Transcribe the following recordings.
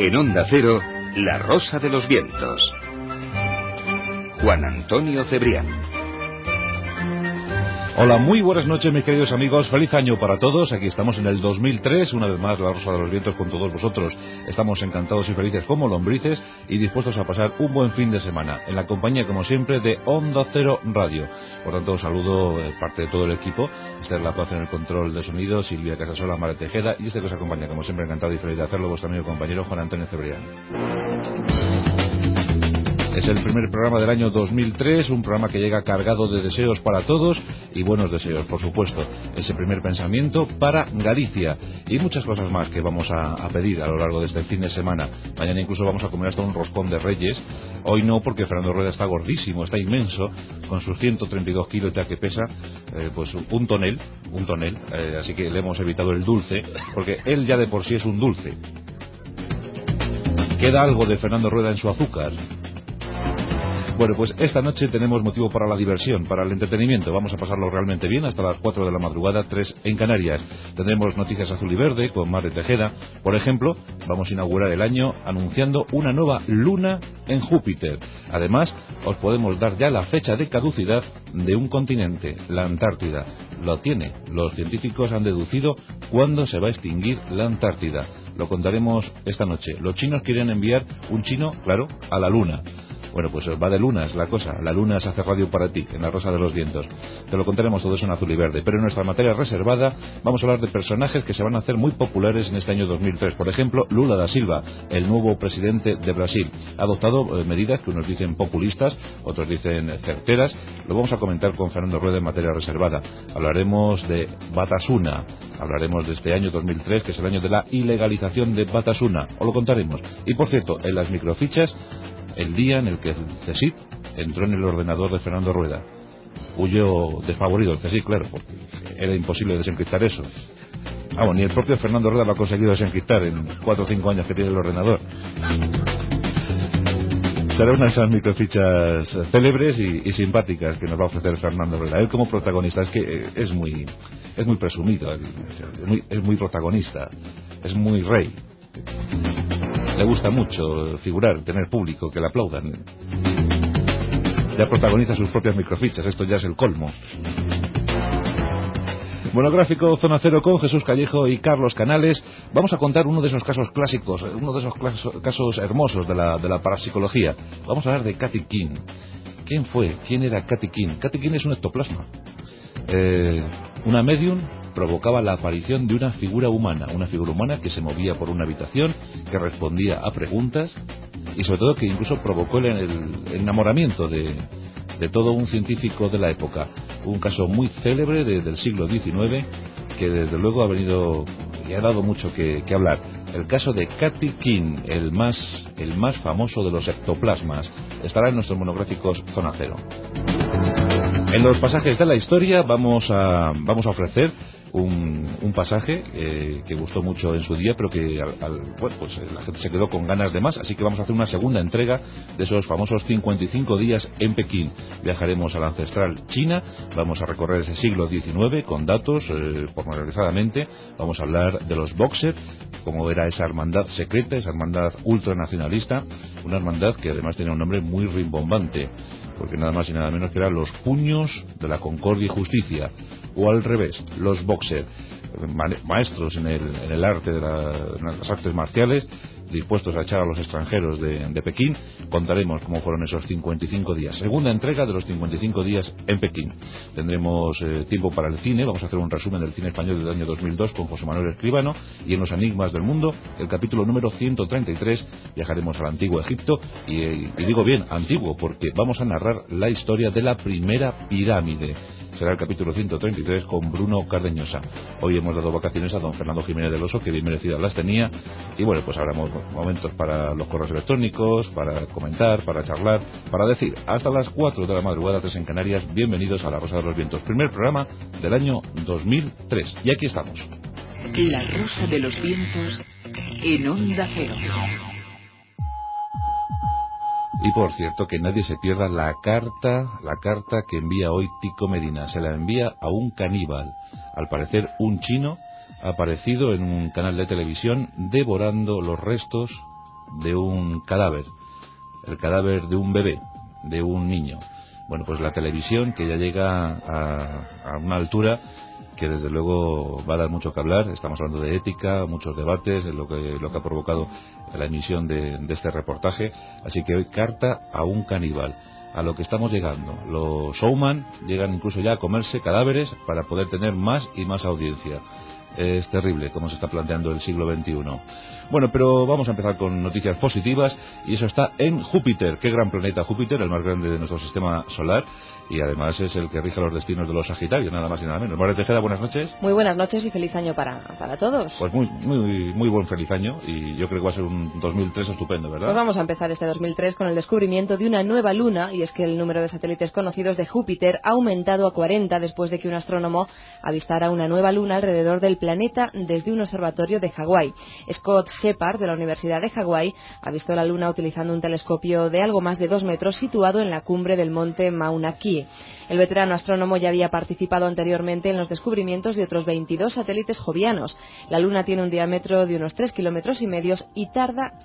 En Onda Cero, La Rosa de los Vientos. Juan Antonio Cebrián. Hola, muy buenas noches, mis queridos amigos. Feliz año para todos. Aquí estamos en el 2003, una vez más La Rosa de los Vientos con todos vosotros. Estamos encantados y felices como lombrices y dispuestos a pasar un buen fin de semana en la compañía, como siempre, de Onda Cero Radio. Por tanto, os saludo de parte de todo el equipo. Esther La Paz en el control de sonido, Silvia Casasola, Mara Tejeda, y que os acompaña, como siempre, encantado y feliz de hacerlo, vuestro amigo y compañero Juan Antonio Cebrián. Es el primer programa del año 2003, un programa que llega cargado de deseos para todos y buenos deseos, por supuesto. Ese primer pensamiento para Galicia y muchas cosas más que vamos a pedir a lo largo de este fin de semana. Mañana incluso vamos a comer hasta un roscón de Reyes. Hoy no, porque Fernando Rueda está gordísimo, está inmenso, con sus 132 kilos ya que pesa, pues un tonel, así que le hemos evitado el dulce, porque él ya de por sí es un dulce. ¿Queda algo de Fernando Rueda en su azúcar? Bueno, pues esta noche tenemos motivo para la diversión, para el entretenimiento. Vamos a pasarlo realmente bien hasta las 4 de la madrugada, 3 en Canarias. Tendremos noticias azul y verde con Mara Tejeda. Por ejemplo, vamos a inaugurar el año anunciando una nueva luna en Júpiter. Además, os podemos dar ya la fecha de caducidad de un continente, la Antártida. Lo tiene. Los científicos han deducido cuándo se va a extinguir la Antártida. Lo contaremos esta noche. Los chinos quieren enviar un chino, claro, a la luna. Bueno, pues va de lunas la cosa. La luna se hace radio para ti, en La Rosa de los Vientos. Te lo contaremos todo eso en azul y verde. Pero en nuestra materia reservada vamos a hablar de personajes que se van a hacer muy populares en este año 2003. Por ejemplo, Lula da Silva, el nuevo presidente de Brasil. Ha adoptado medidas que unos dicen populistas, otros dicen certeras. Lo vamos a comentar con Fernando Rueda en materia reservada. Hablaremos de Batasuna. Hablaremos de este año 2003, que es el año de la ilegalización de Batasuna. Os lo contaremos. Y por cierto, en las microfichas, el día en el que el CSIC entró en el ordenador de Fernando Rueda. Huyó desfavorido el CSIC, claro, porque era imposible desencriptar eso. Ni el propio Fernando Rueda lo ha conseguido desencriptar en 4 o 5 años que tiene el ordenador. Será una de esas microfichas célebres y simpáticas que nos va a ofrecer Fernando Rueda. Él como protagonista, es que es muy presumido, es muy protagonista, es muy rey. Le gusta mucho figurar, tener público, que le aplaudan. Ya protagoniza sus propias microfichas, esto ya es el colmo. Monográfico Zona Cero con Jesús Callejo y Carlos Canales. Vamos a contar uno de esos casos clásicos, uno de esos casos hermosos de la parapsicología. Vamos a hablar de Kathy King. ¿Quién fue? ¿Quién era Kathy King? Kathy King es un ectoplasma. Una medium provocaba la aparición de una figura humana que se movía por una habitación, que respondía a preguntas y sobre todo que incluso provocó el enamoramiento de todo un científico de la época. Un caso muy célebre del siglo XIX que desde luego ha venido y ha dado mucho que hablar. El caso de Kathy King, el más famoso de los ectoplasmas, estará en nuestros monográficos Zona Cero. En los pasajes de la historia vamos a ofrecer un pasaje que gustó mucho en su día, pero que la gente se quedó con ganas de más, así que vamos a hacer una segunda entrega de esos famosos 55 días en Pekín. Viajaremos a la ancestral China, vamos a recorrer ese siglo XIX con datos pormenorizadamente. Vamos a hablar de los Boxer, cómo era esa hermandad secreta, esa hermandad ultranacionalista, una hermandad que además tiene un nombre muy rimbombante, porque nada más y nada menos que eran los Puños de la Concordia y Justicia, o al revés, los Boxer, maestros en el arte de las artes marciales, dispuestos a echar a los extranjeros de Pekín. Contaremos cómo fueron esos 55 días. Segunda entrega de los 55 días en Pekín. Tendremos tiempo para el cine. Vamos a hacer un resumen del cine español del año 2002 con José Manuel Escribano. Y en los enigmas del mundo, el capítulo número 133, viajaremos al antiguo Egipto. Y digo bien, antiguo, porque vamos a narrar la historia de la primera pirámide. Será el capítulo 133 con Bruno Cardeñosa. Hoy hemos dado vacaciones a don Fernando Jiménez del Oso, que bien merecidas las tenía. Y bueno, pues habrá momentos para los correos electrónicos, para comentar, para charlar, para decir hasta las 4 de la madrugada, 3 en Canarias. Bienvenidos a La Rosa de los Vientos, primer programa del año 2003. Y aquí estamos. La Rosa de los Vientos en Onda Cero. Y por cierto, que nadie se pierda la carta que envía hoy Tico Medina. Se la envía a un caníbal, al parecer un chino, aparecido en un canal de televisión devorando los restos de un cadáver, el cadáver de un bebé, de un niño. Bueno, pues la televisión, que ya llega a una altura que desde luego va a dar mucho que hablar. Estamos hablando de ética, muchos debates, lo que ha provocado la emisión de este reportaje. Así que hoy, carta a un caníbal. A lo que estamos llegando. Los showman llegan incluso ya a comerse cadáveres para poder tener más y más audiencia. Es terrible cómo se está planteando el siglo XXI. Bueno, pero vamos a empezar con noticias positivas, y eso está en Júpiter. Qué gran planeta Júpiter, el más grande de nuestro sistema solar, y además es el que rige los destinos de los Sagitarios, nada más y nada menos. María Tejeda, buenas noches. Muy buenas noches y feliz año para todos. Pues muy buen feliz año, y yo creo que va a ser un 2003 estupendo, ¿verdad? Pues vamos a empezar este 2003 con el descubrimiento de una nueva luna, y es que el número de satélites conocidos de Júpiter ha aumentado a 40 después de que un astrónomo avistara una nueva luna alrededor del planeta desde un observatorio de Hawái. Scott Shepard, de la Universidad de Hawái, ha visto la luna utilizando un telescopio de algo más de 2 metros situado en la cumbre del monte Mauna Kea. El veterano astrónomo ya había participado anteriormente en los descubrimientos de otros 22 satélites jovianos. La luna tiene un diámetro de unos 3,5 kilómetros y tarda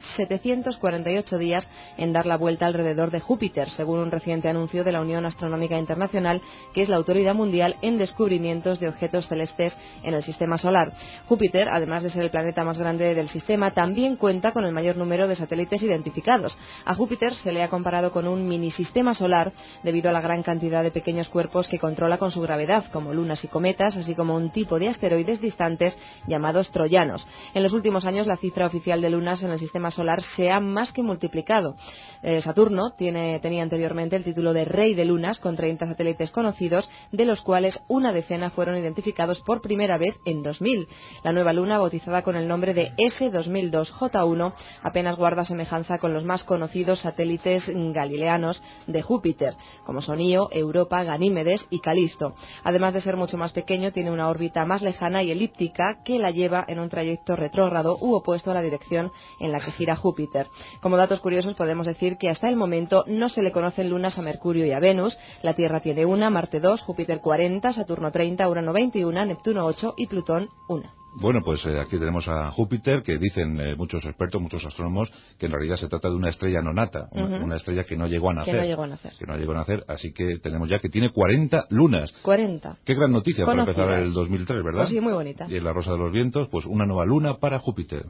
748 días en dar la vuelta alrededor de Júpiter, según un reciente anuncio de la Unión Astronómica Internacional, que es la autoridad mundial en descubrimientos de objetos celestes en el sistema solar. Júpiter, además de ser el planeta más grande del sistema, también cuenta con el mayor número de satélites identificados. A Júpiter se le ha comparado con un minisistema solar debido a la gran cantidad de pequeños cuerpos que controla con su gravedad, como lunas y cometas, así como un tipo de asteroides distantes llamados troyanos. En los últimos años, la cifra oficial de lunas en el sistema solar se ha más que multiplicado. Saturno tenía anteriormente el título de rey de lunas, con 30 satélites conocidos, de los cuales una decena fueron identificados por primera vez en 2000. La nueva luna, bautizada con el nombre de S2002J1, apenas guarda semejanza con los más conocidos satélites galileanos de Júpiter, como son Io, Europa, Ganímedes y Calisto. Además de ser mucho más pequeño, tiene una órbita más lejana y elíptica que la lleva en un trayecto retrógrado u opuesto a la dirección en la que gira Júpiter. Como datos curiosos, podemos decir que hasta el momento no se le conocen lunas a Mercurio y a Venus. La Tierra tiene una, Marte 2, Júpiter 40, Saturno 30, Urano 21, Neptuno 8 y Plutón 1. Bueno, pues aquí tenemos a Júpiter, que dicen muchos expertos, muchos astrónomos, que en realidad se trata de una estrella no nata, una estrella que no llegó a nacer. Que no llegó a nacer, así que tenemos ya que tiene 40 lunas. 40. Qué gran noticia Conocidas. para empezar el 2003, ¿verdad? Pues sí, muy bonita. Y en la Rosa de los Vientos, pues una nueva luna para Júpiter.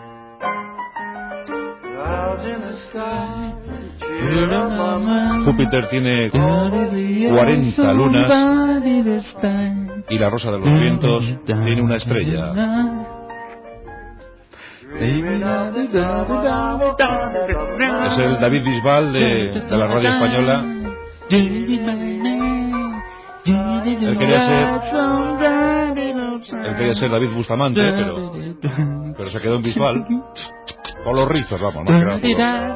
Júpiter tiene 40 lunas y la Rosa de los Vientos tiene una estrella. Es el David Bisbal de la radio española. Él quería ser David Bustamante, pero se quedó en Bisbal. Por los rizos, vamos, más que nada.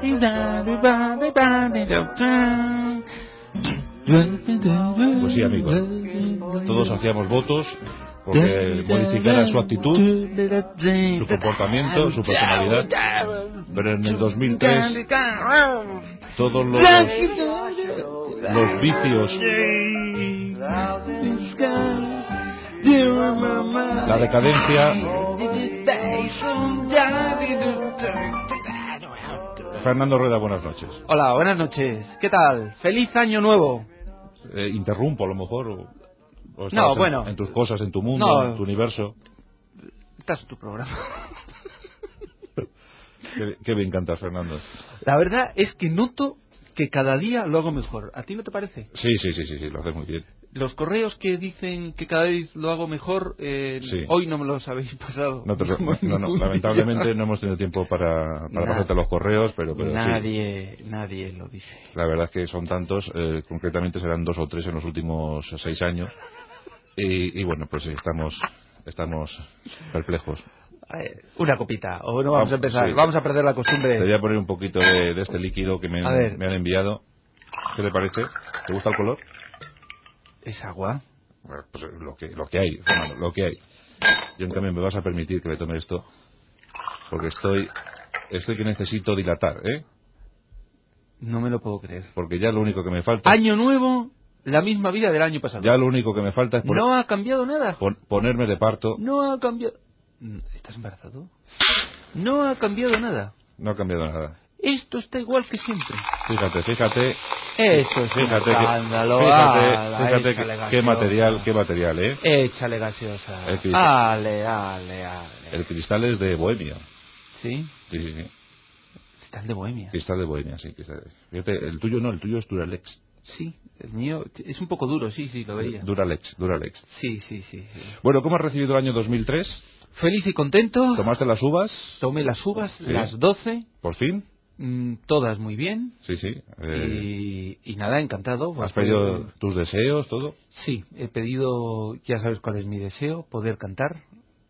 Pues sí, amigos, todos hacíamos votos porque modificara su actitud, su comportamiento, su personalidad, pero en el 2003 todos los vicios, la decadencia. Fernando Rueda, buenas noches. Hola, buenas noches. ¿Qué tal? ¡Feliz año nuevo! Interrumpo a lo mejor, o estás no, bueno, en tus cosas, en tu mundo, no, en tu universo. Estás en tu programa. Qué bien cantas, Fernando. La verdad es que noto que cada día lo hago mejor. ¿A ti no te parece? Sí, lo haces muy bien. Los correos que dicen que cada vez lo hago mejor, sí. Hoy no me los habéis pasado. No, lamentablemente no hemos tenido tiempo para pasarte los correos, pero nadie lo dice. La verdad es que son tantos, concretamente serán 2 o 3 en los últimos 6 años, y bueno, pues sí, estamos perplejos. Una copita, o no vamos a empezar, sí. Vamos a perder la costumbre. Te voy a poner un poquito de este líquido que me han enviado. ¿Qué te parece? ¿Te gusta el color? ¿Es agua? Bueno, pues lo que hay, Fernando, lo que hay. Yo también me vas a permitir que me tome esto, porque estoy que necesito dilatar, ¿eh? No me lo puedo creer. Porque ya lo único que me falta... Año nuevo, la misma vida del año pasado. Ya lo único que me falta es... No ha cambiado nada. Ponerme de parto. No ha cambiado... ¿Estás embarazado? No ha cambiado nada. No ha cambiado nada. Esto está igual que siempre. Fíjate. Esto es un escándalo. Fíjate Échale qué gaseosa. material, ¿eh? Échale gaseosa. Ale. El cristal es de Bohemia. ¿Sí? Sí. Cristal de Bohemia. Cristal de Bohemia, sí. Fíjate, el tuyo no, el tuyo es Duralex. Sí, el mío es un poco duro, sí, lo veía. Duralex. Sí. Bueno, ¿cómo has recibido el año 2003? Feliz y contento. ¿Tomaste las uvas? Tomé las uvas, ¿Sí? las 12. ¿Por fin? Todas muy bien. Sí. Y nada, encantado. ¿Has pedido tus deseos, todo? Sí, he pedido, ya sabes cuál es mi deseo, poder cantar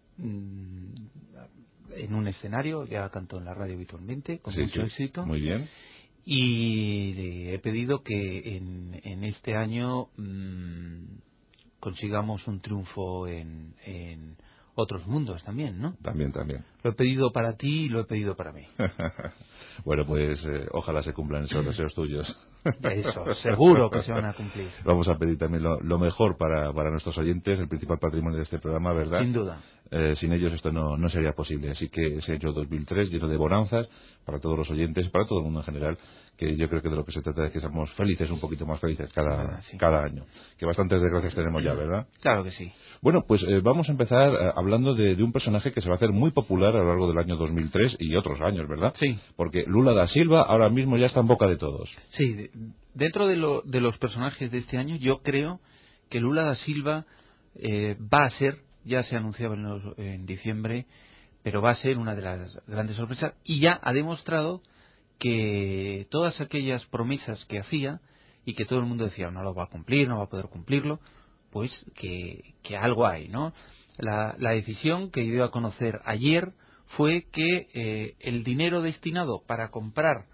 en un escenario. Ya canto en la radio habitualmente, con mucho éxito. Muy bien. Y he pedido que en este año consigamos un triunfo en otros mundos también, ¿no? También. Lo he pedido para ti y lo he pedido para mí. Bueno, pues ojalá se cumplan esos deseos tuyos. Eso, seguro que se van a cumplir. Vamos a pedir también lo mejor para nuestros oyentes, el principal patrimonio de este programa, ¿verdad? Sin duda. Sin ellos esto no sería posible. Así que ese año 2003 lleno de bonanzas para todos los oyentes, para todo el mundo en general, que yo creo que de lo que se trata es que seamos felices, un poquito más felices cada año. Que bastantes desgracias tenemos ya, ¿verdad? Claro que sí. Bueno, pues vamos a empezar hablando de un personaje que se va a hacer muy popular a lo largo del año 2003 y otros años, ¿verdad? Sí. Porque Lula da Silva ahora mismo ya está en boca de todos. Sí, dentro de los personajes de este año, yo creo que Lula da Silva va a ser, ya se anunciaba en diciembre, pero va a ser una de las grandes sorpresas y ya ha demostrado que todas aquellas promesas que hacía y que todo el mundo decía no lo va a cumplir, no va a poder cumplirlo, pues que algo hay, ¿no? La decisión que dio a conocer ayer fue que el dinero destinado para comprar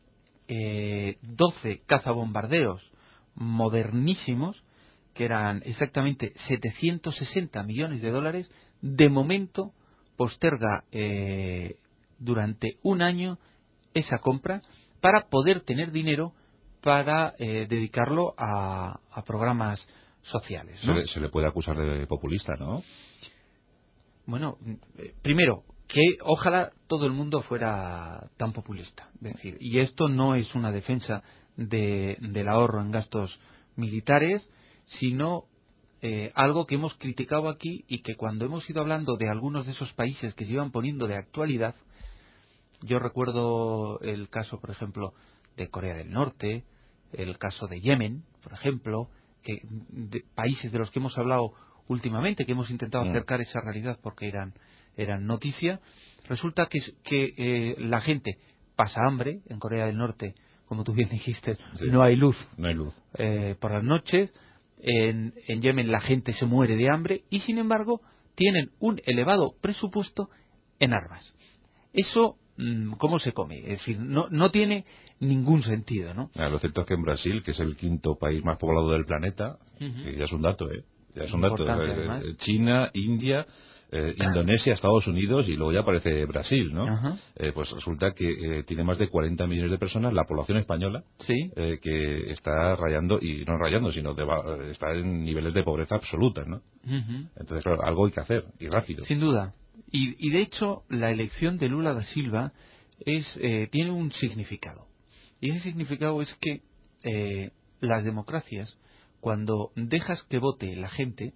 12 cazabombarderos modernísimos, que eran exactamente 760 millones de dólares, de momento posterga durante un año esa compra para poder tener dinero para dedicarlo a programas sociales, ¿no? Se le puede acusar de populista, ¿no? Bueno, primero, que ojalá todo el mundo fuera tan populista. Es decir, y esto no es una defensa del ahorro en gastos militares, sino algo que hemos criticado aquí y que cuando hemos ido hablando de algunos de esos países que se iban poniendo de actualidad, yo recuerdo el caso, por ejemplo, de Corea del Norte, el caso de Yemen, por ejemplo, de países de los que hemos hablado últimamente, que hemos intentado acercar esa realidad porque eran noticia. Resulta que la gente pasa hambre en Corea del Norte, como tú bien dijiste, sí. No hay luz por las noches. En Yemen la gente se muere de hambre y sin embargo tienen un elevado presupuesto en armas. Eso, ¿cómo se come? Es decir, no tiene ningún sentido, ¿no? Lo cierto es que en Brasil, que es el quinto país más poblado del planeta, que ya es un dato, ya es un dato. China, India, Indonesia, Estados Unidos y luego ya aparece Brasil, ¿no? Pues resulta que tiene más de 40 millones de personas, la población española, ¿sí? Que está rayando, y no rayando, sino está en niveles de pobreza absoluta, ¿no? Entonces, claro, algo hay que hacer, y rápido. Sin duda. Y de hecho, la elección de Lula da Silva tiene un significado. Y ese significado es que las democracias, cuando dejas que vote la gente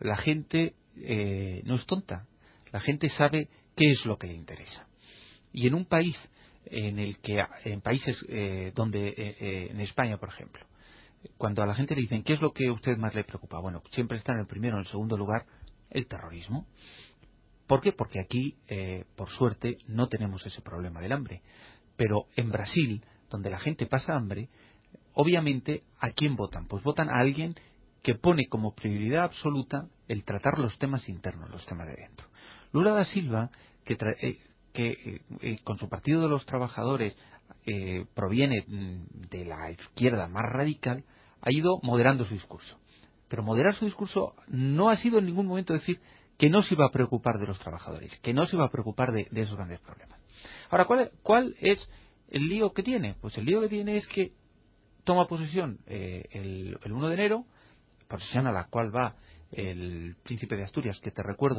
no es tonta. La gente sabe qué es lo que le interesa. Y en un país en países donde, en España, por ejemplo, cuando a la gente le dicen ¿qué es lo que a usted más le preocupa? Bueno, siempre está en el primero o en el segundo lugar el terrorismo. ¿Por qué? Porque aquí, por suerte, no tenemos ese problema del hambre. Pero en Brasil, donde la gente pasa hambre, obviamente, ¿a quién votan? Pues votan a alguien que pone como prioridad absoluta el tratar los temas internos, los temas de dentro. Lula da Silva, que con su Partido de los Trabajadores proviene de la izquierda más radical, ha ido moderando su discurso. Pero moderar su discurso no ha sido en ningún momento decir que no se iba a preocupar de los trabajadores, que no se iba a preocupar de esos grandes problemas. Ahora, ¿cuál es el lío que tiene? Pues el lío que tiene es que toma posesión el 1 de enero, posesión a la cual va el príncipe de Asturias, que te recuerdo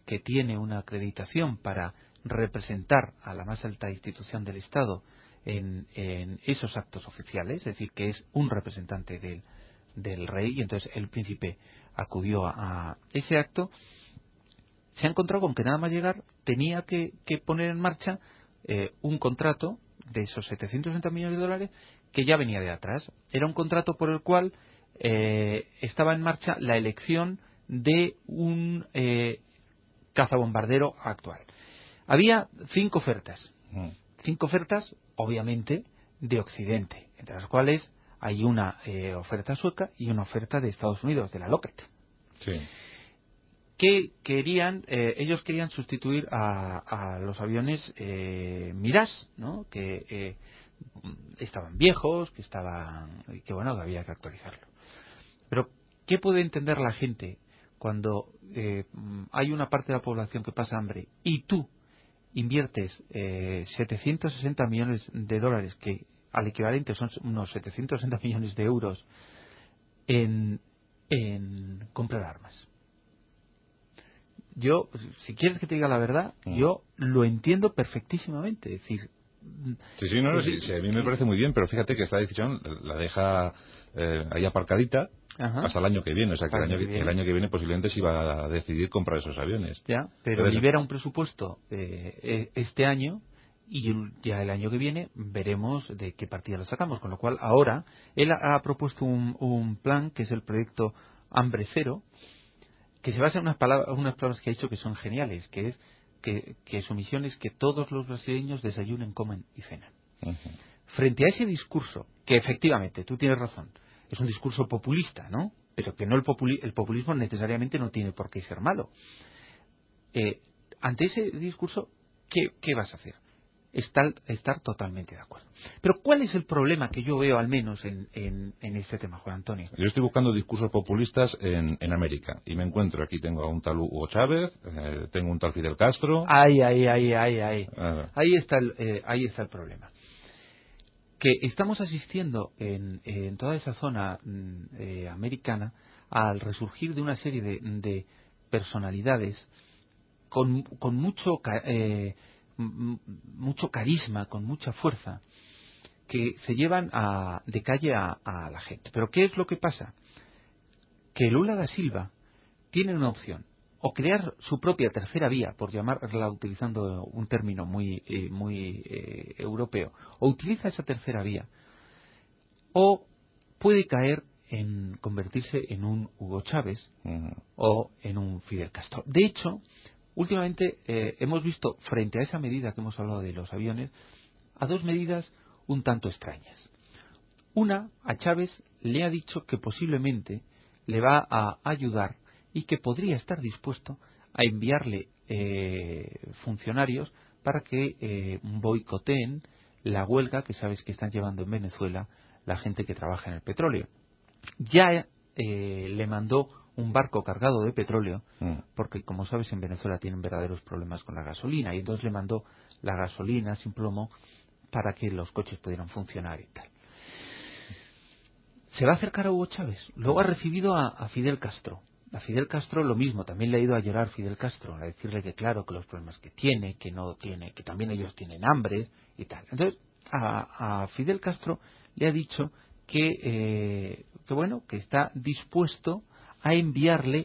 que tiene una acreditación para representar a la más alta institución del Estado en esos actos oficiales, es decir, que es un representante del rey, y entonces el príncipe acudió a ese acto. Se ha encontrado con que nada más llegar tenía que poner en marcha un contrato de esos 760 millones de dólares que ya venía de atrás. Era un contrato por el cual estaba en marcha la elección de un cazabombardero actual. Había 5 ofertas. 5 ofertas, obviamente, de Occidente, entre las cuales hay una oferta sueca y una oferta de Estados Unidos, de la Lockheed. Sí. Que querían, ellos querían sustituir a los aviones Mirage, ¿no? Que estaban viejos, que bueno, que había que actualizarlo. Pero ¿qué puede entender la gente cuando hay una parte de la población que pasa hambre y tú inviertes 760 millones de dólares, que al equivalente son unos 760 millones de euros, en comprar armas? Yo, si quieres que te diga la verdad, yo lo entiendo perfectísimamente. Es decir, sí, a mí me parece muy bien, pero fíjate que esta decisión la deja ahí aparcadita. Ajá. Hasta el año que viene, o sea que el año que viene posiblemente se iba a decidir comprar esos aviones. Ya, pero entonces, libera un presupuesto este año, y ya el año que viene veremos de qué partida lo sacamos, con lo cual ahora él ha propuesto un plan que es el proyecto Hambre Cero, que se basa en unas palabras que ha dicho que son geniales, que es que su misión es que todos los brasileños desayunen, comen y cenan. Frente a ese discurso, que efectivamente, tú tienes razón, es un discurso populista, ¿no? Pero que no el populismo necesariamente no tiene por qué ser malo. Ante ese discurso, ¿qué vas a hacer? Estar totalmente de acuerdo. Pero ¿cuál es el problema que yo veo, al menos en este tema, Juan Antonio? Yo estoy buscando discursos populistas en América y me encuentro aquí, tengo a un tal Hugo Chávez, tengo un tal Fidel Castro. Ahí está el problema. Que estamos asistiendo en toda esa zona americana al resurgir de una serie de personalidades con mucho carisma, con mucha fuerza, que se llevan de calle a la gente. Pero ¿qué es lo que pasa? Que Lula da Silva tiene una opción: o crear su propia tercera vía, por llamarla utilizando un término muy europeo, o utiliza esa tercera vía, o puede caer en convertirse en un Hugo Chávez o en un Fidel Castro. De hecho, últimamente hemos visto, frente a esa medida que hemos hablado de los aviones, a 2 medidas un tanto extrañas. Una, a Chávez le ha dicho que posiblemente le va a ayudar y que podría estar dispuesto a enviarle funcionarios para que boicoteen la huelga que sabes que están llevando en Venezuela la gente que trabaja en el petróleo. Ya le mandó un barco cargado de petróleo, porque como sabes en Venezuela tienen verdaderos problemas con la gasolina, y entonces le mandó la gasolina sin plomo para que los coches pudieran funcionar y tal. Se va a acercar a Hugo Chávez. Luego ha recibido a Fidel Castro. A Fidel Castro lo mismo, también le ha ido a llorar Fidel Castro, a decirle que claro, que los problemas que tiene, que no tiene, que también ellos tienen hambre y tal. Entonces a Fidel Castro le ha dicho que bueno, que está dispuesto a enviarle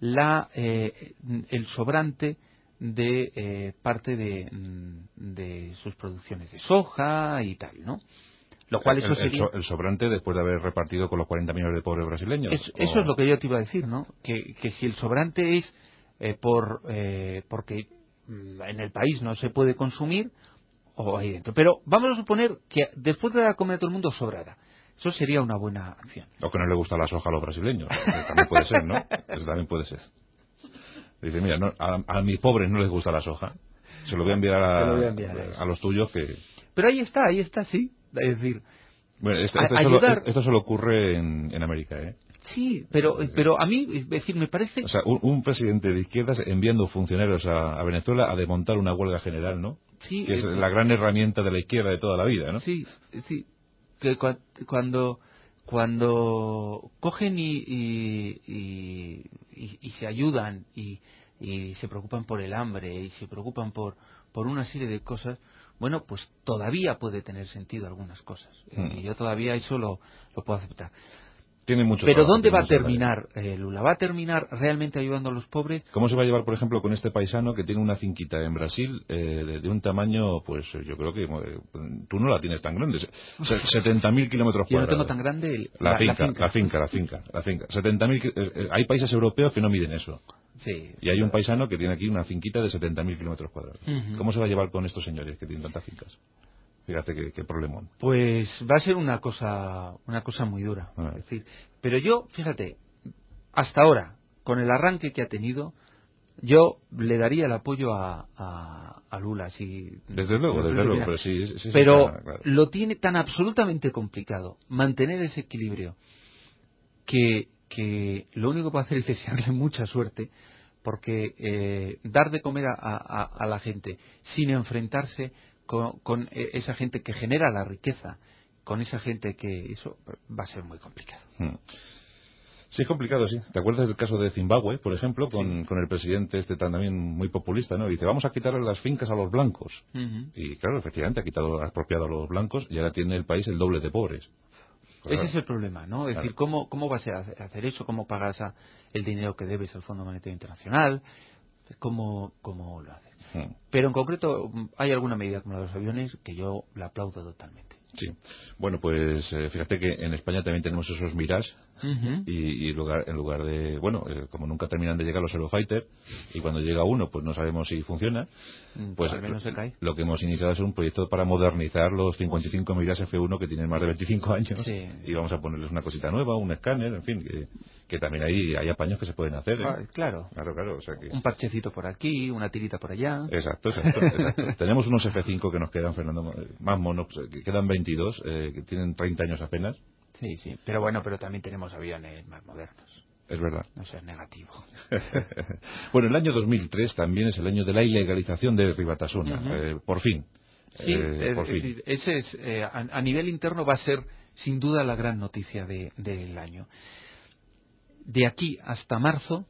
el sobrante de parte de sus producciones de soja y tal, ¿no? Lo cual eso sería el sobrante después de haber repartido con los 40 millones de pobres brasileños. Eso es lo que yo te iba a decir, ¿no? Que si el sobrante es porque en el país no se puede consumir, o ahí dentro. Pero vamos a suponer que después de la comida de todo el mundo sobrara. Eso sería una buena acción. O que no le gusta la soja a los brasileños. También puede ser, ¿no? Eso también puede ser. Dice, mira, no, a mis pobres no les gusta la soja. Se lo voy a enviar a los tuyos que... Pero ahí está, sí. Es decir, bueno, esto solo ocurre en América, ¿eh? Sí, pero a mí, es decir, me parece... O sea, un presidente de izquierdas enviando funcionarios a Venezuela a desmontar una huelga general, ¿no? Sí. Que es la gran herramienta de la izquierda de toda la vida, ¿no? Sí. Que cuando cogen y y se ayudan y se preocupan por el hambre y se preocupan por una serie de cosas, bueno, pues todavía puede tener sentido algunas cosas. Y yo todavía eso lo puedo aceptar. Tiene mucho Pero trabajo, ¿dónde va a mucha terminar Lula? ¿Va a terminar realmente ayudando a los pobres? ¿Cómo se va a llevar, por ejemplo, con este paisano que tiene una finquita en Brasil de un tamaño, pues yo creo que tú no la tienes tan grande, 70.000 kilómetros cuadrados? Yo no tengo tan grande la finca. 70.000, hay países europeos que no miden eso. Sí, y hay un paisano que tiene aquí una finquita de 70.000 kilómetros cuadrados. Uh-huh. ¿Cómo se va a llevar con estos señores que tienen tantas fincas? Fíjate qué problemón. Pues va a ser una cosa muy dura. Es decir, pero yo, fíjate, hasta ahora, con el arranque que ha tenido, yo le daría el apoyo a Lula. Desde luego, pero sí. Pero claro. Lo tiene tan absolutamente complicado mantener ese equilibrio que lo único que puedo hacer es desearle mucha suerte, porque dar de comer a la gente sin enfrentarse con esa gente que genera la riqueza, con esa gente que eso va a ser muy complicado. Sí, es complicado, sí. ¿Te acuerdas del caso de Zimbabue, por ejemplo, con el presidente también muy populista, ¿no? Dice, vamos a quitarle las fincas a los blancos. Uh-huh. Y claro, efectivamente, ha expropiado a los blancos y ahora tiene el país el doble de pobres. Pues ese es el problema, ¿no? Es decir, ¿cómo vas a hacer eso? ¿Cómo pagas el dinero que debes al Fondo Monetario Internacional? ¿Cómo lo haces? Pero en concreto hay alguna medida como la de los aviones que yo la aplaudo totalmente. Sí. Bueno, pues fíjate que en España también tenemos esos Mirage. Uh-huh. y en lugar de, como nunca terminan de llegar los Eurofighter y cuando llega uno pues no sabemos si funciona, pues al menos se cae. Lo que hemos iniciado es un proyecto para modernizar los 55 Mirage F1 que tienen más de 25 años. Sí. Y vamos a ponerles una cosita nueva, un escáner, en fin, que también hay apaños que se pueden hacer, ¿eh? Claro, o sea que... un parchecito por aquí, una tirita por allá. Exacto. Tenemos unos F5 que nos quedan, Fernando, más monos, que quedan 22, que tienen 30 años apenas. Sí, pero también tenemos aviones más modernos. Es verdad. No seas negativo. Bueno, el año 2003 también es el año de la ilegalización de Ribatasuna. Uh-huh. Por fin. Sí, por fin. Ese es, a nivel interno va a ser sin duda la gran noticia del año. De aquí hasta marzo,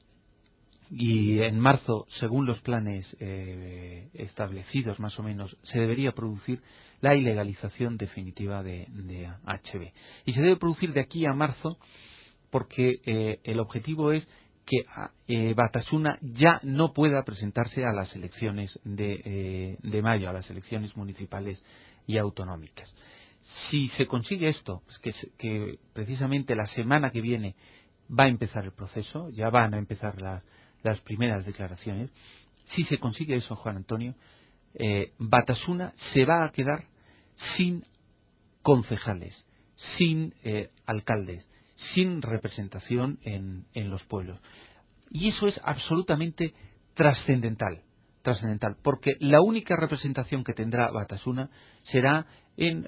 y en marzo, según los planes establecidos más o menos, se debería producir la ilegalización definitiva de HB. Y se debe producir de aquí a marzo porque el objetivo es que Batasuna ya no pueda presentarse a las elecciones de mayo, a las elecciones municipales y autonómicas. Si se consigue esto, pues que precisamente la semana que viene va a empezar el proceso, ya van a empezar las primeras declaraciones. Si se consigue eso, Juan Antonio, Batasuna se va a quedar sin concejales, sin alcaldes, sin representación en los pueblos. Y eso es absolutamente trascendental, porque la única representación que tendrá Batasuna será en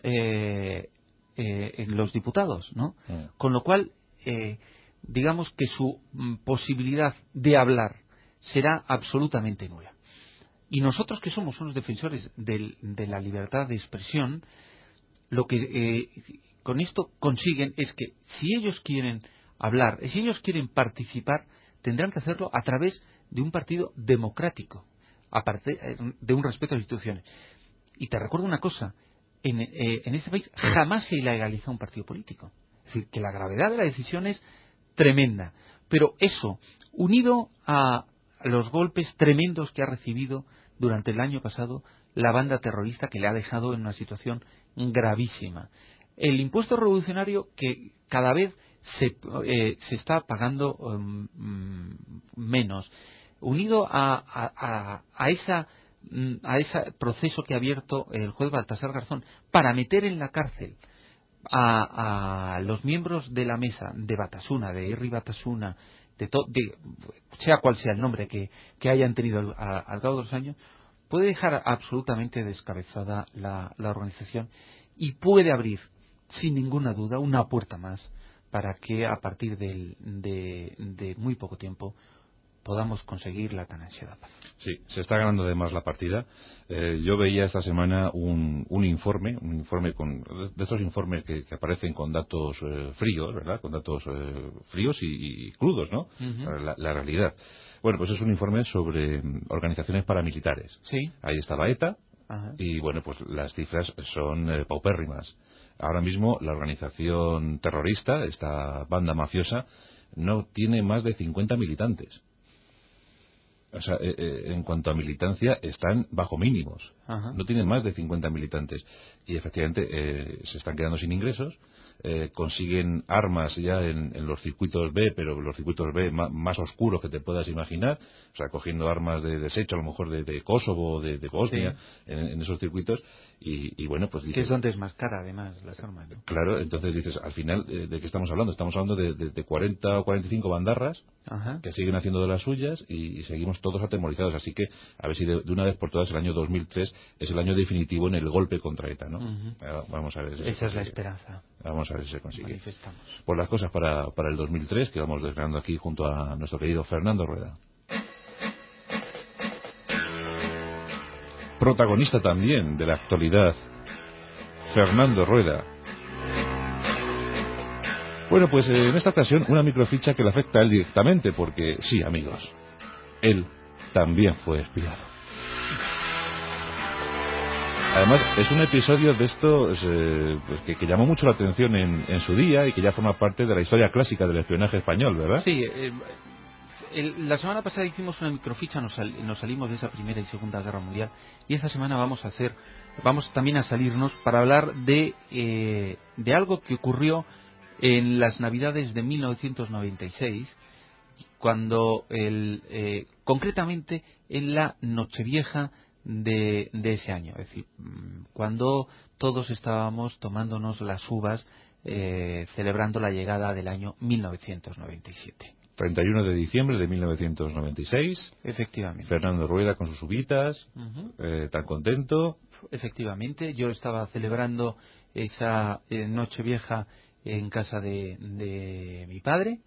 los diputados, ¿no? Con lo cual, digamos que su posibilidad de hablar será absolutamente nula. Y nosotros, que somos unos defensores de la libertad de expresión, lo que con esto consiguen es que si ellos quieren hablar, si ellos quieren participar, tendrán que hacerlo a través de un partido democrático, aparte de un respeto a las instituciones. Y te recuerdo una cosa, en este país jamás se ilegaliza un partido político. Es decir, que la gravedad de la decisión es tremenda. Pero eso, unido a los golpes tremendos que ha recibido durante el año pasado la banda terrorista, que le ha dejado en una situación gravísima. El impuesto revolucionario, que cada vez se está pagando menos, unido a ese proceso que ha abierto el juez Baltasar Garzón para meter en la cárcel a los miembros de la mesa de Batasuna, de Herri Batasuna, sea cual sea el nombre que hayan tenido al cabo de los años, puede dejar absolutamente descabezada la organización y puede abrir, sin ninguna duda, una puerta más para que a partir de muy poco tiempo podamos conseguir la tan ansiada paz. Sí, se está ganando además la partida. Yo veía esta semana un informe de estos informes que aparecen con datos fríos, ¿verdad? Con datos fríos y crudos, ¿no? La realidad. Bueno, pues es un informe sobre organizaciones paramilitares. Sí. Ahí está la ETA. Ajá. Y bueno, pues las cifras son paupérrimas. Ahora mismo la organización terrorista, esta banda mafiosa, no tiene más de 50 militantes. O sea, en cuanto a militancia, están bajo mínimos. Ajá. No tienen más de 50 militantes. Y efectivamente se están quedando sin ingresos. Consiguen armas ya en los circuitos B, pero los circuitos B más oscuros que te puedas imaginar. O sea, cogiendo armas de desecho, a lo mejor de Kosovo, de Bosnia, sí, en esos circuitos. Y bueno, pues dices, que es donde es más cara, además, las armas, ¿no? Claro, entonces dices, al final, ¿de qué estamos hablando? Estamos hablando de 40 o 45 bandarras. Ajá. Que siguen haciendo de las suyas y seguimos todos atemorizados. Así que, a ver si de una vez por todas el año 2003 es el año definitivo en el golpe contra ETA, ¿no? Vamos a ver. Esa es la esperanza. Vamos a ver si se consigue. Manifestamos. Pues las cosas para el 2003, que vamos desgranando aquí junto a nuestro querido Fernando Rueda. Protagonista también de la actualidad, Fernando Rueda. Bueno, pues en esta ocasión una microficha que le afecta a él directamente, porque sí, amigos, él también fue espiado. Además, es un episodio de estos pues que llamó mucho la atención en su día y que ya forma parte de la historia clásica del espionaje español, ¿verdad? Sí, la semana pasada hicimos una microficha, nos salimos de esa Primera y Segunda Guerra Mundial, y esta semana vamos también a salirnos para hablar de algo que ocurrió en las Navidades de 1996, cuando concretamente en la Nochevieja de ese año, es decir, cuando todos estábamos tomándonos las uvas celebrando la llegada del año 1997. 31 de diciembre de 1996. Efectivamente. Fernando Rueda con sus uvitas, tan contento. Efectivamente, yo estaba celebrando esa Nochevieja en casa de mi padre.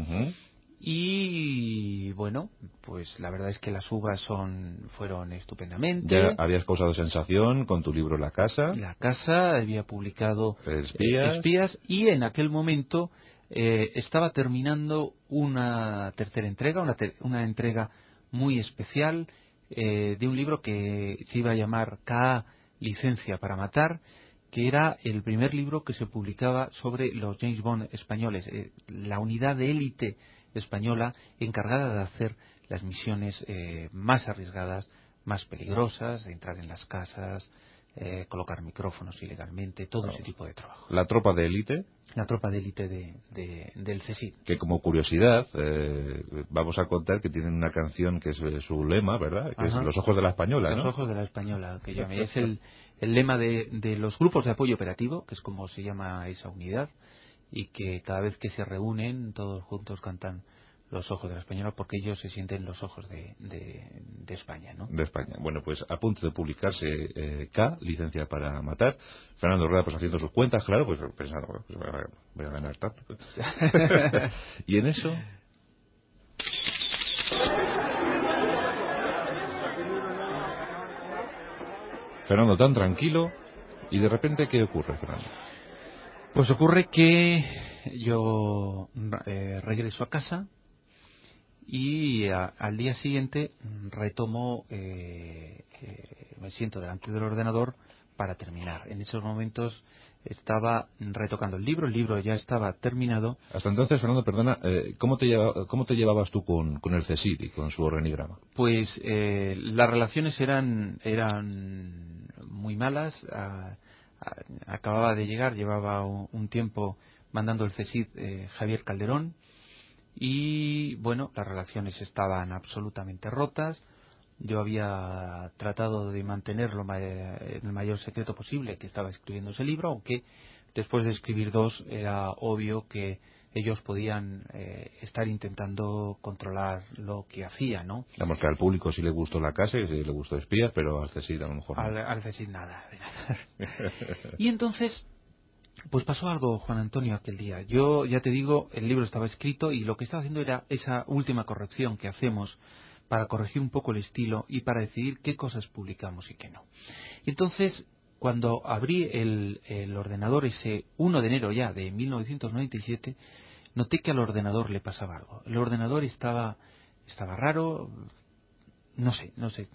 Y bueno, pues la verdad es que las uvas fueron estupendamente. Ya habías causado sensación con tu libro La Casa. La Casa había publicado Espías, y en aquel momento estaba terminando una tercera entrega, una entrega muy especial de un libro que se iba a llamar K. Licencia para Matar, que era el primer libro que se publicaba sobre los James Bond españoles, la unidad de élite española encargada de hacer las misiones más arriesgadas, más peligrosas, de entrar en las casas, colocar micrófonos ilegalmente, todo ese tipo de trabajo. La tropa de élite. La tropa de élite del CSIC. Que como curiosidad, vamos a contar que tienen una canción que es su lema, ¿verdad? Que es Los Ojos de la Española, ¿no? Los Ojos de la Española, que llame. Es el lema de los grupos de apoyo operativo, que es como se llama esa unidad, y que cada vez que se reúnen, todos juntos cantan Los Ojos de la Española, porque ellos se sienten los ojos de España, ¿no? De España. Bueno, pues a punto de publicarse K, Licencia para Matar. Fernando Rueda pues haciendo sus cuentas, claro, pues pensando, bueno, pues voy a ganar tanto. Y en eso... Fernando tan tranquilo, y de repente, ¿qué ocurre, Fernando? Pues ocurre que yo regreso a casa y al día siguiente retomo, me siento delante del ordenador para terminar. En esos momentos estaba retocando el libro ya estaba terminado. Hasta entonces, Fernando, perdona, ¿cómo te llevabas tú con el CSIC y con su organigrama? Pues las relaciones eran muy malas. Acababa de llegar, llevaba un tiempo mandando el CSIC Javier Calderón, y bueno, las relaciones estaban absolutamente rotas. Yo había tratado de mantenerlo en el mayor secreto posible, que estaba escribiendo ese libro, aunque después de escribir 2 era obvio que ellos podían estar intentando controlar lo que hacía, ¿no? Digamos que al público sí le gustó La Casa y sí le gustó Espías, pero al CSIC a lo mejor no. Al CSIC nada de nada. Y entonces Pues pasó algo, Juan Antonio, aquel día. Yo, ya te digo, el libro estaba escrito y lo que estaba haciendo era esa última corrección que hacemos para corregir un poco el estilo y para decidir qué cosas publicamos y qué no. Y entonces, cuando abrí el ordenador ese 1 de enero ya de 1997, noté que al ordenador le pasaba algo. El ordenador estaba raro, no sé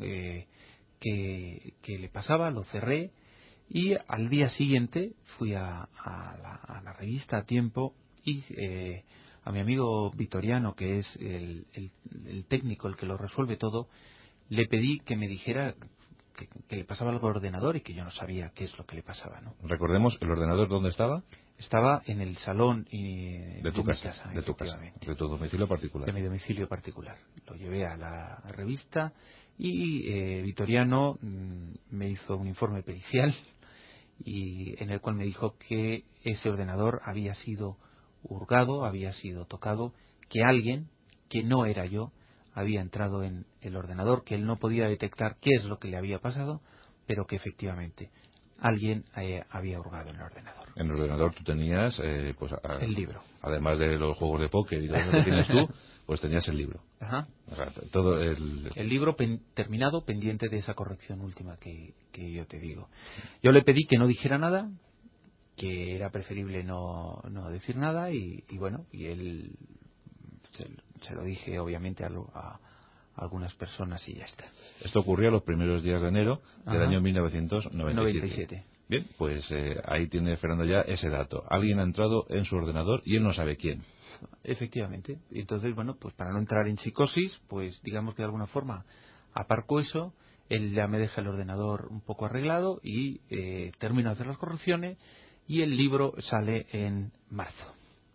qué le pasaba, lo cerré. Y al día siguiente fui a la revista A Tiempo y a mi amigo Vitoriano, que es el técnico, el que lo resuelve todo, le pedí que me dijera que le pasaba algo al ordenador y que yo no sabía qué es lo que le pasaba, ¿no? Recordemos, ¿el ordenador dónde estaba? Estaba en el salón de tu casa, de tu domicilio particular. De mi domicilio particular. Lo llevé a la revista y Vitoriano me hizo un informe pericial y en el cual me dijo que ese ordenador había sido hurgado, había sido tocado, que alguien, que no era yo, había entrado en el ordenador, que él no podía detectar qué es lo que le había pasado, pero que efectivamente alguien había hurgado en el ordenador. En el ordenador tú tenías el libro. Además de los juegos de póker y todo lo que tienes tú, pues tenías el libro. Ajá. O sea, todo el libro terminado, pendiente de esa corrección última que yo te digo. Yo le pedí que no dijera nada, que era preferible no decir nada y bueno, y él se lo dije obviamente a algunas personas y ya está. Esto ocurrió los primeros días de enero del año 1997. 97. Bien, pues ahí tiene Fernando ya ese dato. Alguien ha entrado en su ordenador y él no sabe quién. Efectivamente. Entonces, bueno, pues para no entrar en psicosis, pues digamos que de alguna forma aparco eso, él ya me deja el ordenador un poco arreglado y termino de hacer las correcciones y el libro sale en marzo.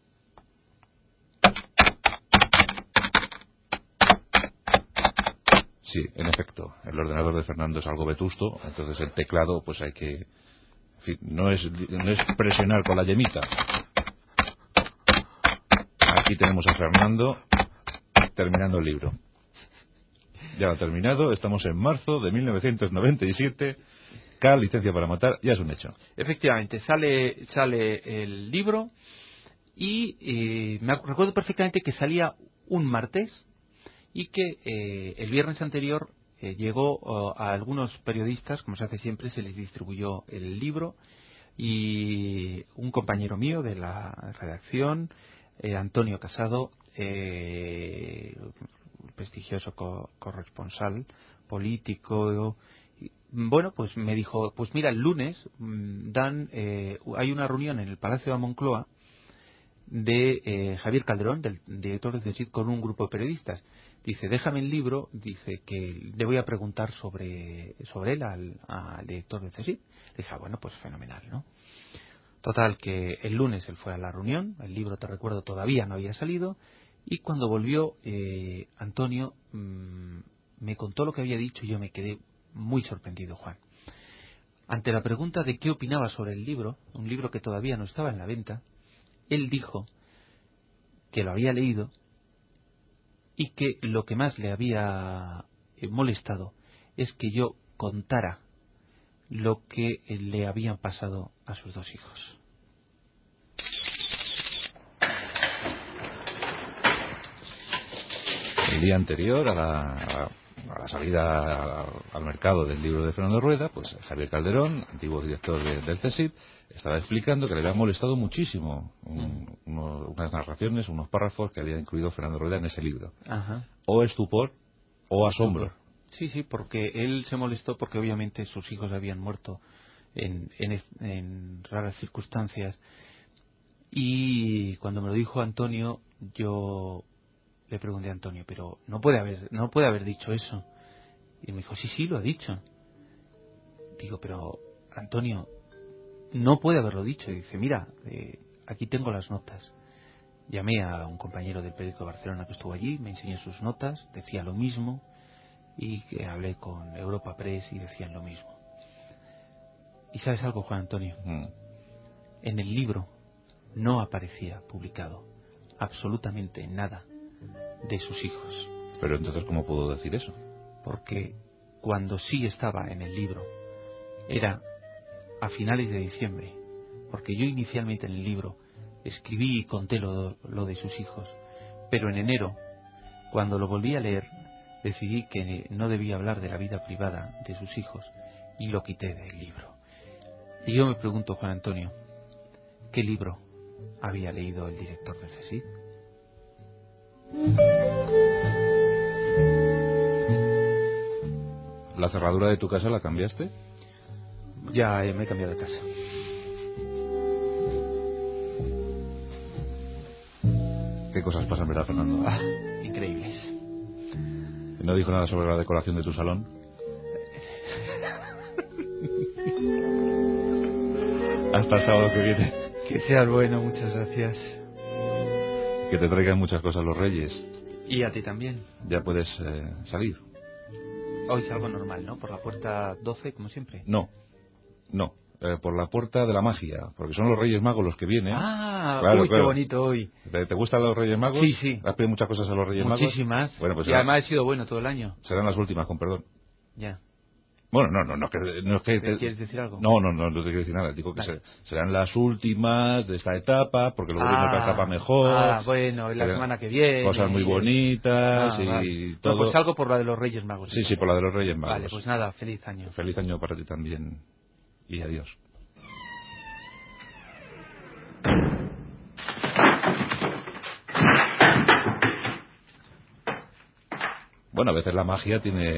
Sí, en efecto, el ordenador de Fernando es algo vetusto, entonces el teclado pues hay que... En fin, no es presionar con la yemita. Aquí tenemos a Fernando terminando el libro. Ya lo ha terminado, estamos en marzo de 1997. Licencia para matar, ya es un hecho. Efectivamente, sale el libro y recuerdo perfectamente que salía un martes y que el viernes anterior llegó a algunos periodistas, como se hace siempre, se les distribuyó el libro y un compañero mío de la redacción, Antonio Casado, prestigioso corresponsal político, bueno, pues me dijo, pues mira, el lunes hay una reunión en el Palacio de Moncloa de Javier Calderón, del director de CSIC, con un grupo de periodistas. Dice, déjame el libro, dice que le voy a preguntar sobre él al director de CSIC. Le dije, bueno, pues fenomenal, ¿no? Total, que el lunes él fue a la reunión, el libro, te recuerdo, todavía no había salido, y cuando volvió Antonio me contó lo que había dicho y yo me quedé muy sorprendido, Juan. Ante la pregunta de qué opinaba sobre el libro, un libro que todavía no estaba en la venta, él dijo que lo había leído y que lo que más le había molestado es que yo contara lo que le habían pasado a sus dos hijos. El día anterior a la salida al mercado del libro de Fernando Rueda, pues Javier Calderón, antiguo director del CSIC, estaba explicando que le había molestado muchísimo unas narraciones, unos párrafos que había incluido Fernando Rueda en ese libro. Ajá. O estupor o asombro. Sí, porque él se molestó porque obviamente sus hijos habían muerto en raras circunstancias y cuando me lo dijo Antonio, yo le pregunté a Antonio, pero no puede haber dicho eso. Y me dijo, sí, lo ha dicho. Digo, pero Antonio, no puede haberlo dicho. Y dice, mira, aquí tengo las notas. Llamé a un compañero del periódico de Barcelona que estuvo allí, me enseñó sus notas, decía lo mismo, y que hablé con Europa Press y decían lo mismo. ¿Y sabes algo, Juan Antonio? En el libro no aparecía publicado absolutamente nada de sus hijos. Pero entonces, ¿cómo puedo decir eso? Porque cuando sí estaba en el libro era a finales de diciembre, porque yo inicialmente en el libro escribí y conté lo de sus hijos, pero en enero, cuando lo volví a leer, decidí que no debía hablar de la vida privada de sus hijos y lo quité del libro. Y yo me pregunto, Juan Antonio, ¿qué libro había leído el director del CSIC? ¿La cerradura de tu casa la cambiaste? Ya me he cambiado de casa. ¿Qué cosas pasan, verdad, Fernando? Increíbles. ¿No dijo nada sobre la decoración de tu salón? Hasta el sábado que viene. Que seas bueno, muchas gracias. Que te traigan muchas cosas los Reyes. Y a ti también. Ya puedes salir. Hoy salgo normal, ¿no? Por la puerta 12, como siempre. No. Por la puerta de la magia, porque son los Reyes Magos los que vienen. Claro. Qué bonito hoy. ¿Te gustan los Reyes Magos? Sí. ¿Has pedido muchas cosas a los Reyes Magos? Muchísimas. Bueno, pues y además he sido bueno todo el año. Serán las últimas, con perdón. Ya. Bueno, no es que ¿Quieres decir algo? No te quiero decir nada. Digo que vale. serán las últimas de esta etapa, porque luego viene otra etapa mejor. Bueno, la semana que viene. Cosas muy bonitas y vale. todo. Bueno, pues salgo por la de los Reyes Magos. Sí, por la de los Reyes Magos. Vale, pues nada, feliz año. Feliz año para ti también. Y adiós. Bueno, a veces la magia tiene...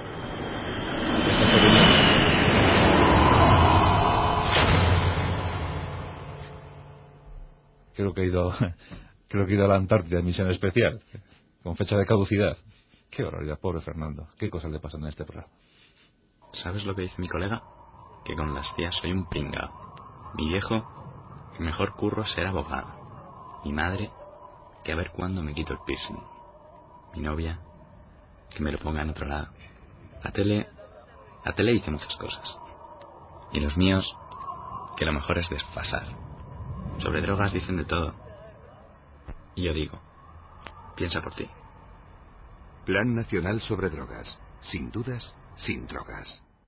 Creo que he ido a la Antártida en misión especial, con fecha de caducidad. Qué barbaridad, pobre Fernando. ¿Qué cosas le pasan en este programa? ¿Sabes lo que dice mi colega? Que con las tías soy un pringao. Mi viejo, el mejor curro es ser abogado. Mi madre, que a ver cuándo me quito el piercing. Mi novia, que me lo ponga en otro lado. La tele dice muchas cosas. Y los míos, que lo mejor es desfasar. Sobre drogas dicen de todo. Y yo digo, piensa por ti. Plan Nacional sobre Drogas. Sin dudas, sin drogas.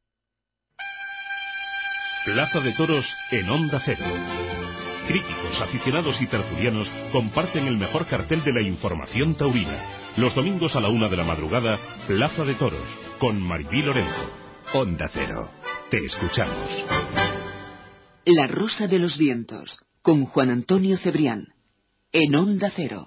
Plaza de Toros en Onda Cero. Críticos, aficionados y tertulianos comparten el mejor cartel de la información taurina. Los domingos a la 1 de la madrugada, Plaza de Toros, con Maribí Lorenzo. Onda Cero. Te escuchamos. La Rosa de los Vientos, con Juan Antonio Cebrián, en Onda Cero.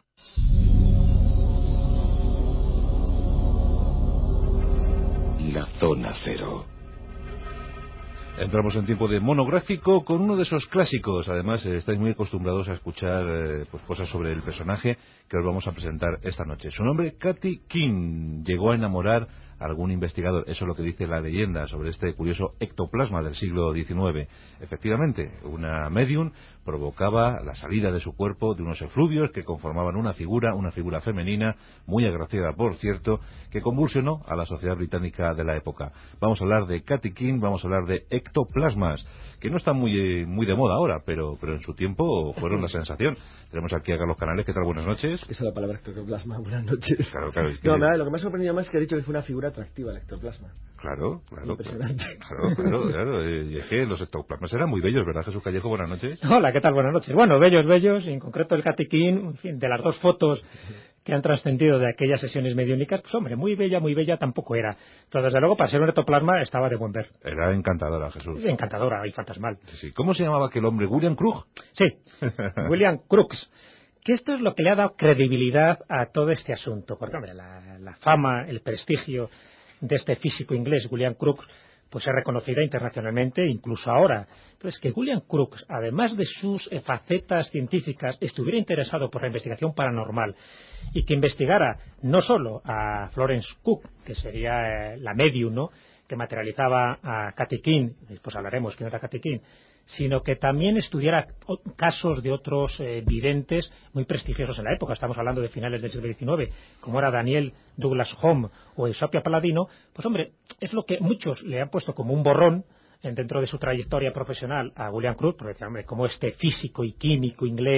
La Zona Cero. Entramos en tiempo de monográfico con uno de esos clásicos. Además, estáis muy acostumbrados a escuchar pues cosas sobre el personaje que os vamos a presentar esta noche. Su nombre, Kathy King. Llegó a enamorar a algún investigador. Eso es lo que dice la leyenda sobre este curioso ectoplasma del siglo XIX. Efectivamente, una medium provocaba la salida de su cuerpo de unos efluvios que conformaban una figura femenina, muy agraciada, por cierto, que convulsionó a la sociedad británica de la época. Vamos a hablar de Kathy King, vamos a hablar de ectoplasmas, que no están muy de moda ahora, pero en su tiempo fueron la sensación. Tenemos aquí a Carlos Canales. ¿Qué tal? Buenas noches. Esa es la palabra ectoplasma. Buenas noches. Claro. Es que... No, nada, lo que me ha sorprendido más es que ha dicho que fue una figura atractiva el ectoplasma. Claro. Impresionante. Claro. Y es que los ectoplasmas eran muy bellos, ¿verdad, Jesús Callejo? Buenas noches. Hola, ¿qué tal? Buenas noches. Bueno, bellos, y en concreto el Kathy King, en fin, de las dos fotos que han trascendido de aquellas sesiones mediúnicas, pues hombre, muy bella tampoco era. Pero desde luego, para ser un ectoplasma, estaba de buen ver. Era encantadora, Jesús. Encantadora y fantasmal. Sí. ¿Cómo se llamaba aquel hombre? ¿William Crook? Sí, William Crookes. Que esto es lo que le ha dado credibilidad a todo este asunto. Porque, hombre, la fama, el prestigio de este físico inglés, William Crookes, pues es reconocida internacionalmente, incluso ahora. Entonces, que William Crookes, además de sus facetas científicas, estuviera interesado por la investigación paranormal y que investigara no solo a Florence Cook, que sería la medium, ¿no?, que materializaba a Kathy King, después hablaremos quién era Kathy King, sino que también estudiara casos de otros videntes muy prestigiosos en la época. Estamos hablando de finales del siglo XIX, como era Daniel Douglas Home o Eusapia Palladino. Pues hombre, es lo que muchos le han puesto como un borrón dentro de su trayectoria profesional a William Crookes, porque hombre, como este físico y químico inglés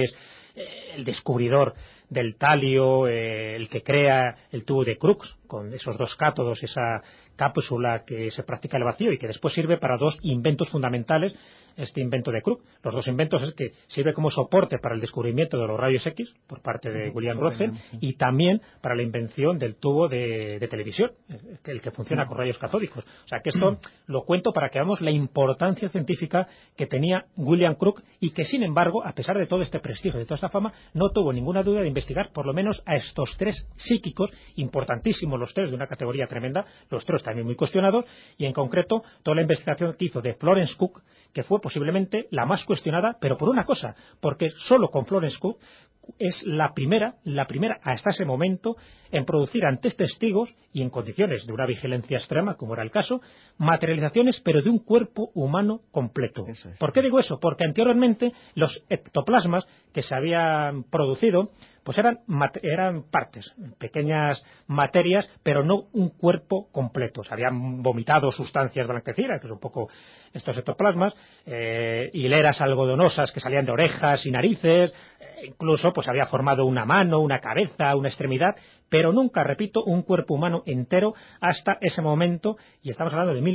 el descubridor del talio, el que crea el tubo de Crookes, con esos dos cátodos, esa cápsula que se practica el vacío y que después sirve para dos inventos fundamentales, este invento de Crookes. Los dos inventos es que sirve como soporte para el descubrimiento de los rayos X por parte de William Roentgen y también para la invención del tubo de televisión, el que funciona con rayos catódicos. O sea que esto lo cuento para que veamos la importancia científica que tenía William Crookes y que, sin embargo, a pesar de todo este prestigio, de toda esta fama, no tuvo ninguna duda de investigar por lo menos a estos tres psíquicos, importantísimos los tres, de una categoría tremenda, los tres también muy cuestionados, y en concreto toda la investigación que hizo de Florence Cook, que fue posiblemente la más cuestionada, pero por una cosa, porque solo con Florence Cook es la primera hasta ese momento en producir ante testigos y en condiciones de una vigilancia extrema, como era el caso, materializaciones, pero de un cuerpo humano completo. ¿Por qué digo eso? Porque anteriormente los ectoplasmas que se habían producido pues eran partes, pequeñas materias, pero no un cuerpo completo. Se habían vomitado sustancias blanquecinas, que son un poco estos ectoplasmas, hileras algodonosas que salían de orejas y narices, incluso pues había formado una mano, una cabeza, una extremidad, pero nunca, repito, un cuerpo humano entero hasta ese momento, y estamos hablando de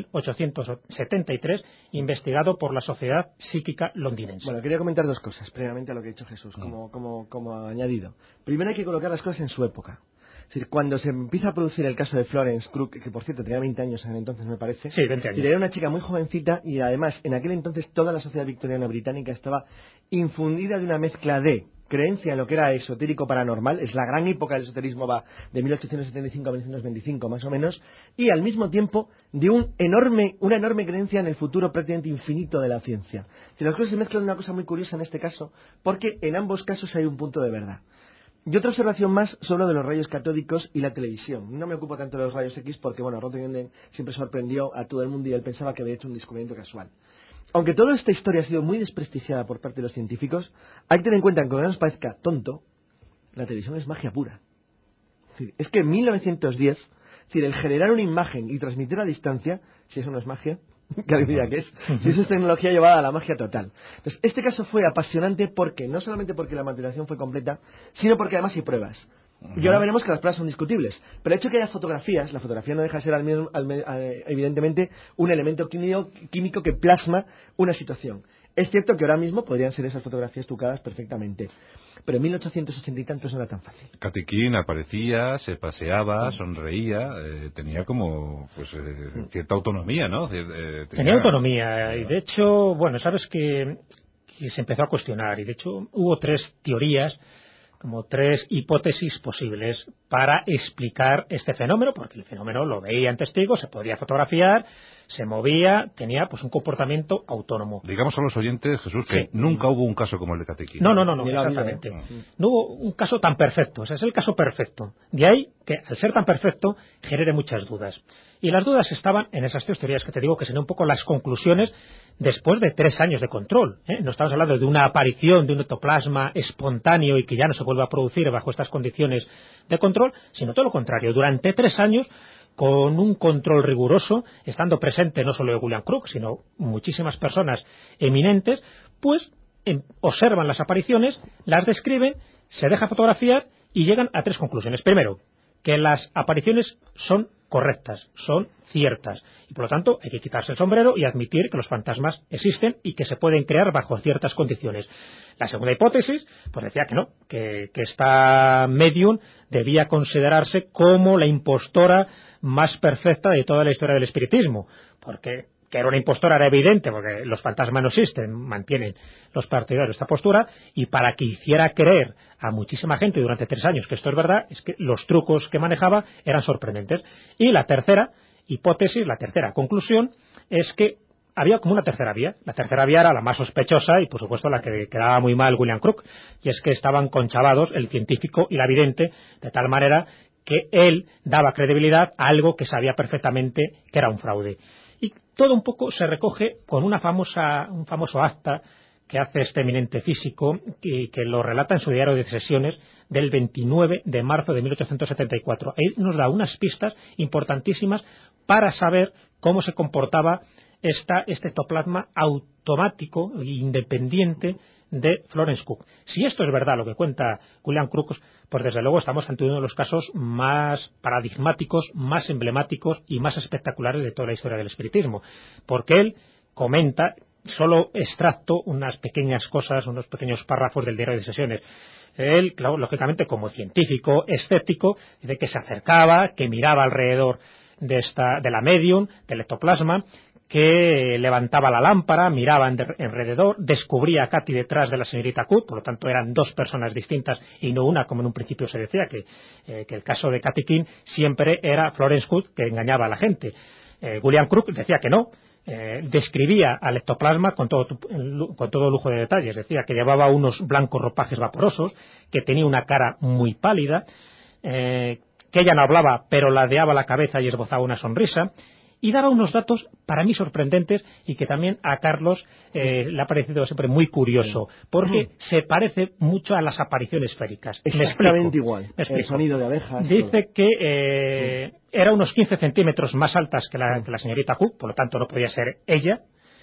1873, investigado por la Sociedad Psíquica Londinense. Bueno, quería comentar dos cosas, previamente a lo que ha dicho Jesús, como añadido. Primero hay que colocar las cosas en su época. Es decir, cuando se empieza a producir el caso de Florence Cook, que por cierto tenía 20 años en el entonces, me parece. Sí, 20 años. Y era una chica muy jovencita y además en aquel entonces toda la sociedad victoriana británica estaba infundida de una mezcla de creencia en lo que era esotérico paranormal, es la gran época del esoterismo, va de 1875 a 1925 más o menos, y al mismo tiempo de una enorme creencia en el futuro prácticamente infinito de la ciencia. Si las cosas se mezclan, una cosa muy curiosa en este caso, porque en ambos casos hay un punto de verdad. Y otra observación más sobre lo de los rayos catódicos y la televisión. No me ocupo tanto de los rayos X porque, bueno, Roentgen siempre sorprendió a todo el mundo y él pensaba que había hecho un descubrimiento casual. Aunque toda esta historia ha sido muy desprestigiada por parte de los científicos, hay que tener en cuenta que, aunque no nos parezca tonto, la televisión es magia pura. Es que en 1910, el generar una imagen y transmitirla a distancia, si eso no es magia, ¿qué diría que es? Si eso es tecnología llevada a la magia total. Entonces, este caso fue apasionante porque, no solamente porque la materialización fue completa, sino porque además hay pruebas. Y ahora veremos que las pruebas son discutibles. Pero el hecho de que haya fotografías, la fotografía no deja de ser evidentemente un elemento químico que plasma una situación. Es cierto que ahora mismo podrían ser esas fotografías trucadas perfectamente, pero en 1880 y tantos no era tan fácil. Kathy Keane aparecía, se paseaba, sonreía, tenía como cierta autonomía, ¿no? Tenía autonomía, y de hecho, bueno, sabes que se empezó a cuestionar, y de hecho hubo tres teorías, como tres hipótesis posibles para explicar este fenómeno, porque el fenómeno lo veían testigos, se podía fotografiar, se movía, tenía pues un comportamiento autónomo. Digamos a los oyentes, Jesús, que nunca hubo un caso como el de Kathy Keane. No, exactamente. No hubo un caso tan perfecto, o sea, es el caso perfecto. De ahí que, al ser tan perfecto, genere muchas dudas. Y las dudas estaban en esas tres teorías que te digo, que serían un poco las conclusiones después de 3 años de control. No estamos hablando de una aparición de un ectoplasma espontáneo y que ya no se vuelva a producir bajo estas condiciones de control, sino todo lo contrario. Durante 3 años, con un control riguroso, estando presente no solo William Crookes, sino muchísimas personas eminentes, pues observan las apariciones, las describen, se deja fotografiar y llegan a 3 conclusiones. Primero, que las apariciones son correctas, son ciertas, y por lo tanto hay que quitarse el sombrero y admitir que los fantasmas existen y que se pueden crear bajo ciertas condiciones. La segunda hipótesis pues decía que no, que esta medium debía considerarse como la impostora más perfecta de toda la historia del espiritismo, porque que era una impostora era evidente, porque los fantasmas no existen, mantienen los partidarios esta postura, y para que hiciera creer a muchísima gente durante 3 años que esto es verdad, es que los trucos que manejaba eran sorprendentes. Y la tercera hipótesis, la tercera conclusión, es que había como una tercera vía. La tercera vía era la más sospechosa y, por supuesto, la que quedaba muy mal William Crookes, y es que estaban conchavados el científico y la vidente, de tal manera que él daba credibilidad a algo que sabía perfectamente que era un fraude. Y todo un poco se recoge con un famoso acta que hace este eminente físico y que lo relata en su diario de sesiones del 29 de marzo de 1874. Ahí nos da unas pistas importantísimas para saber cómo se comportaba este ectoplasma automático e independiente de Florence Cook. Si esto es verdad, lo que cuenta William Crookes, pues desde luego estamos ante uno de los casos más paradigmáticos, más emblemáticos y más espectaculares de toda la historia del espiritismo, porque él comenta, solo extracto unas pequeñas cosas, unos pequeños párrafos del diario de sesiones. Él, claro, lógicamente, como científico escéptico, de que se acercaba, que miraba alrededor de la medium, del ectoplasma, que levantaba la lámpara, miraba alrededor, descubría a Katy detrás de la señorita Cook, por lo tanto eran dos personas distintas y no una, como en un principio se decía, que el caso de Katy King siempre era Florence Cook que engañaba a la gente. William Crookes decía que no. Describía al ectoplasma con todo lujo de detalles. Decía que llevaba unos blancos ropajes vaporosos, que tenía una cara muy pálida, que ella no hablaba pero ladeaba la cabeza y esbozaba una sonrisa, y daba unos datos para mí sorprendentes y que también a Carlos le ha parecido siempre muy curioso, porque se parece mucho a las apariciones féricas. Exactamente igual. El sonido de abejas. Dice que era unos 15 centímetros más altas que la señorita Cook, por lo tanto no podía ser ella.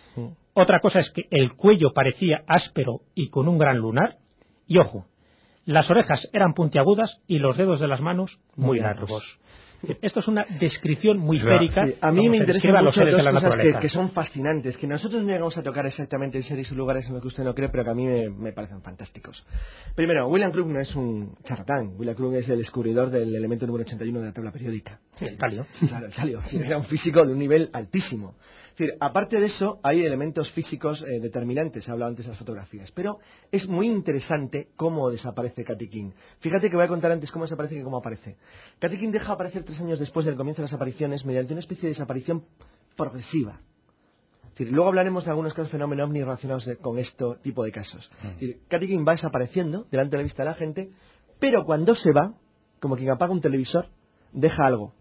Otra cosa es que el cuello parecía áspero y con un gran lunar, y ojo, las orejas eran puntiagudas y los dedos de las manos muy largos. Esto es una descripción muy férica. Sí, a mí me interesan mucho dos cosas que son fascinantes, que nosotros no llegamos a tocar exactamente en series y lugares en los que usted no cree, pero que a mí me parecen fantásticos. Primero, William Crookes no es un charlatán. William Crookes es el descubridor del elemento número 81 de la tabla periódica. Sí, el talio. Claro, el talio. Era un físico de un nivel altísimo. Es decir, aparte de eso, hay elementos físicos determinantes. He hablado antes de las fotografías. Pero es muy interesante cómo desaparece Katy King. Fíjate que voy a contar antes cómo desaparece que cómo aparece. Katy King deja aparecer 3 años después del comienzo de las apariciones mediante una especie de desaparición progresiva. Es decir, luego hablaremos de algunos casos fenómenos ovni relacionados con este tipo de casos. Es decir, Katy King va desapareciendo delante de la vista de la gente, pero cuando se va, como quien apaga un televisor, deja algo.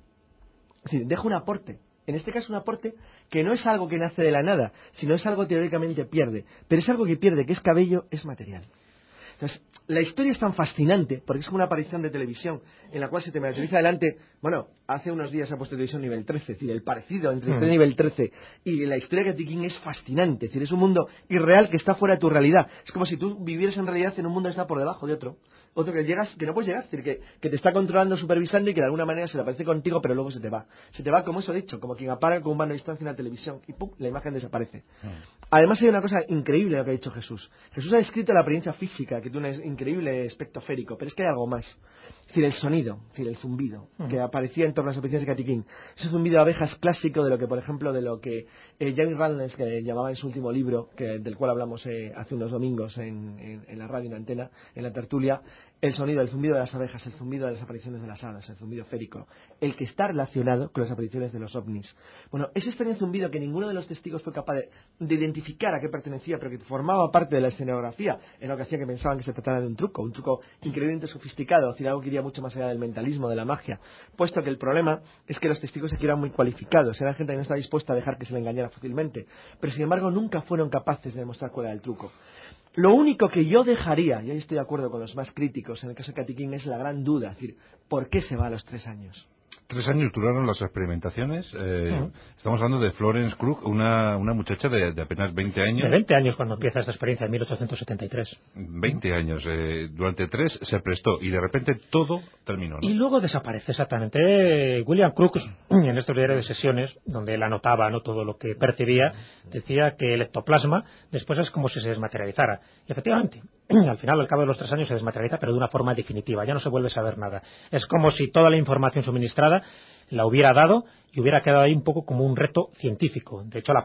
Es decir, deja un aporte. En este caso un aporte que no es algo que nace de la nada, sino es algo que teóricamente pierde. Pero es algo que pierde, que es cabello, es material. Entonces, la historia es tan fascinante, porque es como una aparición de televisión, en la cual se te materializa delante. Bueno, hace unos días se ha puesto televisión nivel 13, es decir, el parecido entre este nivel 13 y la historia de Katy King es fascinante. Es decir, es un mundo irreal que está fuera de tu realidad. Es como si tú vivieras en realidad en un mundo que está por debajo de otro que llegas, que no puedes llegar, es decir, que te está controlando, supervisando y que de alguna manera se le aparece contigo, pero luego se te va. Se te va, como eso he dicho, como quien apaga con un mano a distancia una televisión y ¡pum!, la imagen desaparece. Además hay una cosa increíble lo que ha dicho Jesús. Jesús ha descrito la apariencia física, que tiene un increíble aspecto férico, pero es que hay algo más. Es decir, el sonido, es decir, el zumbido, que aparecía en torno a las apariciones de Katy King. Ese zumbido de abejas clásico de lo que, por ejemplo, de lo que James Randles, que llamaba en su último libro, del cual hablamos hace unos domingos en la radio, en Antena, en la tertulia, el sonido, el zumbido de las abejas, el zumbido de las apariciones de las hadas, el zumbido férico, el que está relacionado con las apariciones de los ovnis. Bueno, ese extraño zumbido que ninguno de los testigos fue capaz de identificar a qué pertenecía, pero que formaba parte de la escenografía, en lo que hacía que pensaban que se tratara de un truco increíblemente sofisticado, es decir, algo que iría mucho más allá del mentalismo, de la magia, puesto que el problema es que los testigos aquí eran muy cualificados, era gente que no estaba dispuesta a dejar que se le engañara fácilmente, pero sin embargo nunca fueron capaces de demostrar cuál era el truco. Lo único que yo dejaría, y ahí estoy de acuerdo con los más críticos en el caso de Katy King, es la gran duda, es decir, ¿por qué se va a los 3 años? 3 años duraron las experimentaciones. Estamos hablando de Florence Cook, una muchacha de apenas 20 años. De 20 años cuando empieza esta experiencia, en 1873. 20 años. Durante 3 se prestó y de repente todo terminó, ¿no? Y luego desaparece exactamente. William Crookes, en estos diarios de sesiones, donde él anotaba todo lo que percibía, decía que el ectoplasma después es como si se desmaterializara. Y efectivamente, al final, al cabo de los 3 años, se desmaterializa, pero de una forma definitiva. Ya no se vuelve a saber nada. Es como si toda la información suministrada la hubiera dado y hubiera quedado ahí un poco como un reto científico. De hecho,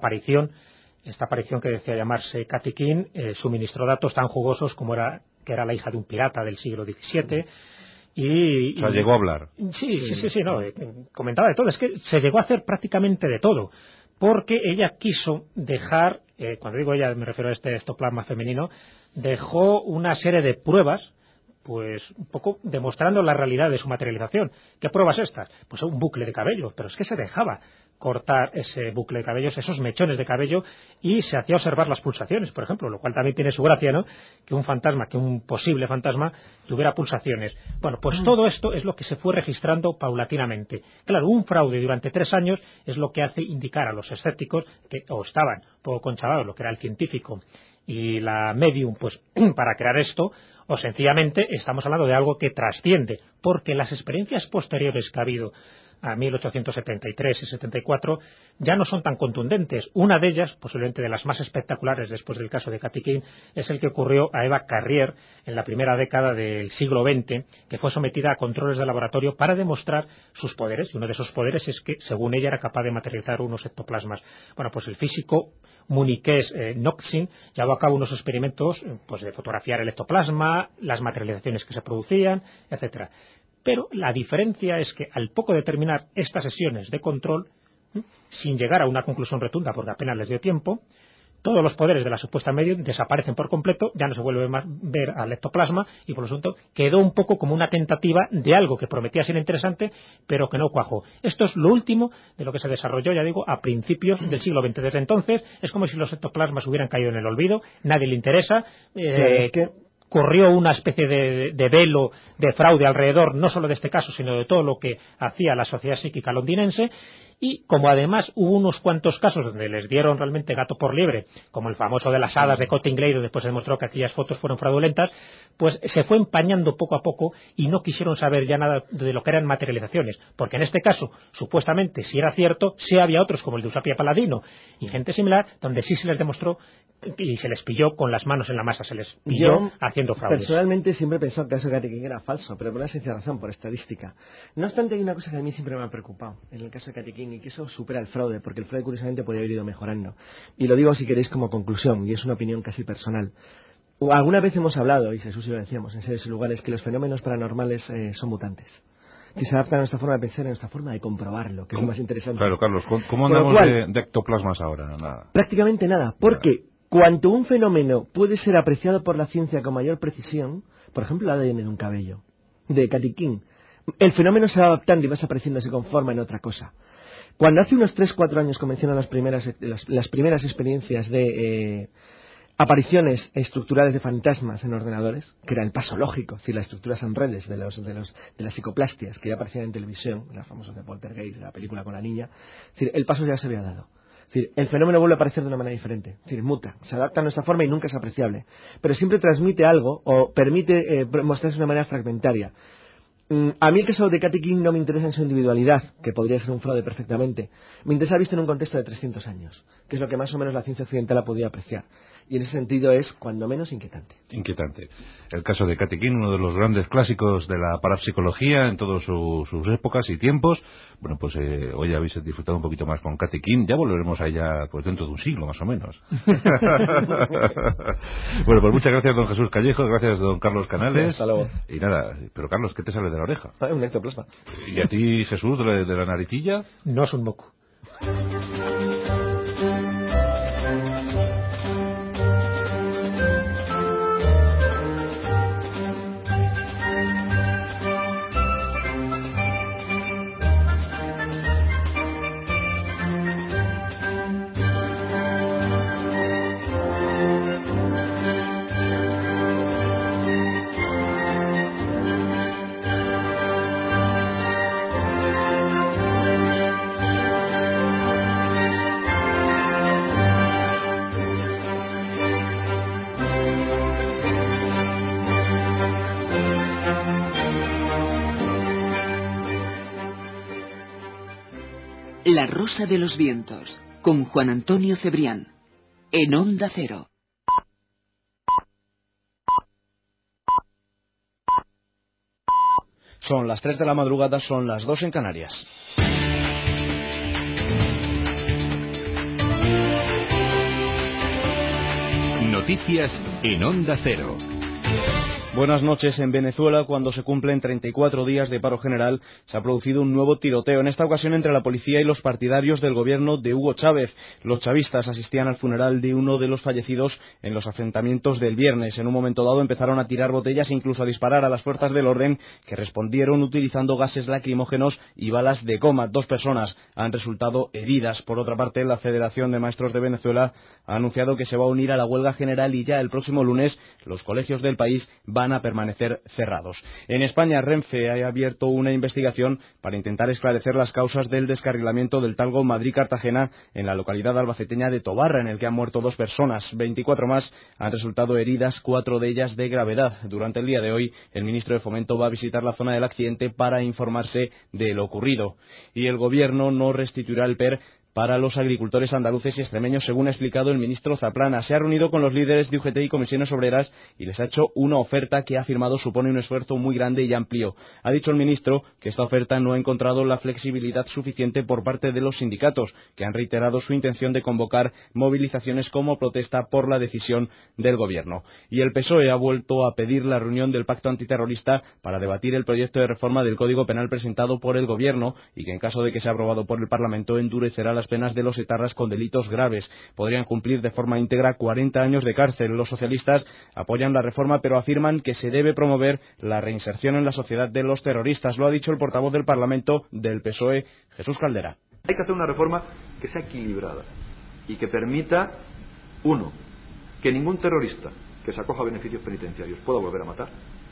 esta aparición que decía llamarse Katy King, suministró datos tan jugosos como que era la hija de un pirata del siglo XVII. O sea, llegó a hablar. Sí, comentaba de todo. Es que se llegó a hacer prácticamente de todo. Porque ella quiso dejar, cuando digo ella me refiero a este ectoplasma femenino, dejó una serie de pruebas, pues un poco demostrando la realidad de su materialización. ¿Qué pruebas estas? Pues un bucle de cabello, pero es que se dejaba cortar ese bucle de cabellos, esos mechones de cabello, y se hacía observar las pulsaciones, por ejemplo, lo cual también tiene su gracia, ¿no? Que un posible fantasma tuviera pulsaciones. Bueno, pues todo esto es lo que se fue registrando paulatinamente. Claro, un fraude durante 3 años es lo que hace indicar a los escépticos que o estaban poco conchavados, lo que era el científico y la medium pues para crear esto, o sencillamente estamos hablando de algo que trasciende, porque las experiencias posteriores que ha habido a 1873 y 74 ya no son tan contundentes. Una de ellas, posiblemente de las más espectaculares después del caso de Cathy King, es el que ocurrió a Eva Carrier en la primera década del siglo XX, que fue sometida a controles de laboratorio para demostrar sus poderes, y uno de esos poderes es que, según ella, era capaz de materializar unos ectoplasmas. Bueno, pues el físico muniqués Noxin llevó a cabo unos experimentos pues de fotografiar el ectoplasma, las materializaciones que se producían, etcétera. Pero la diferencia es que al poco de terminar estas sesiones de control, sin llegar a una conclusión rotunda porque apenas les dio tiempo, todos los poderes de la supuesta medium desaparecen por completo, ya no se vuelve más ver al ectoplasma y por lo tanto quedó un poco como una tentativa de algo que prometía ser interesante pero que no cuajó. Esto es lo último de lo que se desarrolló, ya digo, a principios del siglo XX. Desde entonces es como si los ectoplasmas hubieran caído en el olvido, nadie le interesa. Es que corrió una especie de velo de fraude alrededor, no solo de este caso, sino de todo lo que hacía la sociedad psíquica londinense, y como además hubo unos cuantos casos donde les dieron realmente gato por liebre, como el famoso de las hadas de Cottingley, donde después se demostró que aquellas fotos fueron fraudulentas, pues se fue empañando poco a poco y no quisieron saber ya nada de lo que eran materializaciones, porque en este caso, supuestamente, si era cierto, sí había otros como el de Eusapia Paladino y gente similar, donde sí se les demostró y se les pilló con las manos en la masa, se les pilló haciendo fraudes. Personalmente siempre he pensado que el caso de Cathy King era falso, pero por una sencilla razón, por estadística. No obstante, hay una cosa que a mí siempre me ha preocupado en el caso de Cathy King, y que eso supera el fraude, porque el fraude curiosamente podría haber ido mejorando. Y lo digo si queréis como conclusión, y es una opinión casi personal. Alguna vez hemos hablado, y Jesús y lo decíamos en series y lugares, que los fenómenos paranormales son mutantes, que se adaptan a nuestra forma de pensar y a nuestra forma de comprobarlo, que es lo más interesante. Claro, Carlos, ¿cómo andamos de ectoplasmas ahora? Nada. Prácticamente nada, porque cuanto un fenómeno puede ser apreciado por la ciencia con mayor precisión, por ejemplo el ADN de un cabello, de Cathy King, el fenómeno se va adaptando y va desapareciendo, se conforma en otra cosa. Cuando hace unos 3-4 años comenzaron las primeras experiencias de apariciones estructurales de fantasmas en ordenadores, que era el paso lógico, es decir, las estructuras en redes de las psicoplastias que ya aparecían en televisión, las famosas de Poltergeist, la película con la niña, es decir, el paso ya se había dado. Es decir, el fenómeno vuelve a aparecer de una manera diferente, es decir, muta, se adapta a nuestra forma y nunca es apreciable, pero siempre transmite algo o permite mostrarse de una manera fragmentaria. A mí el caso de Cathy King no me interesa en su individualidad, que podría ser un fraude perfectamente. Me interesa visto en un contexto de 300 años, que es lo que más o menos la ciencia occidental ha podido apreciar. Y en ese sentido es, cuando menos, inquietante. Inquietante. El caso de Cathy King, uno de los grandes clásicos de la parapsicología en todas sus épocas y tiempos. Bueno, pues hoy habéis disfrutado un poquito más con Cathy King. Ya volveremos a ella pues dentro de un siglo, más o menos. Bueno, pues muchas gracias, don Jesús Callejo. Gracias, don Carlos Canales. Hasta luego. Y nada, pero Carlos, ¿qué te sale de la oreja? Un ectoplasma. ¿Y a ti, Jesús, de la naricilla? No es un moco. La Rosa de los Vientos, con Juan Antonio Cebrián, en Onda Cero. Son las 3 de la madrugada, son las 2 en Canarias. Noticias en Onda Cero. Buenas noches. En Venezuela, cuando se cumplen 34 días de paro general, se ha producido un nuevo tiroteo, en esta ocasión entre la policía y los partidarios del gobierno de Hugo Chávez. Los chavistas asistían al funeral de uno de los fallecidos en los enfrentamientos del viernes. En un momento dado empezaron a tirar botellas e incluso a disparar a las fuerzas del orden, que respondieron utilizando gases lacrimógenos y balas de goma. 2 personas han resultado heridas. Por otra parte, la Federación de Maestros de Venezuela ha anunciado que se va a unir a la huelga general y ya el próximo lunes los colegios del país van van a permanecer cerrados. En España, Renfe ha abierto una investigación para intentar esclarecer las causas del descarrilamiento del Talgo Madrid-Cartagena en la localidad albaceteña de Tobarra, en el que han muerto 2 personas. 24 más han resultado heridas, 4 de ellas de gravedad. Durante el día de hoy, el ministro de Fomento va a visitar la zona del accidente para informarse de lo ocurrido. Y el Gobierno no restituirá el PER para los agricultores andaluces y extremeños, según ha explicado el ministro Zaplana. Se ha reunido con los líderes de UGT y comisiones obreras y les ha hecho una oferta que ha afirmado supone un esfuerzo muy grande y amplio. Ha dicho el ministro que esta oferta no ha encontrado la flexibilidad suficiente por parte de los sindicatos, que han reiterado su intención de convocar movilizaciones como protesta por la decisión del Gobierno. Y el PSOE ha vuelto a pedir la reunión del pacto antiterrorista para debatir el proyecto de reforma del Código Penal presentado por el Gobierno y que, en caso de que sea aprobado por el Parlamento, endurecerá las penas de los etarras con delitos graves. Podrían cumplir de forma íntegra 40 años de cárcel. Los socialistas apoyan la reforma, pero afirman que se debe promover la reinserción en la sociedad de los terroristas. Lo ha dicho el portavoz del Parlamento del PSOE, Jesús Caldera. Hay que hacer una reforma que sea equilibrada y que permita, uno, que ningún terrorista que se acoja a beneficios penitenciarios pueda volver a matar.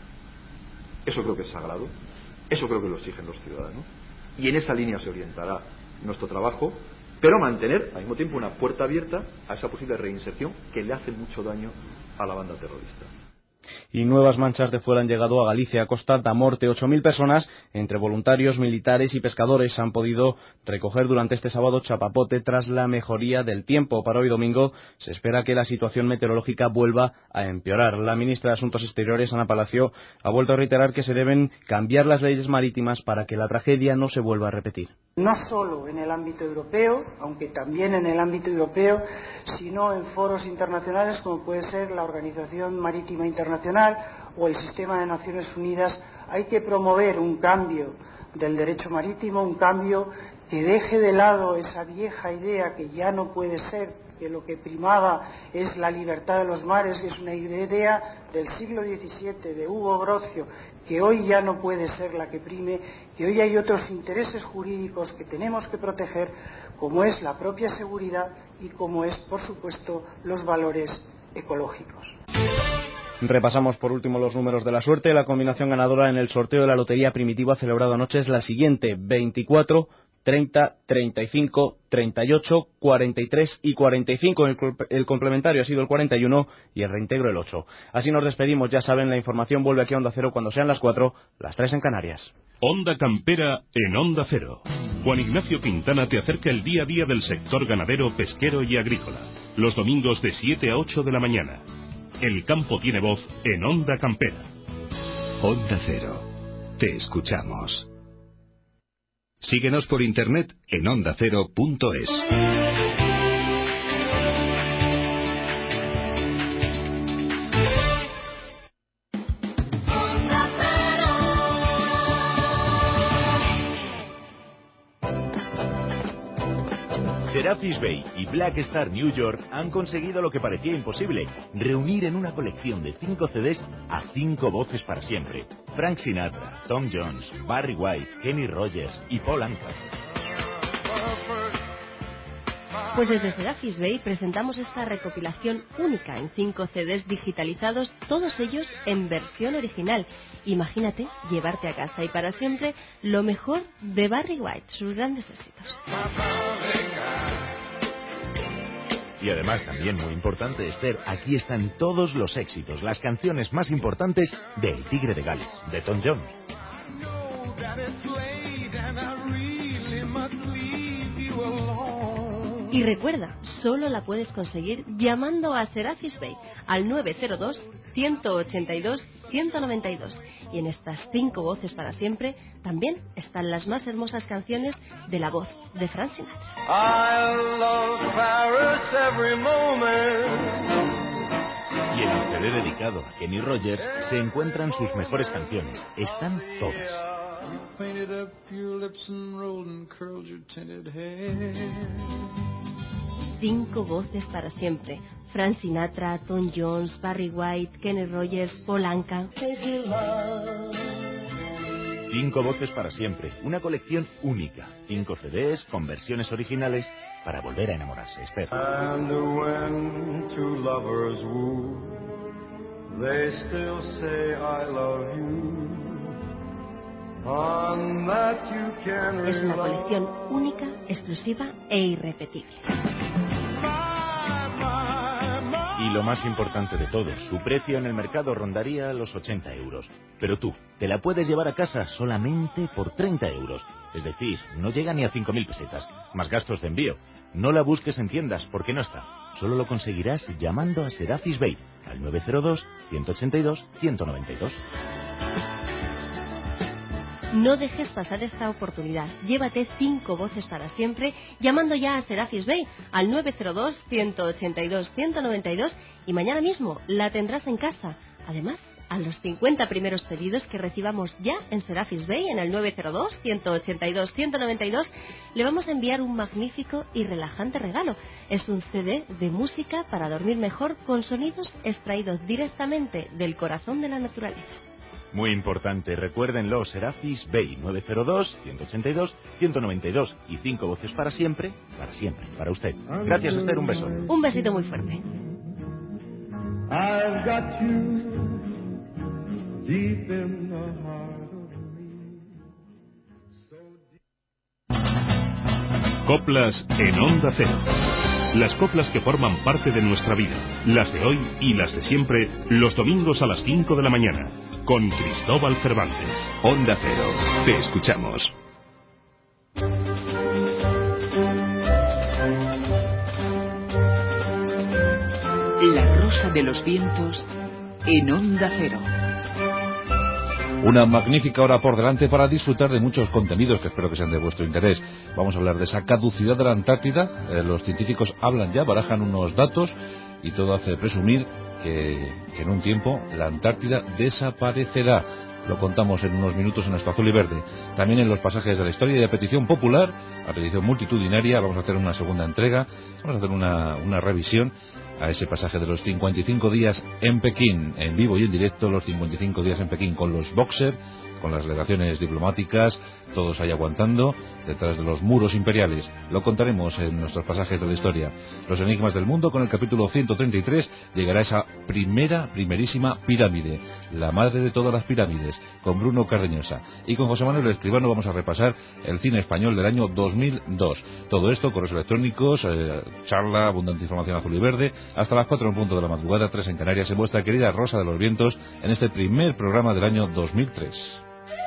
Eso creo que es sagrado. Eso creo que lo exigen los ciudadanos. Y en esa línea se orientará nuestro trabajo, pero mantener al mismo tiempo una puerta abierta a esa posible reinserción que le hace mucho daño a la banda terrorista. Y nuevas manchas de fuera han llegado a Galicia, a Costa da Morte. 8.000 personas, entre voluntarios, militares y pescadores, han podido recoger durante este sábado chapapote tras la mejoría del tiempo. Para hoy domingo se espera que la situación meteorológica vuelva a empeorar. La ministra de Asuntos Exteriores, Ana Palacio, ha vuelto a reiterar que se deben cambiar las leyes marítimas para que la tragedia no se vuelva a repetir. No solo en el ámbito europeo, aunque también en el ámbito europeo, sino en foros internacionales como puede ser la Organización Marítima Internacional o el Sistema de Naciones Unidas. Hay que promover un cambio del derecho marítimo, un cambio que deje de lado esa vieja idea que ya no puede ser, que lo que primaba es la libertad de los mares, que es una idea del siglo XVII, de Hugo Brocio, que hoy ya no puede ser la que prime, que hoy hay otros intereses jurídicos que tenemos que proteger, como es la propia seguridad y como es, por supuesto, los valores ecológicos. Repasamos por último los números de la suerte. La combinación ganadora en el sorteo de la Lotería Primitiva celebrado anoche es la siguiente: 24, 30, 35, 38, 43 y 45. El complementario ha sido el 41 y el reintegro el 8. Así nos despedimos. Ya saben, la información vuelve aquí a Onda Cero cuando sean las 4, las 3 en Canarias. Onda Campera en Onda Cero. Juan Ignacio Quintana te acerca el día a día del sector ganadero, pesquero y agrícola. Los domingos de 7 a 8 de la mañana. El campo tiene voz en Onda Campera. Onda Cero. Te escuchamos. Síguenos por internet en ondacero.es. Serapis Bay y Black Star New York han conseguido lo que parecía imposible: reunir en una colección de 5 CDs a 5 voces para siempre: Frank Sinatra, Tom Jones, Barry White, Kenny Rogers y Paul Anka. Pues desde Serapis Bay presentamos esta recopilación única en 5 CDs digitalizados, todos ellos en versión original. Imagínate llevarte a casa y para siempre lo mejor de Barry White, sus grandes éxitos. Y además, también muy importante, Esther, aquí están todos los éxitos, las canciones más importantes de El Tigre de Gales, de Tom Jones. Y recuerda, solo la puedes conseguir llamando a Serapis Bay al 902-182-192. Y en estas 5 voces para siempre también están las más hermosas canciones de la voz de Frank Sinatra. I love Paris every moment. Y en el CD dedicado a Kenny Rogers se encuentran sus mejores canciones. Están todas. Painted up your lips and rolled and curled your tinted hair. 5 voces para siempre: Frank Sinatra, Tom Jones, Barry White, Kenny Rogers, Paul Anka. 5 voces para siempre, una colección única, 5 CDs con versiones originales para volver a enamorarse, Esther. And when two lovers woo, they still say I love you. On that you can Es una rely. colección única, exclusiva e irrepetible. Y lo más importante de todo, su precio en el mercado rondaría los 80 euros. Pero tú, te la puedes llevar a casa solamente por 30 euros. Es decir, no llega ni a 5.000 pesetas, más gastos de envío. No la busques en tiendas, porque no está. Solo lo conseguirás llamando a Serafis Bay, al 902-182-192. No dejes pasar esta oportunidad. Llévate 5 voces para siempre llamando ya a Serafis Bay al 902-182-192 y mañana mismo la tendrás en casa. Además, a los 50 primeros pedidos que recibamos ya en Serafis Bay en el 902-182-192 le vamos a enviar un magnífico y relajante regalo. Es un CD de música para dormir mejor con sonidos extraídos directamente del corazón de la naturaleza. Muy importante, recuérdenlo, Serafis Bay, 902-182-192 y 5 voces para siempre, para usted. Gracias, Esther, un beso. Un besito muy fuerte. I've got you deep in the heart of me. Coplas en Onda Cero. Las coplas que forman parte de nuestra vida, las de hoy y las de siempre, los domingos a las 5 de la mañana, con Cristóbal Cervantes. Onda Cero, te escuchamos. La Rosa de los Vientos en Onda Cero. Una magnífica hora por delante para disfrutar de muchos contenidos que espero que sean de vuestro interés. Vamos a hablar de esa caducidad de la Antártida. Los científicos hablan ya, barajan unos datos y todo hace presumir que en un tiempo la Antártida desaparecerá. Lo contamos en unos minutos en nuestro Azul y Verde. También en los pasajes de la historia y a petición popular, a petición multitudinaria, vamos a hacer una segunda entrega, vamos a hacer una revisión a ese pasaje de los 55 días en Pekín, en vivo y en directo, los 55 días en Pekín con los boxers, con las delegaciones diplomáticas, todos ahí aguantando detrás de los muros imperiales. Lo contaremos en nuestros pasajes de la historia. Los enigmas del mundo, con el capítulo 133, llegará esa primerísima pirámide, la madre de todas las pirámides, con Bruno Carreñosa. Y con José Manuel Escribano vamos a repasar el cine español del año 2002. Todo esto, correos electrónicos, charla, abundante información azul y verde, hasta las 4 en punto de la madrugada, 3 en Canarias, en vuestra querida Rosa de los Vientos, en este primer programa del año 2003.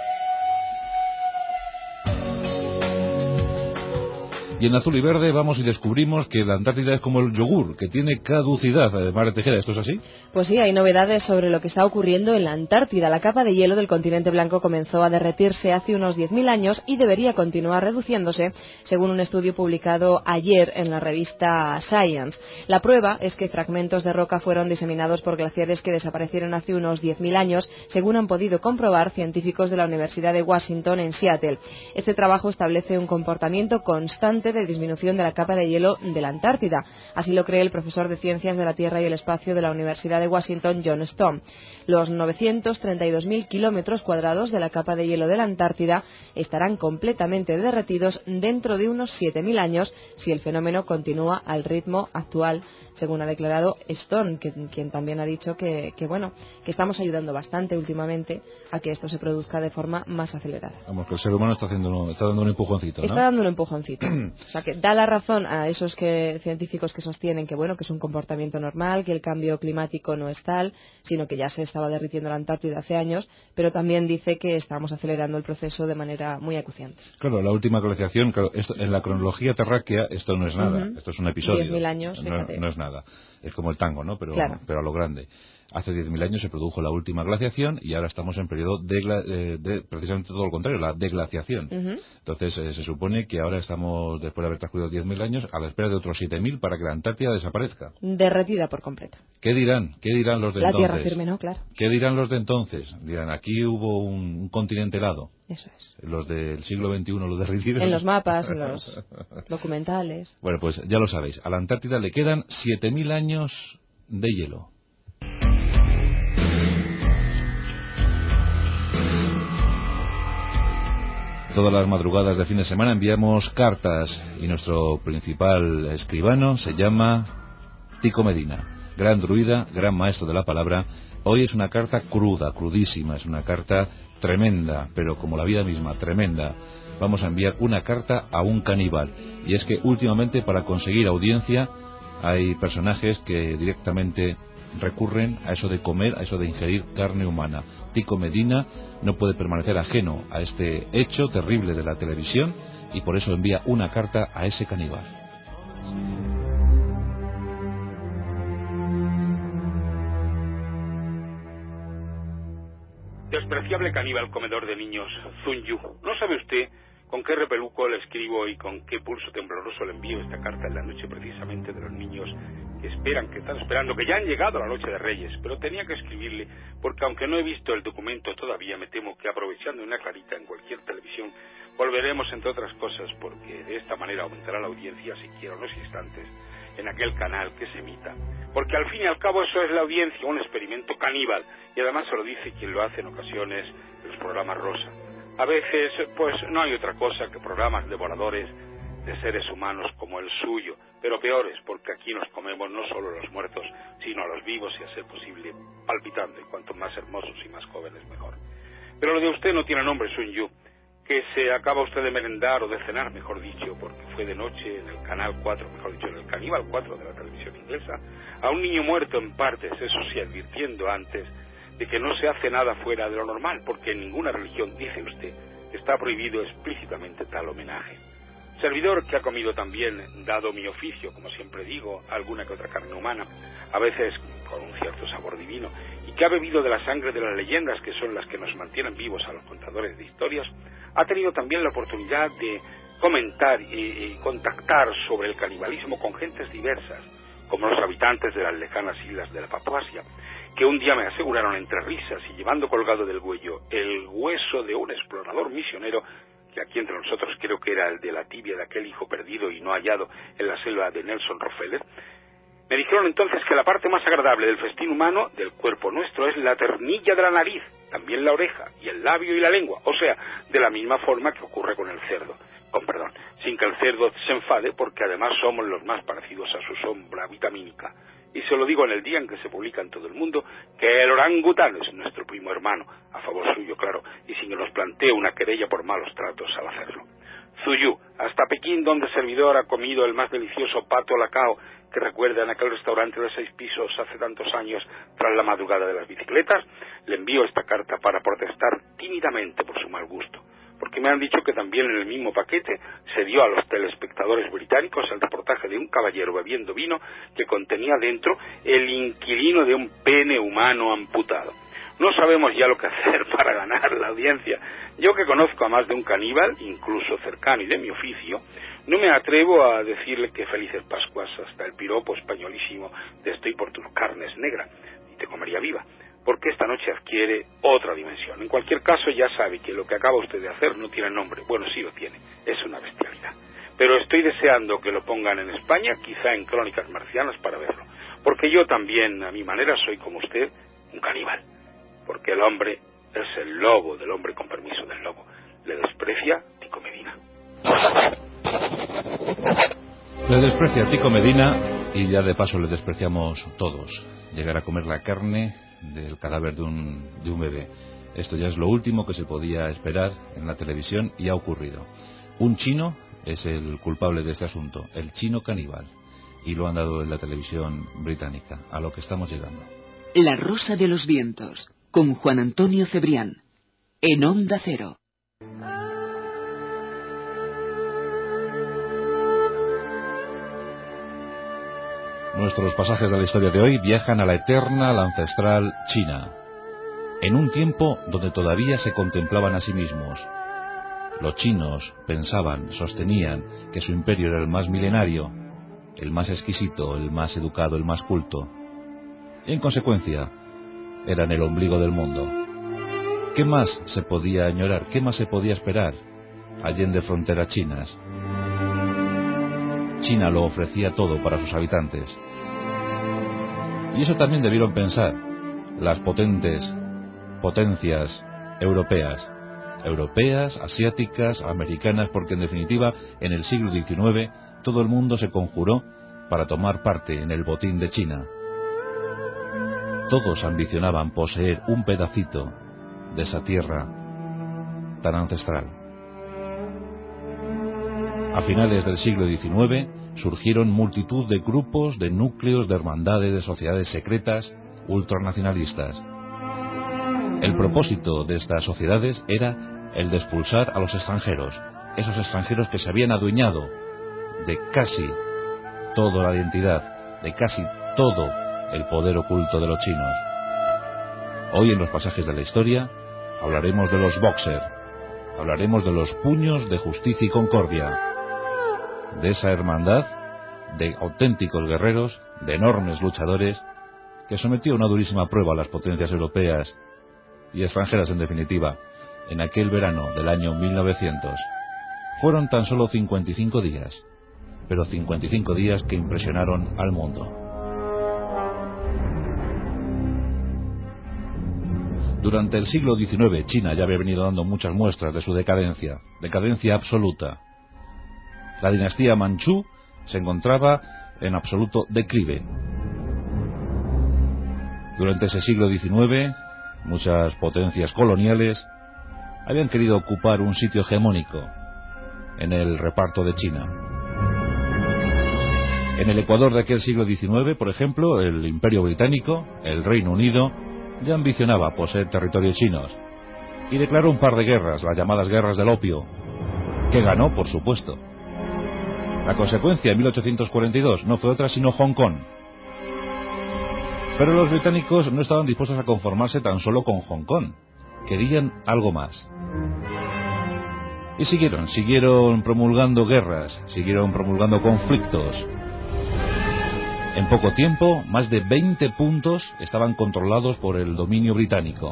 Y en Azul y Verde vamos y descubrimos que la Antártida es como el yogur, que tiene caducidad. María Tejera, ¿esto es así? Pues sí, hay novedades sobre lo que está ocurriendo en la Antártida. La capa de hielo del continente blanco comenzó a derretirse hace unos 10.000 años y debería continuar reduciéndose, según un estudio publicado ayer en la revista Science. La prueba es que fragmentos de roca fueron diseminados por glaciares que desaparecieron hace unos 10.000 años, según han podido comprobar científicos de la Universidad de Washington en Seattle. Este trabajo establece un comportamiento constante de disminución de la capa de hielo de la Antártida. Así lo cree el profesor de Ciencias de la Tierra y el Espacio de la Universidad de Washington, John Stone. Los 932.000 kilómetros cuadrados de la capa de hielo de la Antártida estarán completamente derretidos dentro de unos 7.000 años si el fenómeno continúa al ritmo actual, según ha declarado Stone, quien también ha dicho que estamos ayudando bastante últimamente a que esto se produzca de forma más acelerada. Vamos, que el ser humano está dando un empujoncito, ¿no? Está dando un empujoncito. O sea, que da la razón a esos científicos que sostienen que es un comportamiento normal, que el cambio climático no es tal, sino que ya se estaba derritiendo la Antártida hace años, pero también dice que estamos acelerando el proceso de manera muy acuciante. Claro, la última glaciación, en la cronología terráquea esto no es nada, esto es un episodio. 10.000 años, no es nada. Es como el tango, ¿no? Pero a lo grande. Hace 10.000 años se produjo la última glaciación y ahora estamos en periodo de precisamente todo lo contrario, la deglaciación. Entonces se supone que ahora estamos, después de haber transcurrido 10.000 años, a la espera de otros 7.000 para que la Antártida desaparezca. Derretida por completo. ¿Qué dirán los de entonces? La tierra firme, ¿no? Claro. ¿Qué dirán los de entonces? Dirán, aquí hubo un continente helado. Eso es. Los del siglo XXI, los derritidos. En los mapas, en los documentales. Bueno, pues ya lo sabéis. A la Antártida le quedan 7.000 años de hielo. Todas las madrugadas de fin de semana enviamos cartas y nuestro principal escribano se llama Tico Medina. gran druida, gran maestro de la palabra. Hoy es una carta cruda, crudísima, es una carta tremenda, pero como la vida misma, tremenda. Vamos a enviar una carta a un caníbal. Y es que últimamente, para conseguir audiencia, hay personajes que directamente recurren a eso de comer, a eso de ingerir carne humana. Tico Medina no puede permanecer ajeno a este hecho terrible de la televisión y por eso envía una carta a ese caníbal. Despreciable caníbal comedor de niños, Sun Yu. ¿No sabe usted con qué repeluco le escribo y con qué pulso tembloroso le envío esta carta en la noche precisamente de los niños que esperan, que están esperando, que ya han llegado a la noche de Reyes? Pero tenía que escribirle porque aunque no he visto el documento todavía, me temo que aprovechando una clarita en cualquier televisión volveremos, entre otras cosas, porque de esta manera aumentará la audiencia siquiera unos instantes en aquel canal que se emita. Porque al fin y al cabo eso es la audiencia, un experimento caníbal, y además se lo dice quien lo hace en ocasiones en los programas rosa. A veces, pues no hay otra cosa que programas devoradores de seres humanos como el suyo, pero peores, porque aquí nos comemos no solo a los muertos, sino a los vivos y a ser posible palpitando, y cuanto más hermosos y más jóvenes mejor. Pero lo de usted no tiene nombre, Sun Yu, que se acaba usted de merendar o de cenar, mejor dicho, porque fue de noche en el Canal 4, mejor dicho, en el Caníbal 4 de la televisión inglesa, a un niño muerto en partes, eso sí, advirtiendo antes de que no se hace nada fuera de lo normal, porque en ninguna religión, dice usted, está prohibido explícitamente tal homenaje. Servidor que ha comido también, dado mi oficio, como siempre digo, alguna que otra carne humana, a veces con un cierto sabor divino, y que ha bebido de la sangre de las leyendas, que son las que nos mantienen vivos a los contadores de historias, ha tenido también la oportunidad de comentar y contactar sobre el canibalismo con gentes diversas, como los habitantes de las lejanas islas de la Papuasia, que un día me aseguraron entre risas y llevando colgado del cuello el hueso de un explorador misionero, que aquí entre nosotros creo que era el de la tibia de aquel hijo perdido y no hallado en la selva de Nelson Rockefeller. Me dijeron entonces que la parte más agradable del festín humano, del cuerpo nuestro, es la ternilla de la nariz, también la oreja, y el labio y la lengua, o sea, de la misma forma que ocurre con el cerdo, con perdón, sin que el cerdo se enfade, porque además somos los más parecidos a su sombra vitamínica. Y se lo digo en el día en que se publica en todo el mundo que el orangután es nuestro primo hermano, a favor suyo, claro, y sin que nos plantee una querella por malos tratos al hacerlo. Zuyú, hasta Pekín, donde servidor ha comido el más delicioso pato lacao que recuerda en aquel restaurante de 6 pisos hace tantos años tras la madrugada de las bicicletas, le envío esta carta para protestar tímidamente por su mal gusto, porque me han dicho que también en el mismo paquete se dio a los telespectadores británicos el reportaje de un caballero bebiendo vino que contenía dentro el inquilino de un pene humano amputado. No sabemos ya lo que hacer para ganar la audiencia. Yo que conozco a más de un caníbal, incluso cercano y de mi oficio, no me atrevo a decirle que felices Pascuas, hasta el piropo españolísimo de estoy por tus carnes negra y te comería viva, porque esta noche adquiere otra dimensión. En cualquier caso, ya sabe que lo que acaba usted de hacer no tiene nombre. Bueno, sí lo tiene, es una bestialidad. Pero estoy deseando que lo pongan en España, quizá en Crónicas Marcianas, para verlo. Porque yo también, a mi manera, soy como usted, un caníbal. Porque el hombre es el lobo del hombre con permiso del lobo. Le desprecia Tico Medina. Le desprecia Tico Medina y ya de paso le despreciamos todos. Llegar a comer la carne del cadáver de un bebé. Esto ya es lo último que se podía esperar en la televisión y ha ocurrido. Un chino es el culpable de este asunto, el chino caníbal. Y lo han dado en la televisión británica, a lo que estamos llegando. La Rosa de los Vientos, con Juan Antonio Cebrián, en Onda Cero. Nuestros pasajes de la historia de hoy viajan a la eterna, la ancestral China, en un tiempo donde todavía se contemplaban a sí mismos. Los chinos pensaban, sostenían que su imperio era el más milenario, el más exquisito, el más educado, el más culto, y en consecuencia eran el ombligo del mundo. ¿Qué más se podía añorar? ¿Qué más se podía esperar allende fronteras chinas? China lo ofrecía todo para sus habitantes. Y eso también debieron pensar las potencias europeas, asiáticas, americanas, porque en definitiva en el siglo XIX todo el mundo se conjuró para tomar parte en el botín de China. Todos ambicionaban poseer un pedacito de esa tierra tan ancestral. A finales del siglo XIX surgieron multitud de grupos, de núcleos, de hermandades, de sociedades secretas, ultranacionalistas. El propósito de estas sociedades era el de expulsar a los extranjeros, esos extranjeros que se habían adueñado de casi toda la identidad, de casi todo el poder oculto de los chinos. Hoy en los pasajes de la historia hablaremos de los Boxer, hablaremos de los puños de justicia y concordia, de esa hermandad de auténticos guerreros, de enormes luchadores, que sometió a una durísima prueba a las potencias europeas y extranjeras en definitiva, en aquel verano del año 1900. Fueron tan solo 55 días, pero 55 días que impresionaron al mundo. Durante el siglo XIX, China ya había venido dando muchas muestras de su decadencia absoluta. La dinastía Manchú se encontraba en absoluto declive. Durante ese siglo XIX, muchas potencias coloniales habían querido ocupar un sitio hegemónico en el reparto de China. En el Ecuador de aquel siglo XIX, por ejemplo, el Imperio Británico, el Reino Unido, ya ambicionaba poseer territorios chinos y declaró un par de guerras, las llamadas guerras del opio, que ganó, por supuesto. La consecuencia en 1842 no fue otra sino Hong Kong. Pero los británicos no estaban dispuestos a conformarse tan solo con Hong Kong. Querían algo más. Y siguieron promulgando guerras, siguieron promulgando conflictos. En poco tiempo, más de 20 puntos estaban controlados por el dominio británico.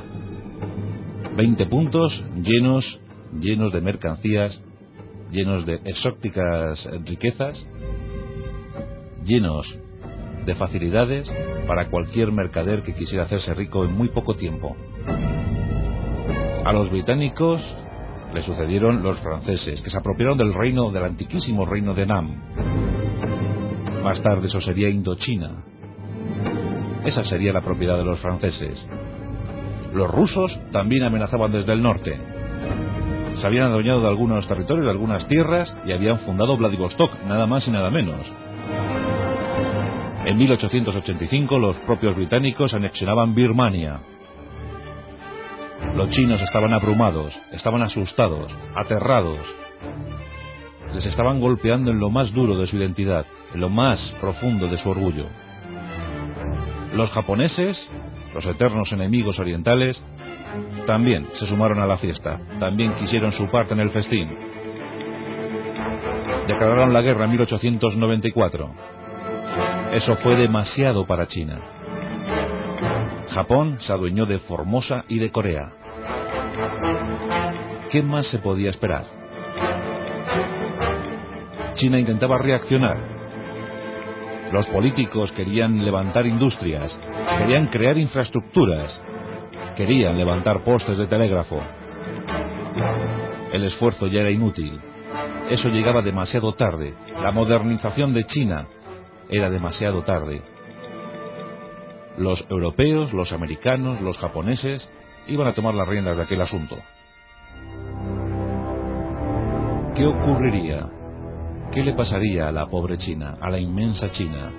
20 puntos llenos de mercancías, llenos de exóticas riquezas, llenos de facilidades para cualquier mercader que quisiera hacerse rico en muy poco tiempo. A los británicos le sucedieron los franceses, que se apropiaron del antiquísimo reino de Nam. Más tarde eso sería Indochina. Esa sería la propiedad de los franceses. Los rusos también amenazaban desde el norte. Se habían adueñado de algunos territorios, de algunas tierras, y habían fundado Vladivostok, nada más y nada menos. En 1885 los propios británicos anexionaban Birmania. Los chinos estaban abrumados, estaban asustados, aterrados. Les estaban golpeando en lo más duro de su identidad, en lo más profundo de su orgullo. Los japoneses, los eternos enemigos orientales, también se sumaron a la fiesta, también quisieron su parte en el festín. Declararon la guerra en 1894. Eso fue demasiado para China. Japón se adueñó de Formosa y de Corea. ¿Qué más se podía esperar? China intentaba reaccionar. Los políticos querían levantar industrias, querían crear infraestructuras, querían levantar postes de telégrafo. El esfuerzo ya era inútil. Eso llegaba demasiado tarde. La modernización de China era demasiado tarde. Los europeos, los americanos, los japoneses iban a tomar las riendas de aquel asunto. ¿Qué ocurriría? ¿Qué le pasaría a la pobre China, a la inmensa China?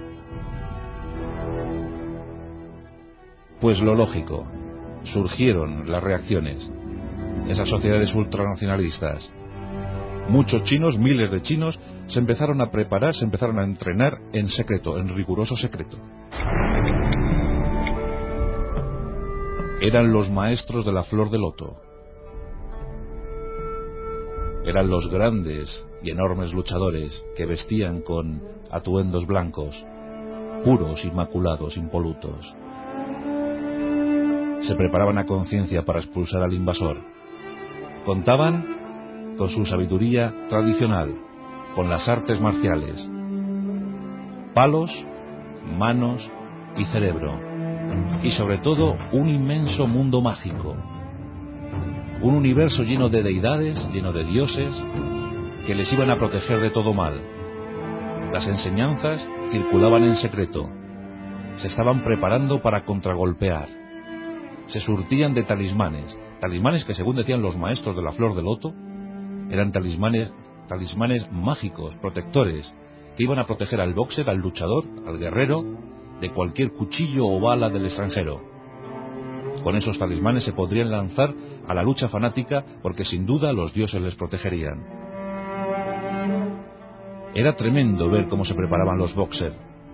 Pues lo lógico, surgieron las reacciones, esas sociedades ultranacionalistas. Muchos chinos, miles de chinos, se empezaron a preparar, se empezaron a entrenar en secreto, en riguroso secreto. Eran los maestros de la flor de loto. Eran los grandes y enormes luchadores que vestían con atuendos blancos, puros, inmaculados, impolutos. Se preparaban a conciencia para expulsar al invasor. Contaban con su sabiduría tradicional, con las artes marciales, palos, manos y cerebro, y sobre todo un inmenso mundo mágico, un universo lleno de deidades, lleno de dioses, que les iban a proteger de todo mal. Las enseñanzas circulaban en secreto, se estaban preparando para contragolpear. Se surtían de talismanes que, según decían los maestros de la flor de loto, eran talismanes mágicos, protectores, que iban a proteger al boxer, al luchador, al guerrero, de cualquier cuchillo o bala del extranjero. Con esos talismanes se podrían lanzar a la lucha fanática, porque sin duda los dioses les protegerían. Era tremendo ver cómo se preparaban los boxers.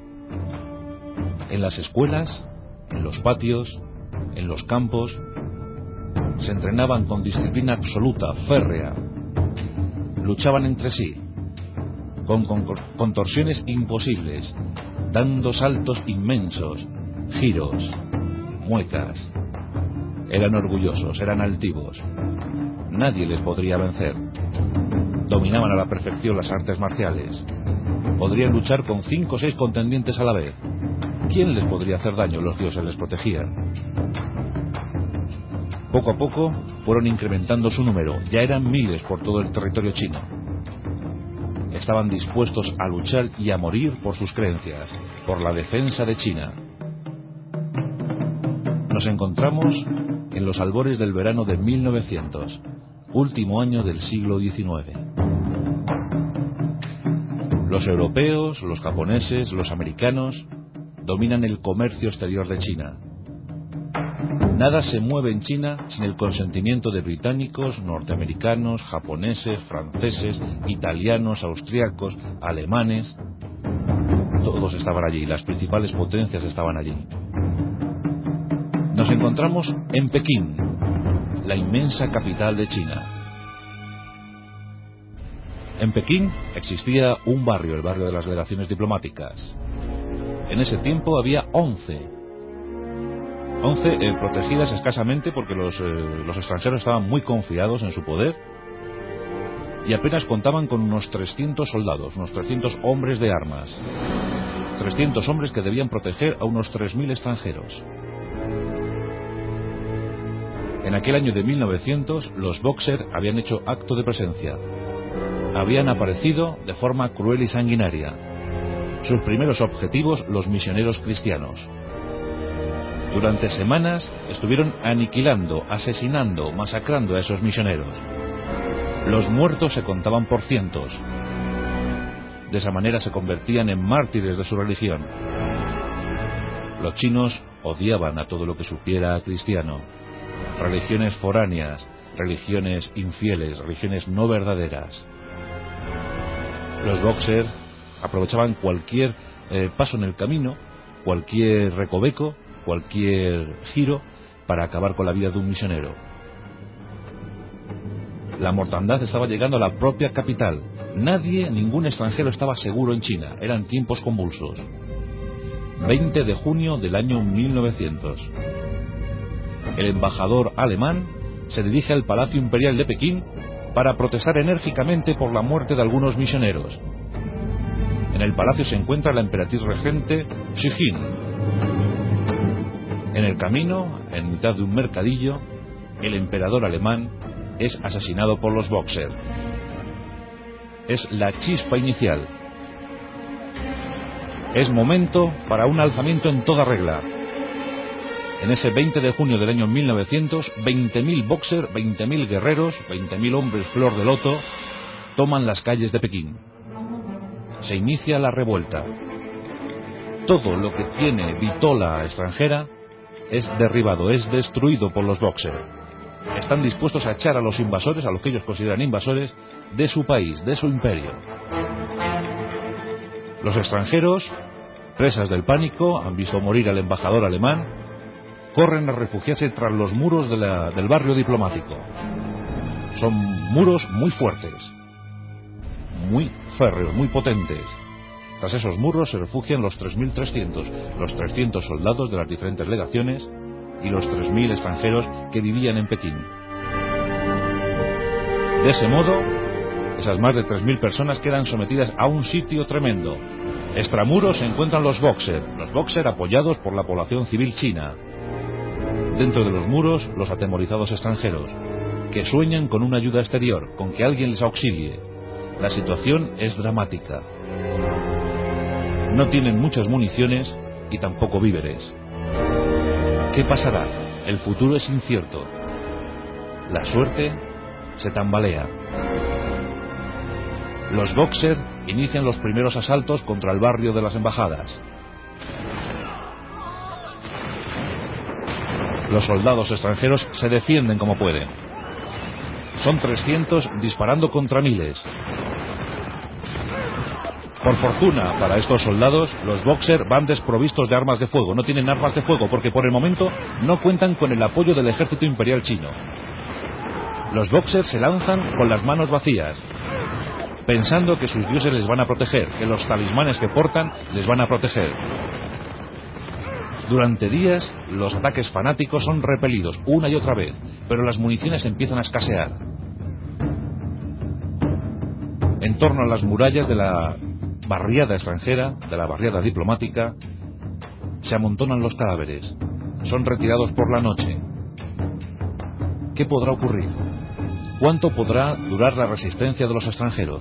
En las escuelas, en los patios, en los campos, se entrenaban con disciplina absoluta, férrea. Luchaban entre sí, con contorsiones imposibles, dando saltos inmensos, giros, muecas. Eran orgullosos, eran altivos. Nadie les podría vencer. Dominaban a la perfección las artes marciales. Podrían luchar con 5 o 6 contendientes a la vez. ¿Quién les podría hacer daño? Los dioses les protegían. Poco a poco fueron incrementando su número. Ya eran miles por todo el territorio chino. Estaban dispuestos a luchar y a morir por sus creencias, por la defensa de China. Nos encontramos en los albores del verano de 1900, último año del siglo XIX. Los europeos, los japoneses, los americanos dominan el comercio exterior de China. Nada se mueve en China sin el consentimiento de británicos, norteamericanos, japoneses, franceses, italianos, austríacos, alemanes. Todos estaban allí, las principales potencias estaban allí. Nos encontramos en Pekín, la inmensa capital de China. En Pekín existía un barrio, el barrio de las delegaciones diplomáticas. En ese tiempo había 11 protegidas escasamente, porque los extranjeros estaban muy confiados en su poder, y apenas contaban con unos 300 soldados, unos 300 hombres de armas. 300 hombres que debían proteger a unos 3.000 extranjeros. En aquel año de 1900, los Boxer habían hecho acto de presencia. Habían aparecido de forma cruel y sanguinaria. Sus primeros objetivos, los misioneros cristianos. Durante semanas estuvieron aniquilando, asesinando, masacrando a esos misioneros. Los muertos se contaban por cientos. De esa manera se convertían en mártires de su religión. Los chinos odiaban a todo lo que supiera cristiano. Religiones foráneas, religiones infieles, religiones no verdaderas. Los Boxer aprovechaban cualquier paso en el camino, cualquier recoveco, cualquier giro para acabar con la vida de un misionero. La mortandad estaba llegando a la propia capital. Nadie, ningún extranjero estaba seguro en China. Eran tiempos convulsos. 20 de junio del año 1900. El embajador alemán se dirige al Palacio Imperial de Pekín para protestar enérgicamente por la muerte de algunos misioneros. En el palacio se encuentra la emperatriz regente Xi Jin. En el camino, en mitad de un mercadillo, el emperador alemán es asesinado por los Boxer. Es la chispa inicial. Es momento para un alzamiento en toda regla. En ese 20 de junio del año 1900, 20.000 Boxer, 20.000 guerreros, 20.000 hombres flor de loto, toman las calles de Pekín. Se inicia la revuelta. Todo lo que tiene vitola extranjera es derribado, es destruido por los Boxer. Están dispuestos a echar a los invasores, a los que ellos consideran invasores, de su país, de su imperio. Los extranjeros, presas del pánico, han visto morir al embajador alemán, corren a refugiarse tras los muros del barrio diplomático. Son muros muy fuertes, muy férreos, muy potentes. Tras esos muros se refugian los 3.300, los 300 soldados de las diferentes legaciones y los 3.000 extranjeros que vivían en Pekín. De ese modo, esas más de 3.000 personas quedan sometidas a un sitio tremendo. Extramuros se encuentran los Boxer apoyados por la población civil china. Dentro de los muros, los atemorizados extranjeros, que sueñan con una ayuda exterior, con que alguien les auxilie. La situación es dramática. No tienen muchas municiones y tampoco víveres. ¿Qué pasará? El futuro es incierto. La suerte se tambalea. Los Boxer inician los primeros asaltos contra el barrio de las Embajadas. Los soldados extranjeros se defienden como pueden. Son 300 disparando contra miles. Por fortuna para estos soldados, los Boxer van desprovistos de armas de fuego. No tienen armas de fuego porque por el momento no cuentan con el apoyo del ejército imperial chino. Los Boxer se lanzan con las manos vacías, pensando que sus dioses les van a proteger, que los talismanes que portan les van a proteger. Durante días, los ataques fanáticos son repelidos una y otra vez, pero las municiones empiezan a escasear. En torno a las murallas de la barriada extranjera, de la barriada diplomática, se amontonan los cadáveres. Son retirados por la noche. ¿Qué podrá ocurrir? ¿Cuánto podrá durar la resistencia de los extranjeros?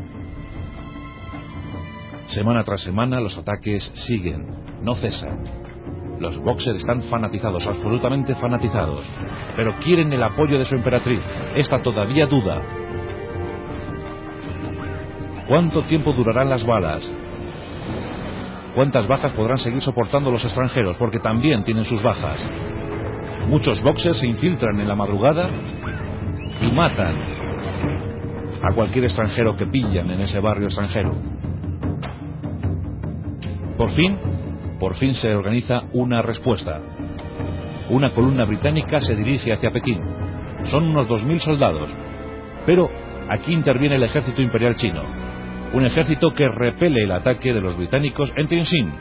Semana tras semana los ataques siguen, no cesan. Los Boxer están fanatizados, absolutamente fanatizados, pero quieren el apoyo de su emperatriz. Esta todavía duda. ¿Cuánto tiempo durarán las balas? ¿Cuántas bajas podrán seguir soportando los extranjeros? Porque también tienen sus bajas. Muchos Boxer se infiltran en la madrugada y matan a cualquier extranjero que pillan en ese barrio extranjero. Por fin se organiza una respuesta. Una columna británica se dirige hacia Pekín. Son unos 2000 soldados, pero aquí interviene el ejército imperial chino, un ejército que repele el ataque de los británicos en Tianjin.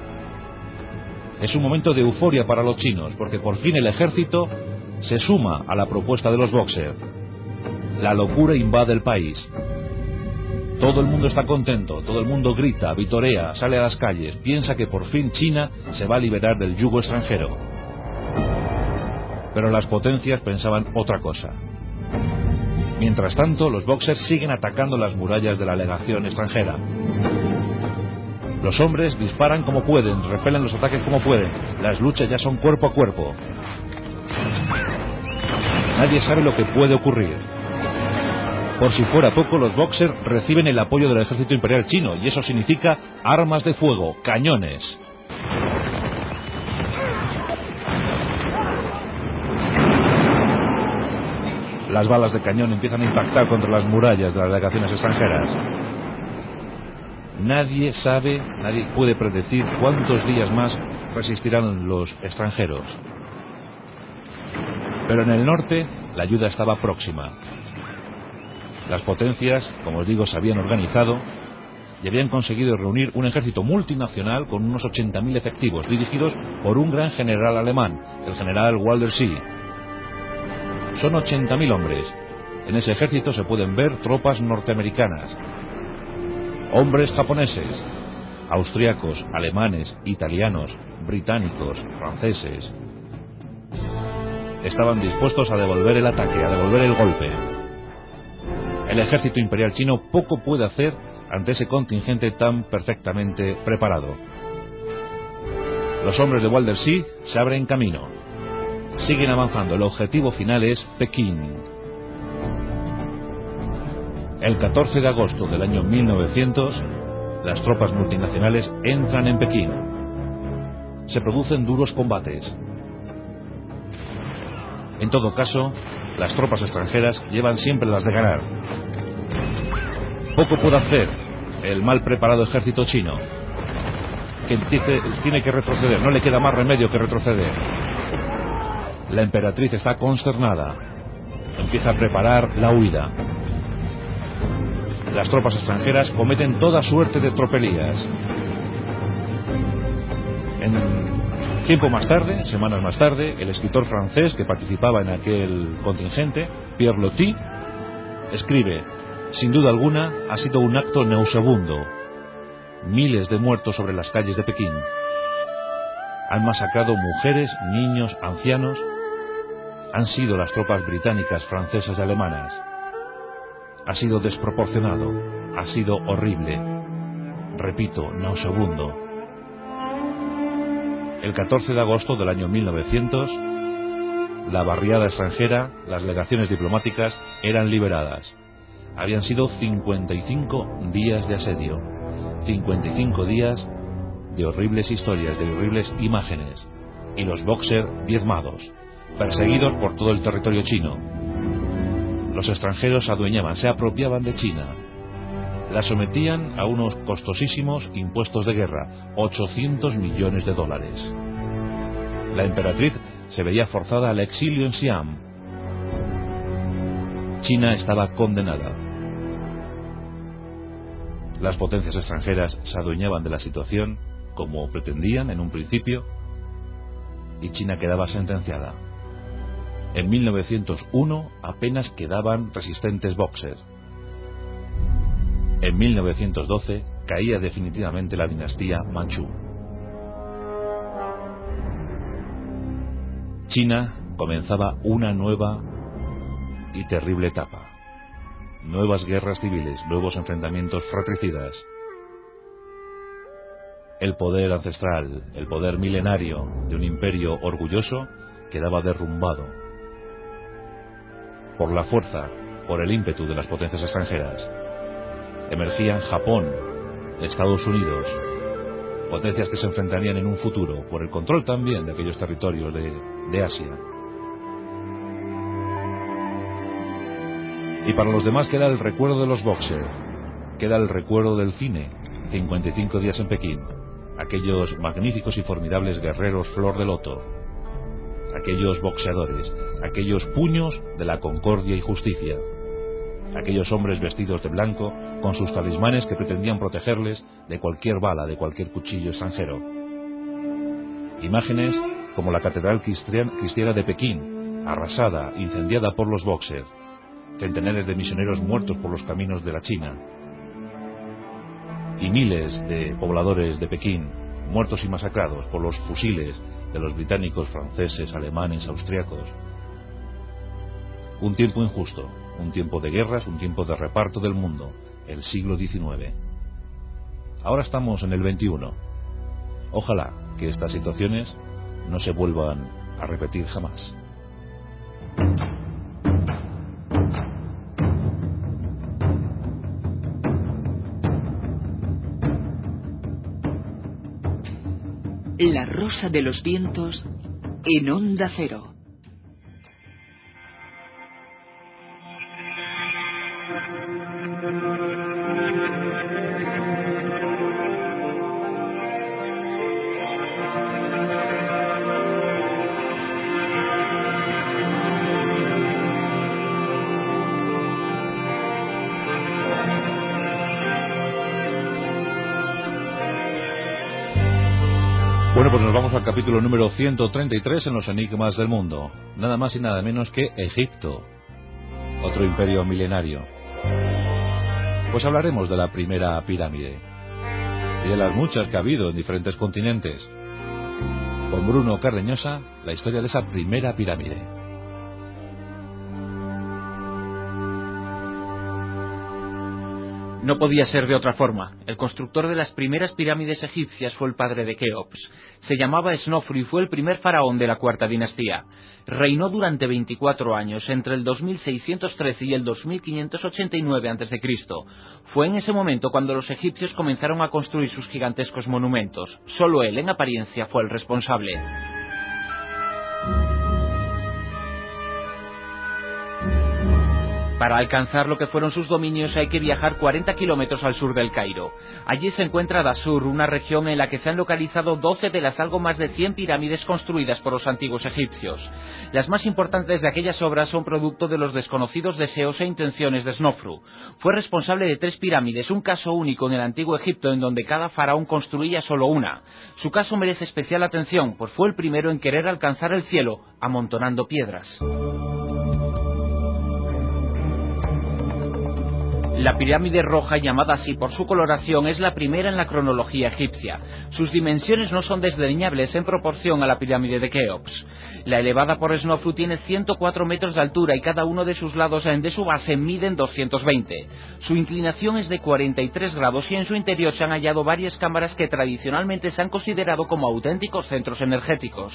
Es un momento de euforia para los chinos, porque por fin el ejército se suma a la propuesta de los Boxer. La locura invade el país. Todo el mundo está contento, todo el mundo grita, vitorea, sale a las calles, piensa que por fin China se va a liberar del yugo extranjero. Pero las potencias pensaban otra cosa. Mientras tanto, los Boxer siguen atacando las murallas de la legación extranjera. Los hombres disparan como pueden, repelen los ataques como pueden. Las luchas ya son cuerpo a cuerpo. Nadie sabe lo que puede ocurrir. Por si fuera poco, los Boxer reciben el apoyo del ejército imperial chino, y eso significa armas de fuego, cañones. Las balas de cañón empiezan a impactar contra las murallas de las delegaciones extranjeras. Nadie sabe, nadie puede predecir cuántos días más resistirán los extranjeros. Pero en el norte, la ayuda estaba próxima. Las potencias, como os digo, se habían organizado y habían conseguido reunir un ejército multinacional con unos 80.000 efectivos, dirigidos por un gran general alemán, el general Walter Sea. Son 80.000 hombres. En ese ejército se pueden ver tropas norteamericanas, hombres japoneses, austriacos, alemanes, italianos, británicos, franceses. Estaban dispuestos a devolver el ataque, a devolver el golpe. El ejército imperial chino poco puede hacer ante ese contingente tan perfectamente preparado. Los hombres de Walter Sea se abren camino. Siguen avanzando. El objetivo final es Pekín. El 14 de agosto del año 1900, las tropas multinacionales entran en Pekín. Se producen duros combates. En todo caso, las tropas extranjeras llevan siempre las de ganar. Poco puede hacer el mal preparado ejército chino, que tiene que retroceder. No le queda más remedio que retroceder. La emperatriz está consternada. Empieza a preparar la huida. Las tropas extranjeras cometen toda suerte de tropelías. Tiempo más tarde, semanas más tarde, el escritor francés que participaba en aquel contingente, Pierre Loti, escribe: sin duda alguna ha sido un acto nauseabundo. Miles de muertos sobre las calles de Pekín. Han masacrado mujeres, niños, ancianos. Han sido las tropas británicas, francesas y alemanas. Ha sido desproporcionado, ha sido horrible. Repito, nauseabundo. El 14 de agosto del año 1900, la barriada extranjera, las legaciones diplomáticas eran liberadas. Habían sido 55 días de asedio, 55 días de horribles historias, de horribles imágenes, y los Boxer diezmados, perseguidos por todo el territorio chino. Los extranjeros se adueñaban, se apropiaban de China, la sometían a unos costosísimos impuestos de guerra, 800 millones de dólares. La emperatriz se veía forzada al exilio en Siam. China estaba condenada. Las potencias extranjeras se adueñaban de la situación como pretendían en un principio, y China quedaba sentenciada. En 1901 apenas quedaban resistentes Boxer. En 1912 caía definitivamente la dinastía Manchú. China comenzaba una nueva y terrible etapa. Nuevas guerras civiles, nuevos enfrentamientos fratricidas. El poder ancestral, el poder milenario de un imperio orgulloso quedaba derrumbado por la fuerza, por el ímpetu de las potencias extranjeras. Emergían Japón, Estados Unidos, potencias que se enfrentarían en un futuro por el control también de aquellos territorios de Asia. Y para los demás queda el recuerdo de los Boxer, queda el recuerdo del cine, 55 días en Pekín, aquellos magníficos y formidables guerreros flor de loto, aquellos boxeadores, aquellos puños de la concordia y justicia, aquellos hombres vestidos de blanco con sus talismanes que pretendían protegerles de cualquier bala, de cualquier cuchillo extranjero. Imágenes como la catedral cristiana de Pekín, arrasada, incendiada por los Boxer, centenares de misioneros muertos por los caminos de la China, y miles de pobladores de Pekín muertos y masacrados por los fusiles de los británicos, franceses, alemanes, austriacos. Un tiempo injusto, un tiempo de guerras, un tiempo de reparto del mundo, el siglo XIX. Ahora estamos en el XXI. Ojalá que estas situaciones no se vuelvan a repetir jamás. La Rosa de los Vientos en Onda Cero. Bueno, pues nos vamos al capítulo número 133 en los enigmas del mundo. Nada más y nada menos que Egipto, otro imperio milenario. Pues hablaremos de la primera pirámide y de las muchas que ha habido en diferentes continentes. Con Bruno Cardeñosa, la historia de esa primera pirámide. No podía ser de otra forma. El constructor de las primeras pirámides egipcias fue el padre de Keops. Se llamaba Snofru y fue el primer faraón de la cuarta dinastía. Reinó durante 24 años, entre el 2613 y el 2589 a.C. Fue en ese momento cuando los egipcios comenzaron a construir sus gigantescos monumentos. Solo él, en apariencia, fue el responsable. Para alcanzar lo que fueron sus dominios hay que viajar 40 kilómetros al sur del Cairo. Allí se encuentra Dasur, una región en la que se han localizado 12 de las algo más de 100 pirámides construidas por los antiguos egipcios. Las más importantes de aquellas obras son producto de los desconocidos deseos e intenciones de Snofru. Fue responsable de 3 pirámides, un caso único en el antiguo Egipto en donde cada faraón construía solo una. Su caso merece especial atención, pues fue el primero en querer alcanzar el cielo amontonando piedras. La pirámide roja, llamada así por su coloración, es la primera en la cronología egipcia. Sus dimensiones no son desdeñables en proporción a la pirámide de Keops. La elevada por Snofru tiene 104 metros de altura y cada uno de sus lados de su base miden 220. Su inclinación es de 43 grados y en su interior se han hallado varias cámaras que tradicionalmente se han considerado como auténticos centros energéticos.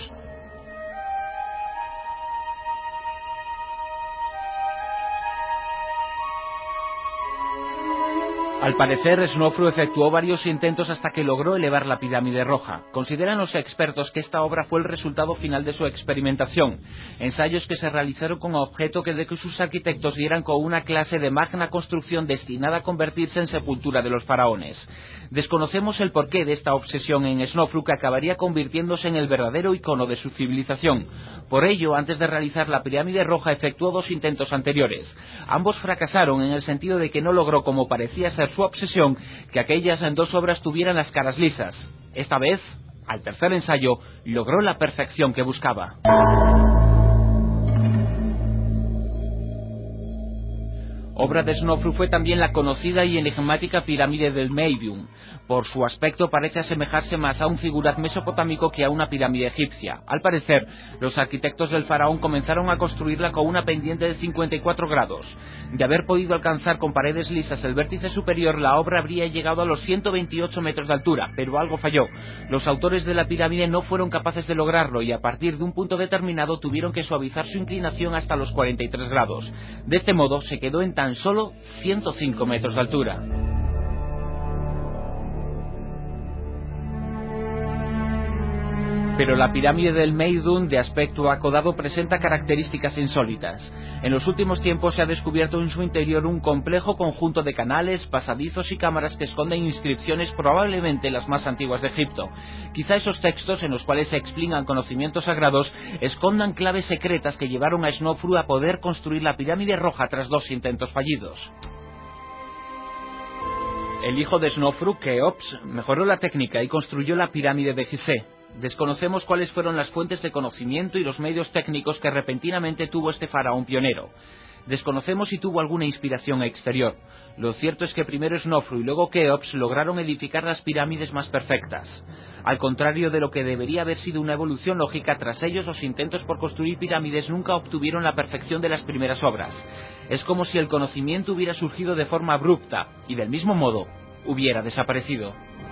Al parecer, Snofru efectuó varios intentos hasta que logró elevar la pirámide roja. Consideran los expertos que esta obra fue el resultado final de su experimentación, ensayos que se realizaron con objeto de que sus arquitectos dieran con una clase de magna construcción destinada a convertirse en sepultura de los faraones. Desconocemos el porqué de esta obsesión en Snofru, que acabaría convirtiéndose en el verdadero icono de su civilización. Por ello, antes de realizar la pirámide roja, efectuó 2 intentos anteriores. Ambos fracasaron en el sentido de que no logró, como parecía ser su obsesión, que aquellas 2 obras tuvieran las caras lisas. Esta vez, al tercer ensayo, logró la perfección que buscaba. Obra de Snofru fue también la conocida y enigmática pirámide del Meidoun. Por su aspecto parece asemejarse más a un figurat mesopotámico que a una pirámide egipcia. Al parecer, los arquitectos del faraón comenzaron a construirla con una pendiente de 54 grados. De haber podido alcanzar con paredes lisas el vértice superior, la obra habría llegado a los 128 metros de altura, pero algo falló. Los autores de la pirámide no fueron capaces de lograrlo y a partir de un punto determinado tuvieron que suavizar su inclinación hasta los 43 grados. De este modo, se quedó en tan solo 105 metros de altura. Pero la pirámide del Meidoun, de aspecto acodado, presenta características insólitas. En los últimos tiempos se ha descubierto en su interior un complejo conjunto de canales, pasadizos y cámaras que esconden inscripciones probablemente las más antiguas de Egipto. Quizá esos textos, en los cuales se explican conocimientos sagrados, escondan claves secretas que llevaron a Snofru a poder construir la pirámide roja tras 2 intentos fallidos. El hijo de Snofru, Keops, mejoró la técnica y construyó la pirámide de Gizeh. Desconocemos cuáles fueron las fuentes de conocimiento y los medios técnicos que repentinamente tuvo este faraón pionero. Desconocemos si tuvo alguna inspiración exterior. Lo cierto es que primero Snofru y luego Keops lograron edificar las pirámides más perfectas. Al contrario de lo que debería haber sido una evolución lógica, tras ellos los intentos por construir pirámides nunca obtuvieron la perfección de las primeras obras. Es como si el conocimiento hubiera surgido de forma abrupta y del mismo modo hubiera desaparecido.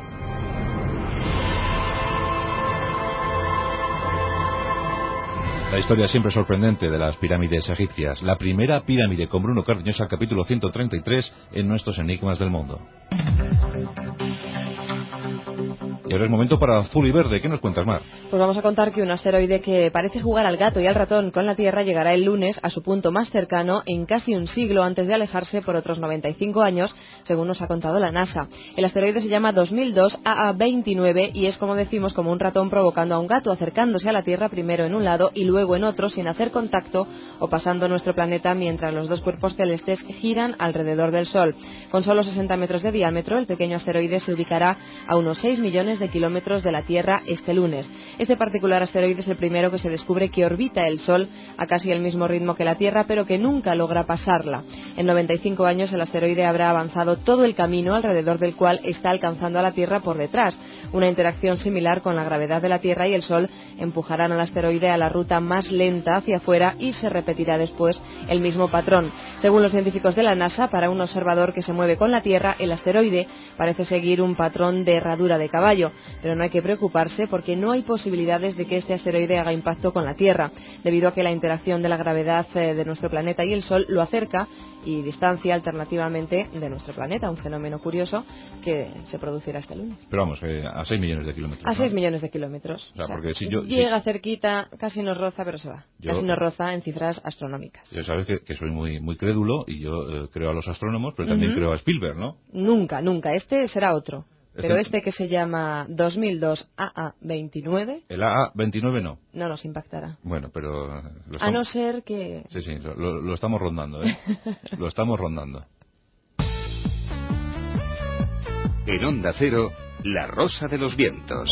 La historia siempre sorprendente de las pirámides egipcias. La primera pirámide con Bruno Cardeñosa, capítulo 133 en nuestros Enigmas del Mundo. Y ahora es momento para Azul y Verde. ¿Qué nos cuentas, Mar? Pues vamos a contar que un asteroide que parece jugar al gato y al ratón con la Tierra llegará el lunes a su punto más cercano en casi un siglo antes de alejarse por otros 95 años, según nos ha contado la NASA. El asteroide se llama 2002 AA29 y es, como decimos, como un ratón provocando a un gato, acercándose a la Tierra primero en un lado y luego en otro sin hacer contacto o pasando nuestro planeta mientras los 2 cuerpos celestes giran alrededor del Sol. Con solo 60 metros de diámetro, el pequeño asteroide se ubicará a unos 6 millones de kilómetros de la Tierra este lunes. Este particular asteroide es el primero que se descubre que orbita el Sol a casi el mismo ritmo que la Tierra, pero que nunca logra pasarla. En 95 años el asteroide habrá avanzado todo el camino alrededor del cual está alcanzando a la Tierra por detrás. Una interacción similar con la gravedad de la Tierra y el Sol empujarán al asteroide a la ruta más lenta hacia afuera y se repetirá después el mismo patrón. Según los científicos de la NASA, para un observador que se mueve con la Tierra, el asteroide parece seguir un patrón de herradura de caballo. Pero no hay que preocuparse porque no hay posibilidades de que este asteroide haga impacto con la Tierra, debido a que la interacción de la gravedad de nuestro planeta y el Sol lo acerca y distancia alternativamente de nuestro planeta, un fenómeno curioso que se producirá este lunes. Pero vamos, a 6 millones de kilómetros. A 6 millones de kilómetros. O sea, porque si llega cerquita, casi nos roza, pero se va. Casi nos roza en cifras astronómicas. Ya sabes que soy muy crédulo y yo creo a los astrónomos, pero también creo a Spielberg, ¿no? Nunca. Este será otro. Pero este que se llama 2002 AA29... El AA29 no. No nos impactará. Bueno, pero... A no ser que... Sí, lo estamos rondando, ¿eh? Lo estamos rondando. En Onda Cero, La Rosa de los Vientos.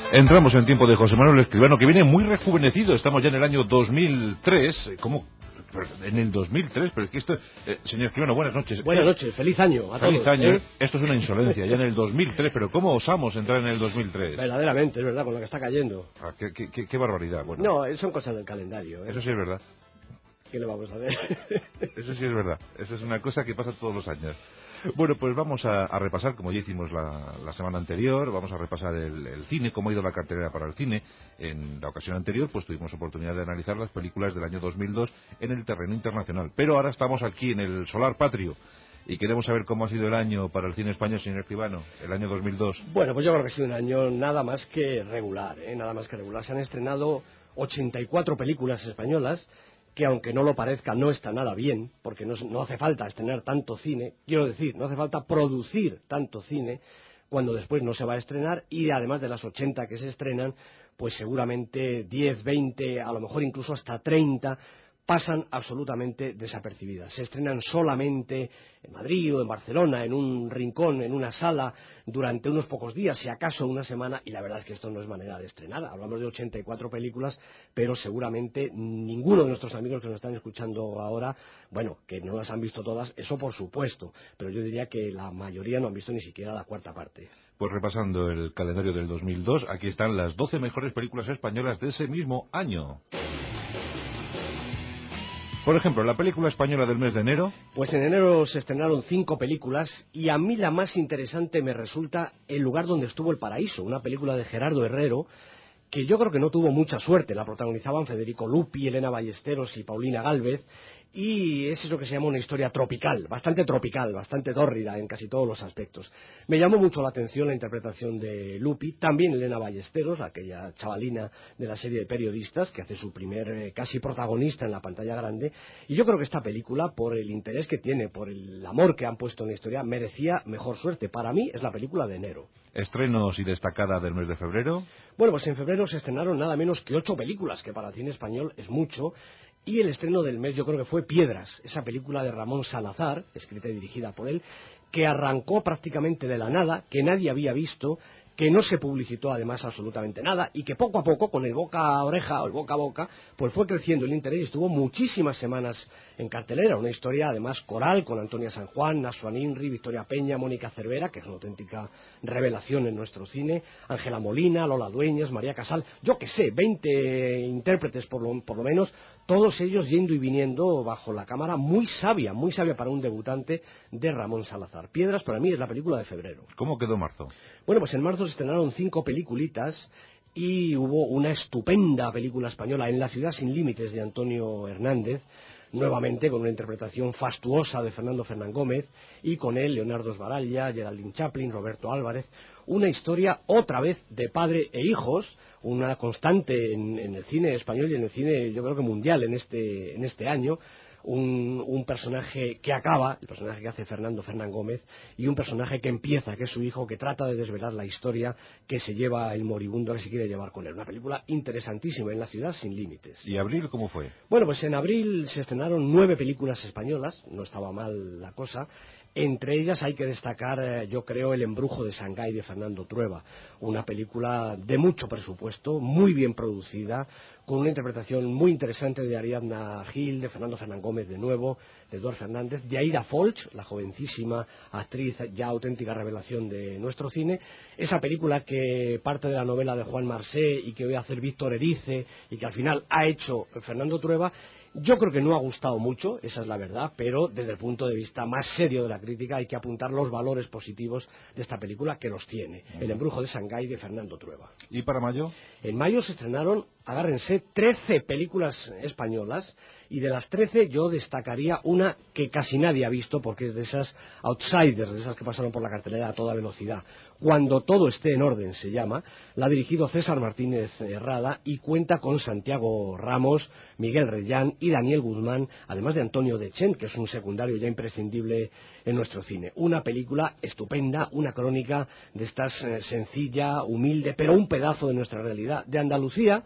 Entramos en tiempo de José Manuel Escribano, que viene muy rejuvenecido. Estamos ya en el año 2003. ¿Cómo? En el 2003, pero es que esto... señor Escribano, buenas noches. Buenas noches, feliz año a todos. Feliz año. Esto es una insolencia, ya en el 2003, pero ¿cómo osamos entrar en el 2003? Verdaderamente, es verdad, con lo que está cayendo. Ah, qué barbaridad. Bueno. No, son cosas del calendario. Eso sí es verdad. ¿Qué le vamos a ver? Eso sí es verdad. Eso es una cosa que pasa todos los años. Bueno, pues vamos a repasar, como ya hicimos la semana anterior, vamos a repasar el cine, cómo ha ido la cartelera para el cine. En la ocasión anterior, pues tuvimos oportunidad de analizar las películas del año 2002 en el terreno internacional. Pero ahora estamos aquí en el solar patrio y queremos saber cómo ha sido el año para el cine español, señor Escribano, el año 2002. Bueno, pues yo creo que ha sido un año nada más que regular, nada más que regular. Se han estrenado 84 películas españolas, que aunque no lo parezca no está nada bien, porque no hace falta estrenar tanto cine, quiero decir, no hace falta producir tanto cine cuando después no se va a estrenar, y además de las 80 que se estrenan, pues seguramente 10, 20, a lo mejor incluso hasta 30 pasan absolutamente desapercibidas. Se estrenan solamente en Madrid o en Barcelona, en un rincón, en una sala, durante unos pocos días, si acaso una semana, y la verdad es que esto no es manera de estrenar. Hablamos de 84 películas, pero seguramente ninguno de nuestros amigos que nos están escuchando ahora, bueno, que no las han visto todas, eso por supuesto, pero yo diría que la mayoría no han visto ni siquiera la cuarta parte. Pues repasando el calendario del 2002, aquí están las 12 mejores películas españolas de ese mismo año. Por ejemplo, la película española del mes de enero. Pues en enero se estrenaron 5 películas y a mí la más interesante me resulta El lugar donde estuvo el paraíso, una película de Gerardo Herrero, que yo creo que no tuvo mucha suerte. La protagonizaban Federico Lupi, Elena Ballesteros y Paulina Gálvez, y es eso que se llama una historia tropical, bastante tórrida en casi todos los aspectos. Me llamó mucho la atención la interpretación de Lupi, también Elena Ballesteros, aquella chavalina de la serie de periodistas que hace su primer casi protagonista en la pantalla grande, y yo creo que esta película, por el interés que tiene, por el amor que han puesto en la historia, merecía mejor suerte. Para mí es la película de enero. Estrenos y destacada del mes de febrero. Bueno, pues en febrero se estrenaron nada menos que 8 películas, que para el cine español es mucho. Y el estreno del mes yo creo que fue Piedras, esa película de Ramón Salazar, escrita y dirigida por él, que arrancó prácticamente de la nada, que nadie había visto, que no se publicitó además absolutamente nada, y que poco a poco, con el boca a oreja o el boca a boca, pues fue creciendo el interés y estuvo muchísimas semanas en cartelera. Una historia además coral con Antonia San Juan, Nasuan Inri, Victoria Peña, Mónica Cervera, que es una auténtica revelación en nuestro cine, Ángela Molina, Lola Dueñas, María Casal, yo que sé, 20 intérpretes por lo menos, todos ellos yendo y viniendo bajo la cámara, muy sabia para un debutante de Ramón Salazar. Piedras para mí es la película de febrero. ¿Cómo quedó marzo? Bueno, pues en marzo se estrenaron 5 peliculitas y hubo una estupenda película española, En la ciudad sin límites, de Antonio Hernández, nuevamente con una interpretación fastuosa de Fernando Fernán Gómez, y con él Leonardo Sbaraglia, Geraldine Chaplin, Roberto Álvarez. Una historia otra vez de padre e hijos, una constante en el cine español y en el cine yo creo que mundial en este año. Un personaje que acaba, el personaje que hace Fernando Fernán Gómez, y un personaje que empieza, que es su hijo, que trata de desvelar la historia que se lleva el moribundo, que se quiere llevar con él. Una película interesantísima, En la ciudad sin límites. ¿Y abril cómo fue? Bueno, pues en abril se estrenaron 9 películas españolas, no estaba mal la cosa. Entre ellas hay que destacar, yo creo, El embrujo de Shanghái de Fernando Trueba, una película de mucho presupuesto, muy bien producida, con una interpretación muy interesante de Ariadna Gil, de Fernando Fernán Gómez de nuevo, de Eduard Fernández, de Aida Folch, la jovencísima actriz ya auténtica revelación de nuestro cine. Esa película que parte de la novela de Juan Marsé y que voy a hacer Víctor Erice y que al final ha hecho Fernando Trueba. Yo creo que no ha gustado mucho, esa es la verdad, pero desde el punto de vista más serio de la crítica hay que apuntar los valores positivos de esta película, que los tiene. El embrujo de Shanghái de Fernando Trueba. ¿Y para mayo? En mayo se estrenaron, agárrense, 13 películas españolas, y de las 13 yo destacaría una que casi nadie ha visto porque es de esas outsiders, de esas que pasaron por la cartelera a toda velocidad. Cuando todo esté en orden se llama, la ha dirigido César Martínez Rada y cuenta con Santiago Ramos, Miguel Reyán y Daniel Guzmán, además de Antonio Dechent, que es un secundario ya imprescindible en nuestro cine. Una película estupenda, una crónica de estas sencilla, humilde, pero un pedazo de nuestra realidad, de Andalucía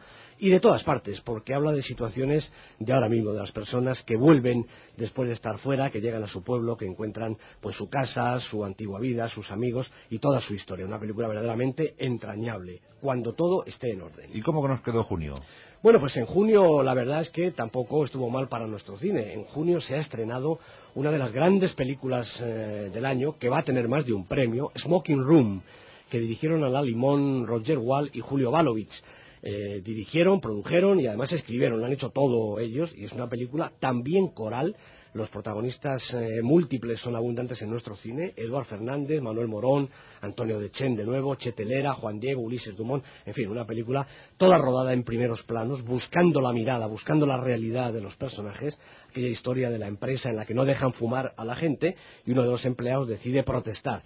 y de todas partes, porque habla de situaciones de ahora mismo, de las personas que vuelven después de estar fuera, que llegan a su pueblo, que encuentran pues su casa, su antigua vida, sus amigos y toda su historia. Una película verdaderamente entrañable, cuando todo esté en orden. ¿Y cómo nos quedó junio? Bueno, pues en junio la verdad es que tampoco estuvo mal para nuestro cine. En junio se ha estrenado una de las grandes películas del año, que va a tener más de un premio, Smoking Room, que dirigieron Alain Limón, Roger Wall y Julio Balovich. Dirigieron, produjeron y además escribieron, lo han hecho todo ellos, y es una película también coral. Los protagonistas múltiples son abundantes en nuestro cine: Eduard Fernández, Manuel Morón, Antonio Dechen de nuevo, Chetelera, Juan Diego, Ulises Dumont, en fin, una película toda rodada en primeros planos, buscando la mirada, buscando la realidad de los personajes, aquella historia de la empresa en la que no dejan fumar a la gente y uno de los empleados decide protestar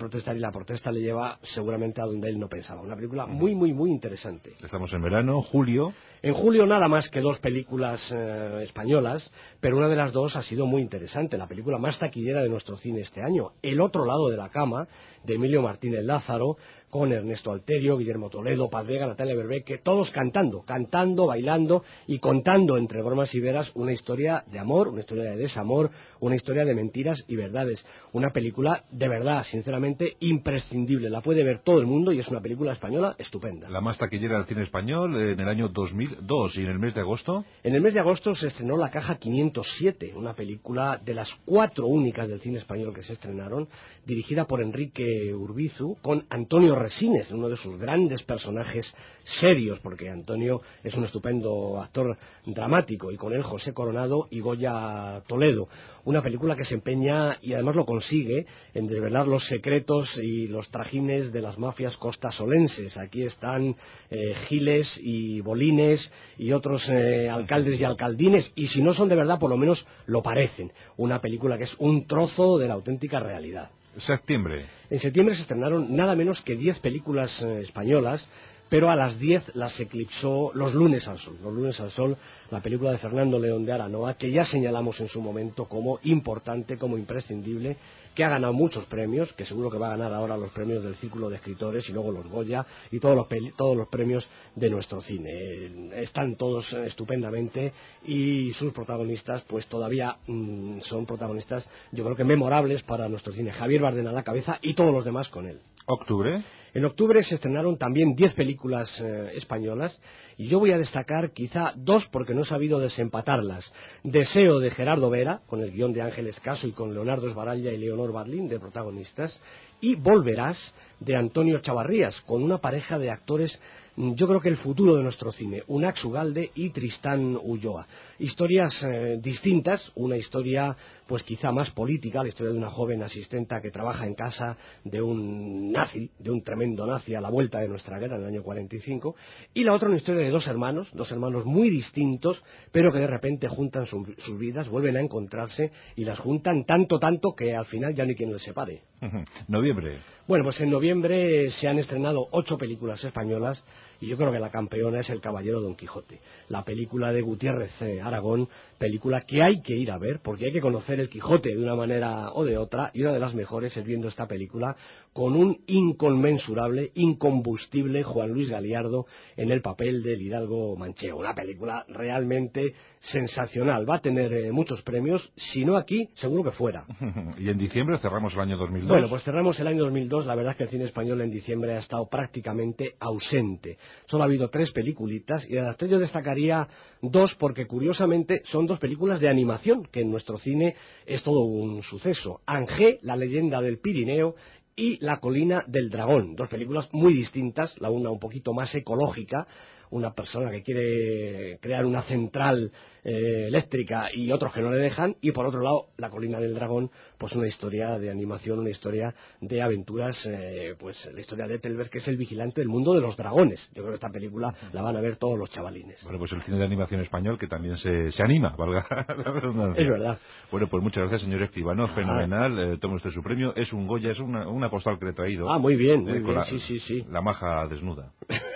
y la protesta le lleva seguramente a donde él no pensaba. Una película muy, muy, muy interesante. Estamos en verano, julio. En julio nada más que 2 películas españolas, pero una de las 2 ha sido muy interesante, la película más taquillera de nuestro cine este año, El otro lado de la cama, de Emilio Martínez Lázaro, con Ernesto Alterio, Guillermo Toledo, Paz Vega, Natalia Berbeque, todos cantando, bailando y contando entre bromas y veras una historia de amor, una historia de desamor, una historia de mentiras y verdades. Una película de verdad, sinceramente, imprescindible. La puede ver todo el mundo y es una película española estupenda. La más taquillera del cine español en el año 2002. ¿Y en el mes de agosto? En el mes de agosto se estrenó La Caja 507, una película de las 4 únicas del cine español que se estrenaron, dirigida por Enrique Urbizu, con Antonio Resines, uno de sus grandes personajes serios, porque Antonio es un estupendo actor dramático, y con él José Coronado y Goya Toledo. Una película que se empeña, y además lo consigue, en desvelar los secretos y los trajines de las mafias costasolenses. Aquí están Giles y Bolines y otros alcaldes y alcaldines, y si no son de verdad, por lo menos lo parecen. Una película que es un trozo de la auténtica realidad. Septiembre. En septiembre se estrenaron nada menos que 10 películas españolas, pero a las 10 las eclipsó Los lunes al sol. Los lunes al sol, la película de Fernando León de Aranoa, que ya señalamos en su momento como importante, como imprescindible, que ha ganado muchos premios, que seguro que va a ganar ahora los premios del Círculo de Escritores y luego los Goya y todos los premios de nuestro cine. Están todos estupendamente, y sus protagonistas pues todavía son protagonistas, yo creo que memorables para nuestro cine. Javier Bardem a la cabeza y todos los demás con él. ¿Octubre? En octubre se estrenaron también 10 películas españolas, y yo voy a destacar quizá 2 porque no he sabido desempatarlas. Deseo, de Gerardo Vera, con el guión de Ángeles Caso y con Leonardo Esbaralla y Leonor Barlín de protagonistas, y Volverás, de Antonio Chavarrías, con una pareja de actores, yo creo que el futuro de nuestro cine, Unax Ugalde y Tristán Ulloa. Historias distintas, una historia pues quizá más política, la historia de una joven asistenta que trabaja en casa de un nazi, de un tremendo nazi a la vuelta de nuestra guerra en el año 45, y la otra una historia de dos hermanos muy distintos, pero que de repente juntan sus vidas, vuelven a encontrarse y las juntan tanto que al final ya no hay quien les separe. Noviembre. Bueno, pues en noviembre se han estrenado 8 películas españolas, y yo creo que la campeona es El caballero Don Quijote, la película de Gutiérrez Aragón, película que hay que ir a ver porque hay que conocer el Quijote de una manera o de otra, y una de las mejores es viendo esta película con un inconmensurable, incombustible Juan Luis Galiardo en el papel del hidalgo manchego. Una película realmente sensacional, va a tener muchos premios, si no aquí, seguro que fuera. ¿Y en diciembre cerramos el año 2002? Bueno, pues cerramos el año 2002, la verdad es que el cine español en diciembre ha estado prácticamente ausente. Solo ha habido 3 peliculitas, y de las 3 yo destacaría 2 porque curiosamente son 2 películas de animación, que en nuestro cine es todo un suceso. Angé, la leyenda del Pirineo, y La colina del dragón, 2 películas muy distintas, la una un poquito más ecológica, una persona que quiere crear una central eléctrica y otros que no le dejan, y por otro lado La colina del dragón, pues una historia de animación, una historia de aventuras, pues la historia de Ethelbert, que es el vigilante del mundo de los dragones. Yo creo que esta película la van a ver todos los chavalines. Bueno, pues el cine de animación español que también se anima, valga la redundancia. Es verdad. Bueno, pues muchas gracias, señor Escribano, fenomenal, tome usted su premio, es un Goya, es una postal que le he traído. Muy bien, sí. La maja desnuda.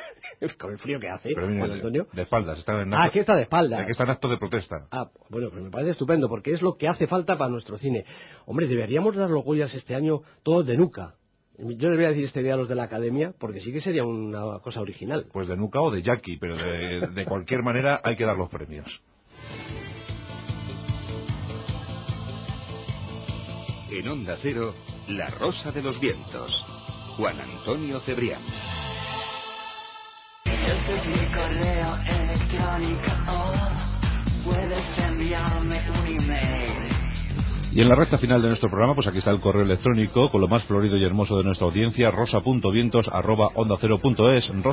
Con el frío que hace, pero mire, Juan Antonio. De espaldas. Aquí está de espaldas. Aquí está en acto de protesta. Bueno, pues me parece estupendo, porque es lo que hace falta para nuestro cine. Hombre, deberíamos dar los Goyas este año todos de nuca. Yo les voy a decir este día a los de la academia, porque sí que sería una cosa original. Pues de nuca o de Jackie, pero de cualquier manera hay que dar los premios. En Onda Cero, La Rosa de los Vientos. Juan Antonio Cebrián. Este es mi correo electrónico, puedes enviarme un email. Y en la recta final de nuestro programa, pues aquí está el correo electrónico con lo más florido y hermoso de nuestra audiencia, rosa.vientos@ondacero.es,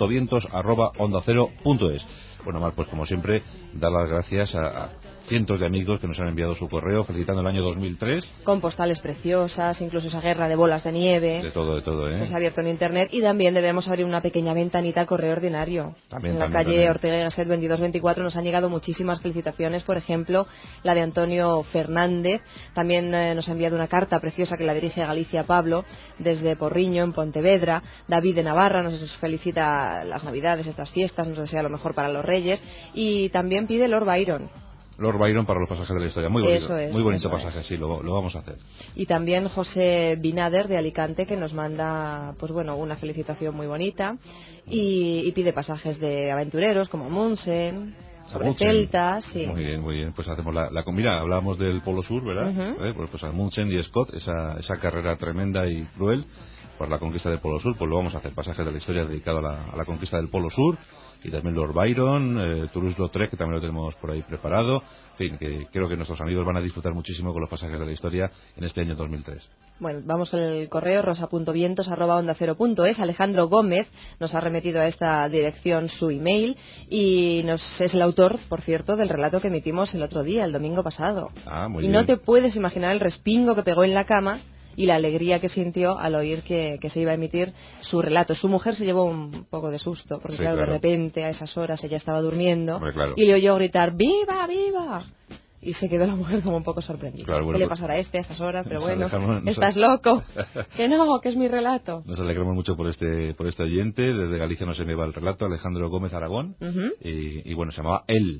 rosa.vientos@ondacero.es. Bueno, Mar, pues como siempre, dar las gracias a cientos de amigos que nos han enviado su correo felicitando el año 2003. Con postales preciosas, incluso esa guerra de bolas de nieve. De todo, que se ha abierto en internet. Y también debemos abrir una pequeña ventanita al correo ordinario. En la calle Ortega y Gasset 2224 nos han llegado muchísimas felicitaciones. Por ejemplo, la de Antonio Fernández. También nos ha enviado una carta preciosa que la dirige a Galicia Pablo desde Porriño, en Pontevedra. David de Navarra nos felicita las Navidades, estas fiestas, nos desea lo mejor para los Reyes. Y también pide Lord Byron. Lord Byron para los pasajes de la historia. Muy bonito, eso es, muy bonito pasaje, sí, lo vamos a hacer. Y también José Binader de Alicante, que nos manda, pues bueno, una felicitación muy bonita y pide pasajes de aventureros como Munsen, sobre celtas. Sí. Muy bien, pues hacemos la comida. Hablábamos del Polo Sur, ¿verdad? Pues a Munsen y Scott, esa carrera tremenda y cruel por la conquista del Polo Sur, pues lo vamos a hacer, pasajes de la historia dedicado a la conquista del Polo Sur. Y también Lord Byron, Toulouse-Lautrec, que también lo tenemos por ahí preparado. En fin, que creo que nuestros amigos van a disfrutar muchísimo con los pasajes de la historia en este año 2003. Bueno, vamos con el correo rosa.vientos@ondacero.es. Alejandro Gómez nos ha remitido a esta dirección su email y es el autor, por cierto, del relato que emitimos el otro día, el domingo pasado. Muy y bien. no te puedes imaginar el respingo que pegó en la cama y la alegría que sintió al oír que se iba a emitir su relato. Su mujer se llevó un poco de susto, porque claro, de repente a esas horas ella estaba durmiendo y le oyó gritar ¡viva, viva! Y se quedó la mujer como un poco sorprendida. ¿Qué le pasará a este a estas horas? Pero bueno, estás loco. Que no, que es mi relato. Nos alegramos mucho por este oyente. Desde Galicia nos enviaba el relato, Alejandro Gómez Aragón. Y bueno, se llamaba Él.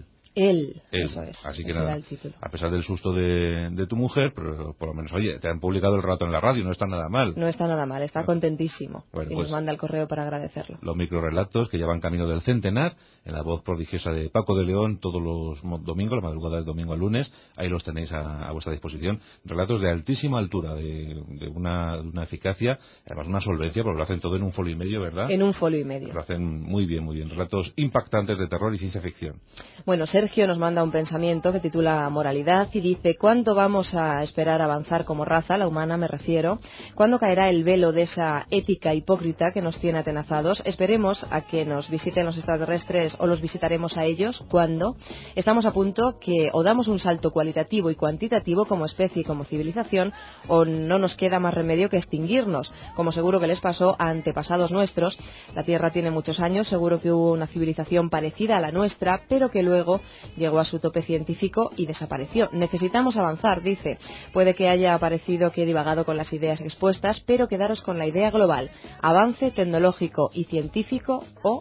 Eso es. Así que nada, a pesar del susto de tu mujer, pero por lo menos, oye, te han publicado el relato en la radio, no está nada mal. No está nada mal, está contentísimo. Bueno, y nos manda el correo para agradecerlo. Los microrelatos que llevan camino del centenar, en la voz prodigiosa de Paco de León, todos los domingos, la madrugada del domingo al lunes, ahí los tenéis a vuestra disposición. Relatos de altísima altura, de una eficacia, además una solvencia, porque lo hacen todo en un folio y medio, ¿verdad? En un folio y medio. Lo hacen muy bien. Relatos impactantes de terror y ciencia ficción. Bueno, Sergio nos manda un pensamiento que titula Moralidad y dice: ¿cuándo vamos a esperar avanzar como raza, la humana me refiero? ¿Cuándo caerá el velo de esa ética hipócrita que nos tiene atenazados? ¿Esperemos a que nos visiten los extraterrestres o los visitaremos a ellos? ¿Cuándo? Estamos a punto que o damos un salto cualitativo y cuantitativo como especie y como civilización, o no nos queda más remedio que extinguirnos, como seguro que les pasó a antepasados nuestros. La Tierra tiene muchos años, seguro que hubo una civilización parecida a la nuestra, pero que luego llegó a su tope científico y desapareció. Necesitamos avanzar, dice. Puede que haya parecido que he divagado con las ideas expuestas, pero quedaros con la idea global. Avance tecnológico y científico o...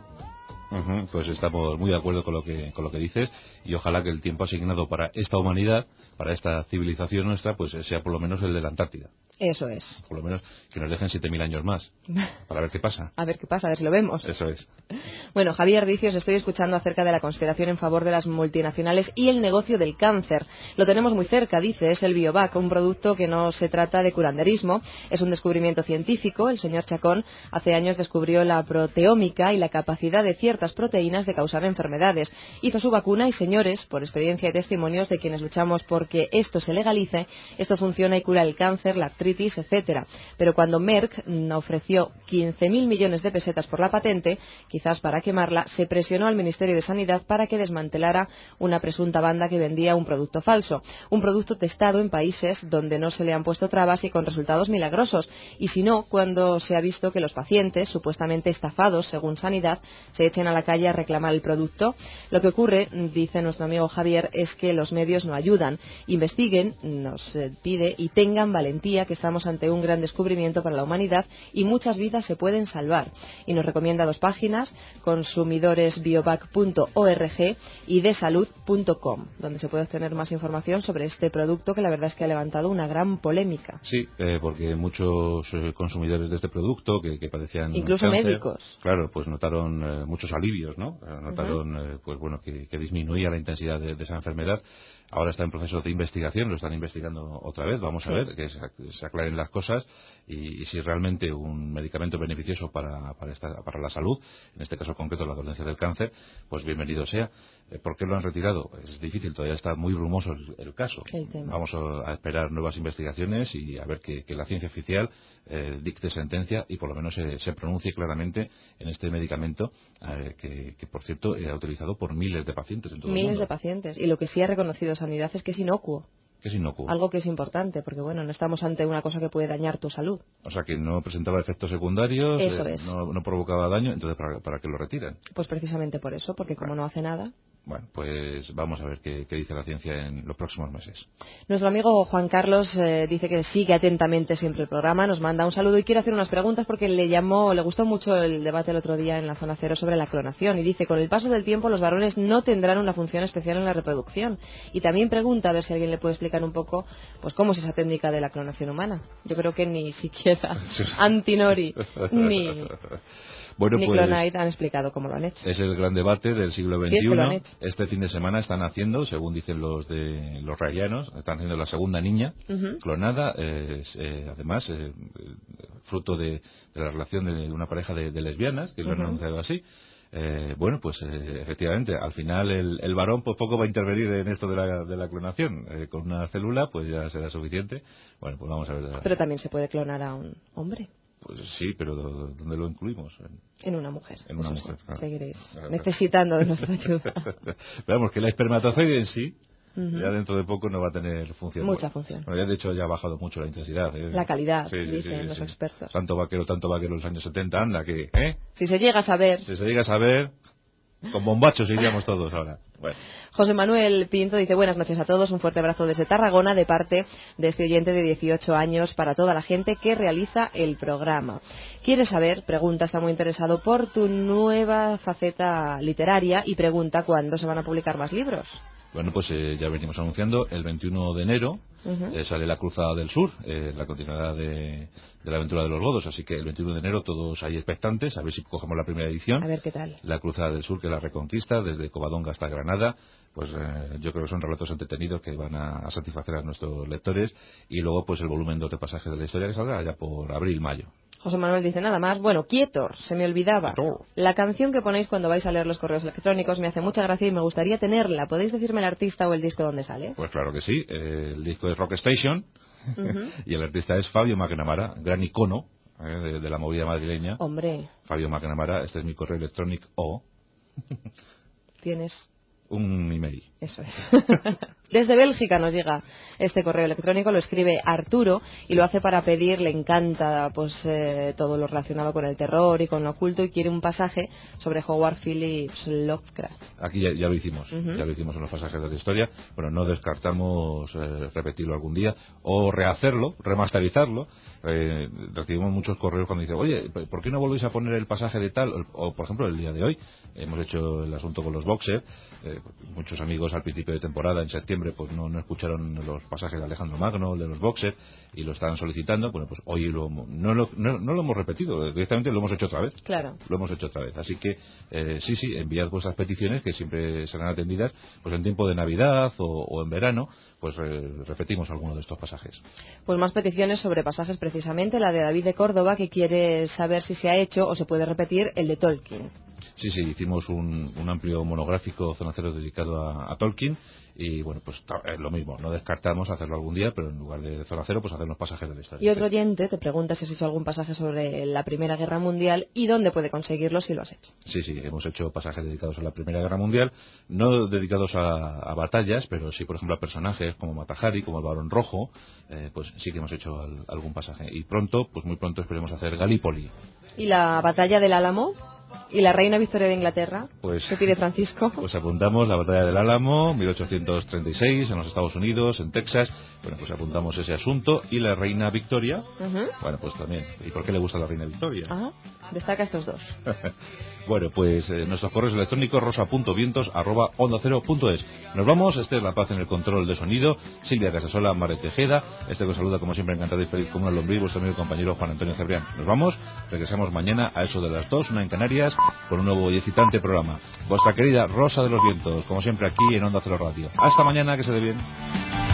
Pues estamos muy de acuerdo con lo que dices, y ojalá que el tiempo asignado para esta humanidad, para esta civilización nuestra, pues sea por lo menos el de la Antártida. Eso es. Por lo menos que nos dejen 7.000 años más, para ver qué pasa. A ver qué pasa, a ver si lo vemos. Eso es. Bueno, Javier dice: os estoy escuchando acerca de la conspiración en favor de las multinacionales y el negocio del cáncer. Lo tenemos muy cerca, dice, es el Biovac, un producto que no se trata de curanderismo, es un descubrimiento científico. El señor Chacón hace años descubrió la proteómica y la capacidad de ciertas proteínas de causar enfermedades. Hizo su vacuna y, señores, por experiencia y testimonios de quienes luchamos porque esto se legalice, esto funciona y cura el cáncer, la artritis, etcétera. Pero cuando Merck ofreció 15.000 millones de pesetas por la patente, quizás para quemarla, se presionó al Ministerio de Sanidad para que desmantelara una presunta banda que vendía un producto falso, un producto testado en países donde no se le han puesto trabas y con resultados milagrosos. Y si no, cuando se ha visto que los pacientes, supuestamente estafados según Sanidad, se echen salen a la calle a reclamar el producto. Lo que ocurre, dice nuestro amigo Javier, es que los medios no ayudan. Investiguen, nos pide, y tengan valentía, que estamos ante un gran descubrimiento para la humanidad y muchas vidas se pueden salvar. Y nos recomienda 2 páginas, consumidoresbiovac.org y desalud.com, donde se puede obtener más información sobre este producto que la verdad es que ha levantado una gran polémica. Sí, porque muchos consumidores de este producto que padecían incluso cáncer, médicos, claro, pues notaron muchos alivios, ¿no? Notaron pues bueno, que disminuía la intensidad de esa enfermedad. Ahora está en proceso de investigación, lo están investigando otra vez. Vamos a ver que se aclaren las cosas y si realmente un medicamento beneficioso para la salud, en este caso concreto la dolencia del cáncer, pues bienvenido sea. ¿Por qué lo han retirado? Es difícil, todavía está muy brumoso el caso. Vamos a esperar nuevas investigaciones y a ver que la ciencia oficial dicte sentencia y por lo menos se pronuncie claramente en este medicamento que por cierto era utilizado por miles de pacientes en todo el mundo. Miles de pacientes. Y lo que sí ha reconocido Sanidad es que es inocuo. Que es inocuo. Algo que es importante, porque bueno, no estamos ante una cosa que puede dañar tu salud. O sea, que no presentaba efectos secundarios, no provocaba daño, entonces ¿para qué lo retiran? Pues precisamente por eso, porque como no hace nada. Bueno, pues vamos a ver qué dice la ciencia en los próximos meses. Nuestro amigo Juan Carlos dice que sigue atentamente siempre el programa, nos manda un saludo y quiere hacer unas preguntas porque le gustó mucho el debate el otro día en la Zona Cero sobre la clonación y dice, con el paso del tiempo los varones no tendrán una función especial en la reproducción. Y también pregunta a ver si alguien le puede explicar un poco pues cómo es esa técnica de la clonación humana. Yo creo que ni siquiera Antinori ni Clonite han explicado cómo lo han hecho. Es el gran debate del siglo XXI. Sí, es que lo han hecho. Este fin de semana están haciendo, según dicen los rayanos, están haciendo la segunda niña clonada, además fruto de la relación de una pareja de lesbianas, que lo han anunciado así. Bueno, pues efectivamente, al final el varón pues poco va a intervenir en esto de la clonación. Con una célula pues ya será suficiente. Bueno, pues vamos a ver. Pero también se puede clonar a un hombre. Pues sí, pero ¿dónde lo incluimos? En una mujer. En una mujer, claro. Seguiréis necesitando de nuestra ayuda. Veamos que la espermatozoide en sí, ya dentro de poco no va a tener función. Mucha función. Bueno, ya de hecho ya ha bajado mucho la intensidad. La calidad, dicen los expertos. Tanto vaquero en los años 70, anda, que... Si se llega a saber... Con bombachos iríamos todos ahora. Bueno. José Manuel Pinto dice, buenas noches a todos, un fuerte abrazo desde Tarragona de parte de este oyente de 18 años para toda la gente que realiza el programa. Quiere saber, pregunta, está muy interesado por tu nueva faceta literaria y pregunta cuándo se van a publicar más libros. Bueno, pues ya venimos anunciando, el 21 de enero sale La Cruzada del Sur, la continuidad de la aventura de los godos, así que el 21 de enero todos ahí expectantes, a ver si cogemos la primera edición. A ver qué tal. La Cruzada del Sur, que es la reconquista, desde Covadonga hasta Granada, pues yo creo que son relatos entretenidos que van a satisfacer a nuestros lectores, y luego pues el volumen 2 de Pasajes de la Historia que saldrá ya por abril-mayo. José Manuel dice nada más. Bueno, Quietor, se me olvidaba. La canción que ponéis cuando vais a leer los correos electrónicos me hace mucha gracia y me gustaría tenerla. ¿Podéis decirme el artista o el disco donde sale? Pues claro que sí. El disco es Rock Station y el artista es Fabio McNamara, gran icono de la movida madrileña. Hombre. Fabio McNamara, este es mi correo electrónico o... Tienes... un email. Eso es. Desde Bélgica nos llega este correo electrónico, lo escribe Arturo y lo hace para pedir, le encanta pues todo lo relacionado con el terror y con lo oculto y quiere un pasaje sobre Howard Phillips Lovecraft. Aquí ya lo hicimos, ya lo hicimos en los pasajes de la historia. Bueno, no descartamos repetirlo algún día o rehacerlo, remasterizarlo. Recibimos muchos correos cuando dicen, oye, ¿por qué no volvéis a poner el pasaje de tal? O por ejemplo, el día de hoy hemos hecho el asunto con los boxers. Muchos amigos al principio de temporada, en septiembre, pues no escucharon los pasajes de Alejandro Magno, de los boxers, y lo estaban solicitando. Bueno, pues hoy no lo hemos repetido, directamente lo hemos hecho otra vez. Claro. Lo hemos hecho otra vez. Así que, sí, enviad vuestras peticiones, que siempre serán atendidas, pues en tiempo de Navidad o en verano, pues repetimos alguno de estos pasajes. Pues más peticiones sobre pasajes, precisamente la de David de Córdoba, que quiere saber si se ha hecho o se puede repetir el de Tolkien. Sí, hicimos un amplio monográfico Zona Cero dedicado a Tolkien y bueno, pues es lo mismo, no descartamos hacerlo algún día, pero en lugar de Zona Cero pues hacer los pasajes de la historia. Y otro oyente te pregunta si has hecho algún pasaje sobre la Primera Guerra Mundial y dónde puede conseguirlo si lo has hecho. Sí, hemos hecho pasajes dedicados a la Primera Guerra Mundial, no dedicados a batallas, pero sí, por ejemplo, a personajes como Mata Hari, como el Barón Rojo, pues sí que hemos hecho algún pasaje. Y pronto, pues muy pronto esperemos hacer Galípoli. ¿Y la batalla del Álamo? ¿Y la reina Victoria de Inglaterra? Pues, ¿Qué pide Francisco? Pues apuntamos la batalla del Álamo, 1836, en los Estados Unidos, en Texas. Bueno, pues apuntamos ese asunto. ¿Y la reina Victoria? Bueno, pues también. ¿Y por qué le gusta la reina Victoria? Destaca estos dos. Bueno, pues nuestros correos electrónicos rosa.vientos@ondacero.es. Nos vamos. Este es La Paz en el control de sonido. Silvia Casasola, Mare Tejeda. Este que os saluda como siempre encantado y feliz como una lombriz, vuestro amigo y compañero Juan Antonio Cebrián. Nos vamos. Regresamos mañana a eso de las 2, una en Canarias, con un nuevo y excitante programa. Vuestra querida Rosa de los Vientos, como siempre aquí en Onda Cero Radio. Hasta mañana, que se dé bien.